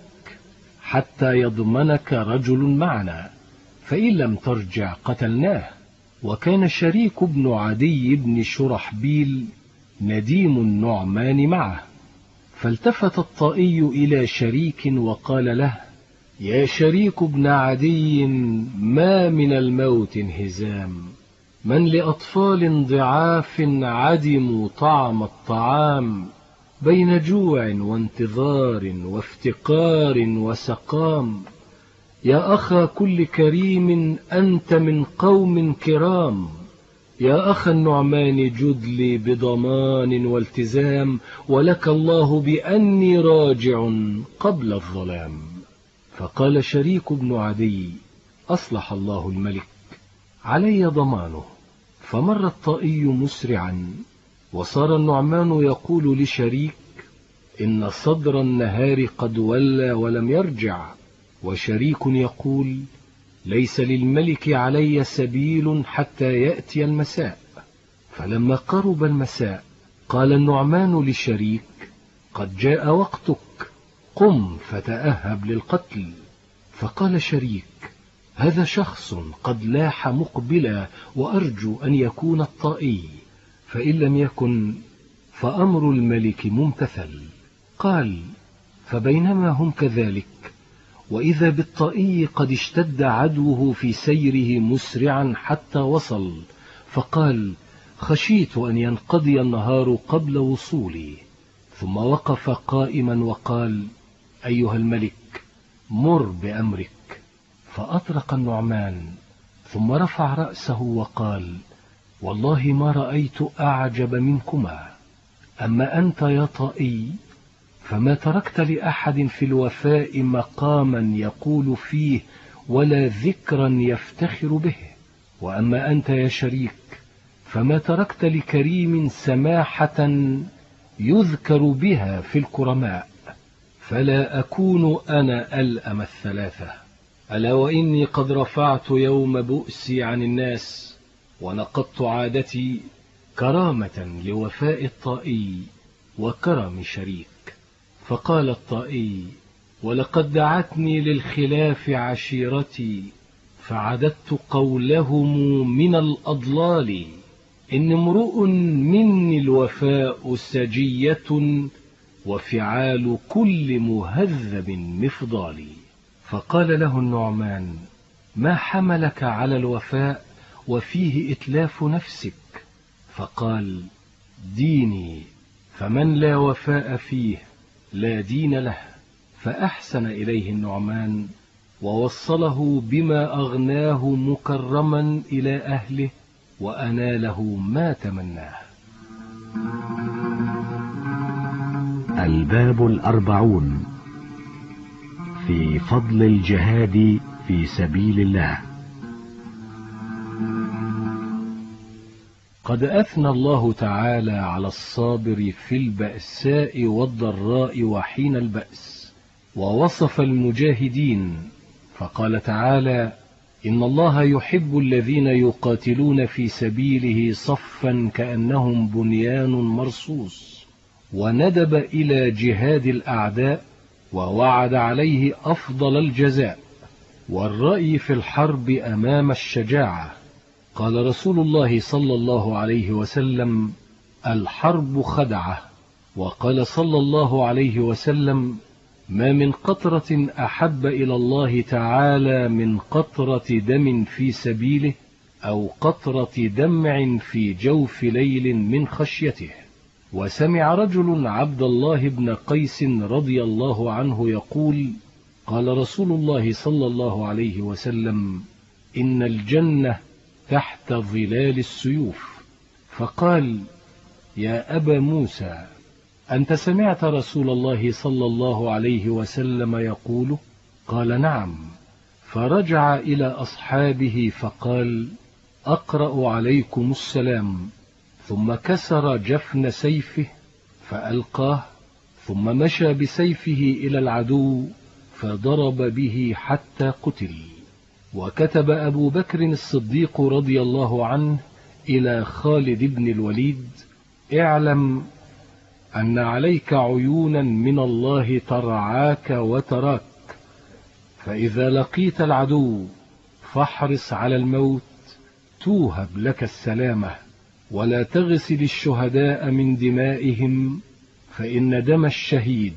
حتى يضمنك رجل معنا، فإن لم ترجع قتلناه. وكان شريك بن عدي بن شرحبيل نديم النعمان معه، فالتفت الطائي إلى شريك وقال له: يا شريك بن عدي، ما من الموت انهزام، من لأطفال ضعاف عدموا طعم الطعام، بين جوع وانتظار وافتقار وسقام. يا أخا كل كريم، أنت من قوم كرام، يا أخا النعمان جد لي بضمان والتزام، ولك الله بأني راجع قبل الظلام. فقال شريك بن عدي: أصلح الله الملك، علي ضمانه. فمر الطائي مسرعا، وصار النعمان يقول لشريك: إن صدر النهار قد ولى ولم يرجع. وشريك يقول: ليس للملك علي سبيل حتى يأتي المساء. فلما قرب المساء قال النعمان لشريك: قد جاء وقتك، قم فتأهب للقتل. فقال شريك: هذا شخص قد لاح مقبلا، وأرجو أن يكون الطائي، فإن لم يكن فأمر الملك ممتثل. قال: فبينما هم كذلك وإذا بالطائي قد اشتد عدوه في سيره مسرعا حتى وصل، فقال: خشيت أن ينقضي النهار قبل وصولي. ثم وقف قائما وقال: أيها الملك، مر بأمرك. فأطرق النعمان، ثم رفع رأسه وقال: والله ما رأيت أعجب منكما. أما أنت يا طائي فما تركت لأحد في الوفاء مقاما يقول فيه ولا ذكرا يفتخر به، وأما أنت يا شريك فما تركت لكريم سماحة يذكر بها في الكرماء. فلا أكون أنا ألأم الثلاثة. ألا وإني قد رفعت يوم بؤسي عن الناس، ونقضت عادتي كرامة لوفاء الطائي وكرم شريك. فقال الطائي: ولقد دعتني للخلاف عشيرتي، فعددت قولهم من الأضلال. إن امرؤ مني الوفاء سجية، وفعال كل مهذب مفضال. فقال له النعمان: ما حملك على الوفاء وفيه إتلاف نفسك؟ فقال: ديني، فمن لا وفاء فيه لا دين له. فأحسن إليه النعمان ووصله بما أغناه مكرما إلى أهله، وأناله ما تمناه. الباب الأربعون في فضل الجهاد في سبيل الله. قد أثنى الله تعالى على الصابر في البأساء والضراء وحين البأس، ووصف المجاهدين فقال تعالى: إن الله يحب الذين يقاتلون في سبيله صفا كأنهم بنيان مرصوص. وندب إلى جهاد الأعداء، ووعد عليه أفضل الجزاء. والرأي في الحرب أمام الشجاعة. قال رسول الله صلى الله عليه وسلم: الحرب خدعة. وقال صلى الله عليه وسلم: ما من قطرة أحب إلى الله تعالى من قطرة دم في سبيله، أو قطرة دمع في جوف ليل من خشيته. وسمع رجل عبد الله بن قيس رضي الله عنه يقول: قال رسول الله صلى الله عليه وسلم: إن الجنة تحت ظلال السيوف. فقال: يا أبا موسى، أنت سمعت رسول الله صلى الله عليه وسلم يقول؟ قال: نعم. فرجع إلى أصحابه فقال: أقرأ عليكم السلام. ثم كسر جفن سيفه فألقاه، ثم مشى بسيفه إلى العدو فضرب به حتى قتل. وكتب أبو بكر الصديق رضي الله عنه إلى خالد بن الوليد: اعلم أن عليك عيونا من الله ترعاك وتراك، فإذا لقيت العدو فاحرص على الموت توهب لك السلامة، ولا تغسل الشهداء من دمائهم، فإن دم الشهيد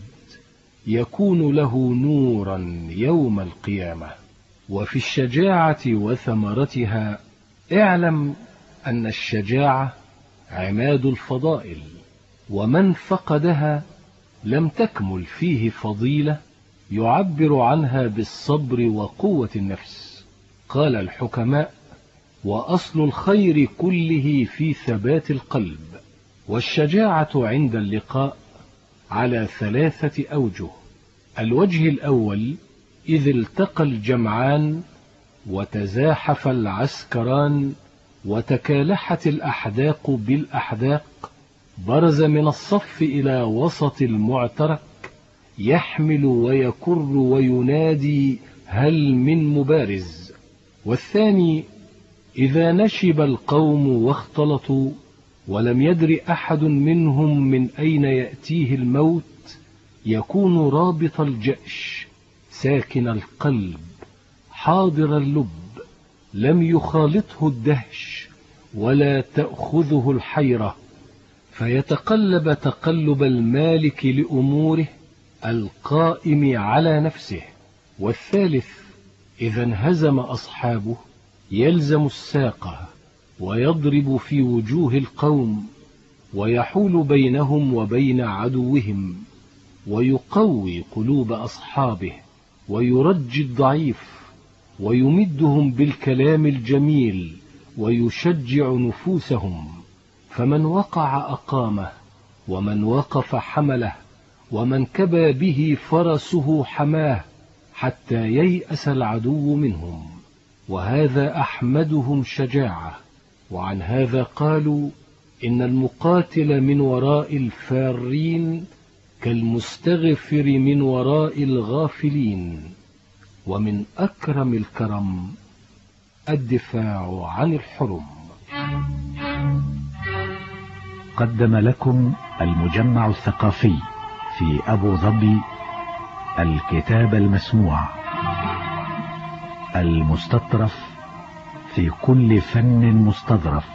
يكون له نورا يوم القيامة. وفي الشجاعة وثمرتها اعلم أن الشجاعة عماد الفضائل، ومن فقدها لم تكمل فيه فضيلة يعبر عنها بالصبر وقوة النفس. قال الحكماء: وأصل الخير كله في ثبات القلب. والشجاعة عند اللقاء على ثلاثة أوجه. الوجه الأول: إذ التقى الجمعان وتزاحف العسكران وتكالحت الأحداق بالأحداق، برز من الصف إلى وسط المعترك يحمل ويكر وينادي: هل من مبارز؟ والثاني: إذا نشب القوم واختلطوا ولم يدر أحد منهم من أين يأتيه الموت، يكون رابط الجأش ساكن القلب حاضر اللب، لم يخالطه الدهش ولا تأخذه الحيرة، فيتقلب تقلب المالك لأموره القائم على نفسه. والثالث: إذا انهزم أصحابه يلزم الساقة ويضرب في وجوه القوم، ويحول بينهم وبين عدوهم، ويقوي قلوب أصحابه، ويرجي الضعيف، ويمدهم بالكلام الجميل، ويشجع نفوسهم. فمن وقع أقامه، ومن وقف حمله، ومن كبى به فرسه حماه، حتى ييأس العدو منهم. وهذا أحمدهم شجاعة. وعن هذا قالوا: إن المقاتل من وراء الفارين كالمستغفر من وراء الغافلين، ومن أكرم الكرم الدفاع عن الحرم. قدم لكم المجمع الثقافي في أبو ظبي الكتاب المسموع المستطرف في كل فن مستظرف،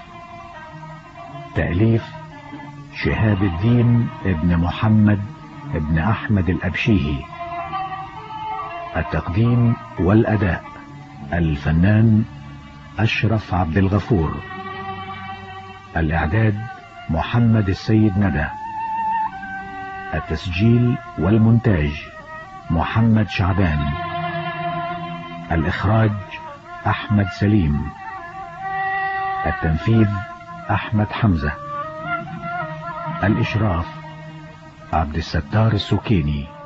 تأليف شهاب الدين ابن محمد ابن أحمد الأبشيهي، التقديم والأداء الفنان أشرف عبد الغفور، الإعداد محمد السيد ندى، التسجيل والمونتاج محمد شعبان، الإخراج أحمد سليم، التنفيذ أحمد حمزة، الإشراف عبد الستار السكيني.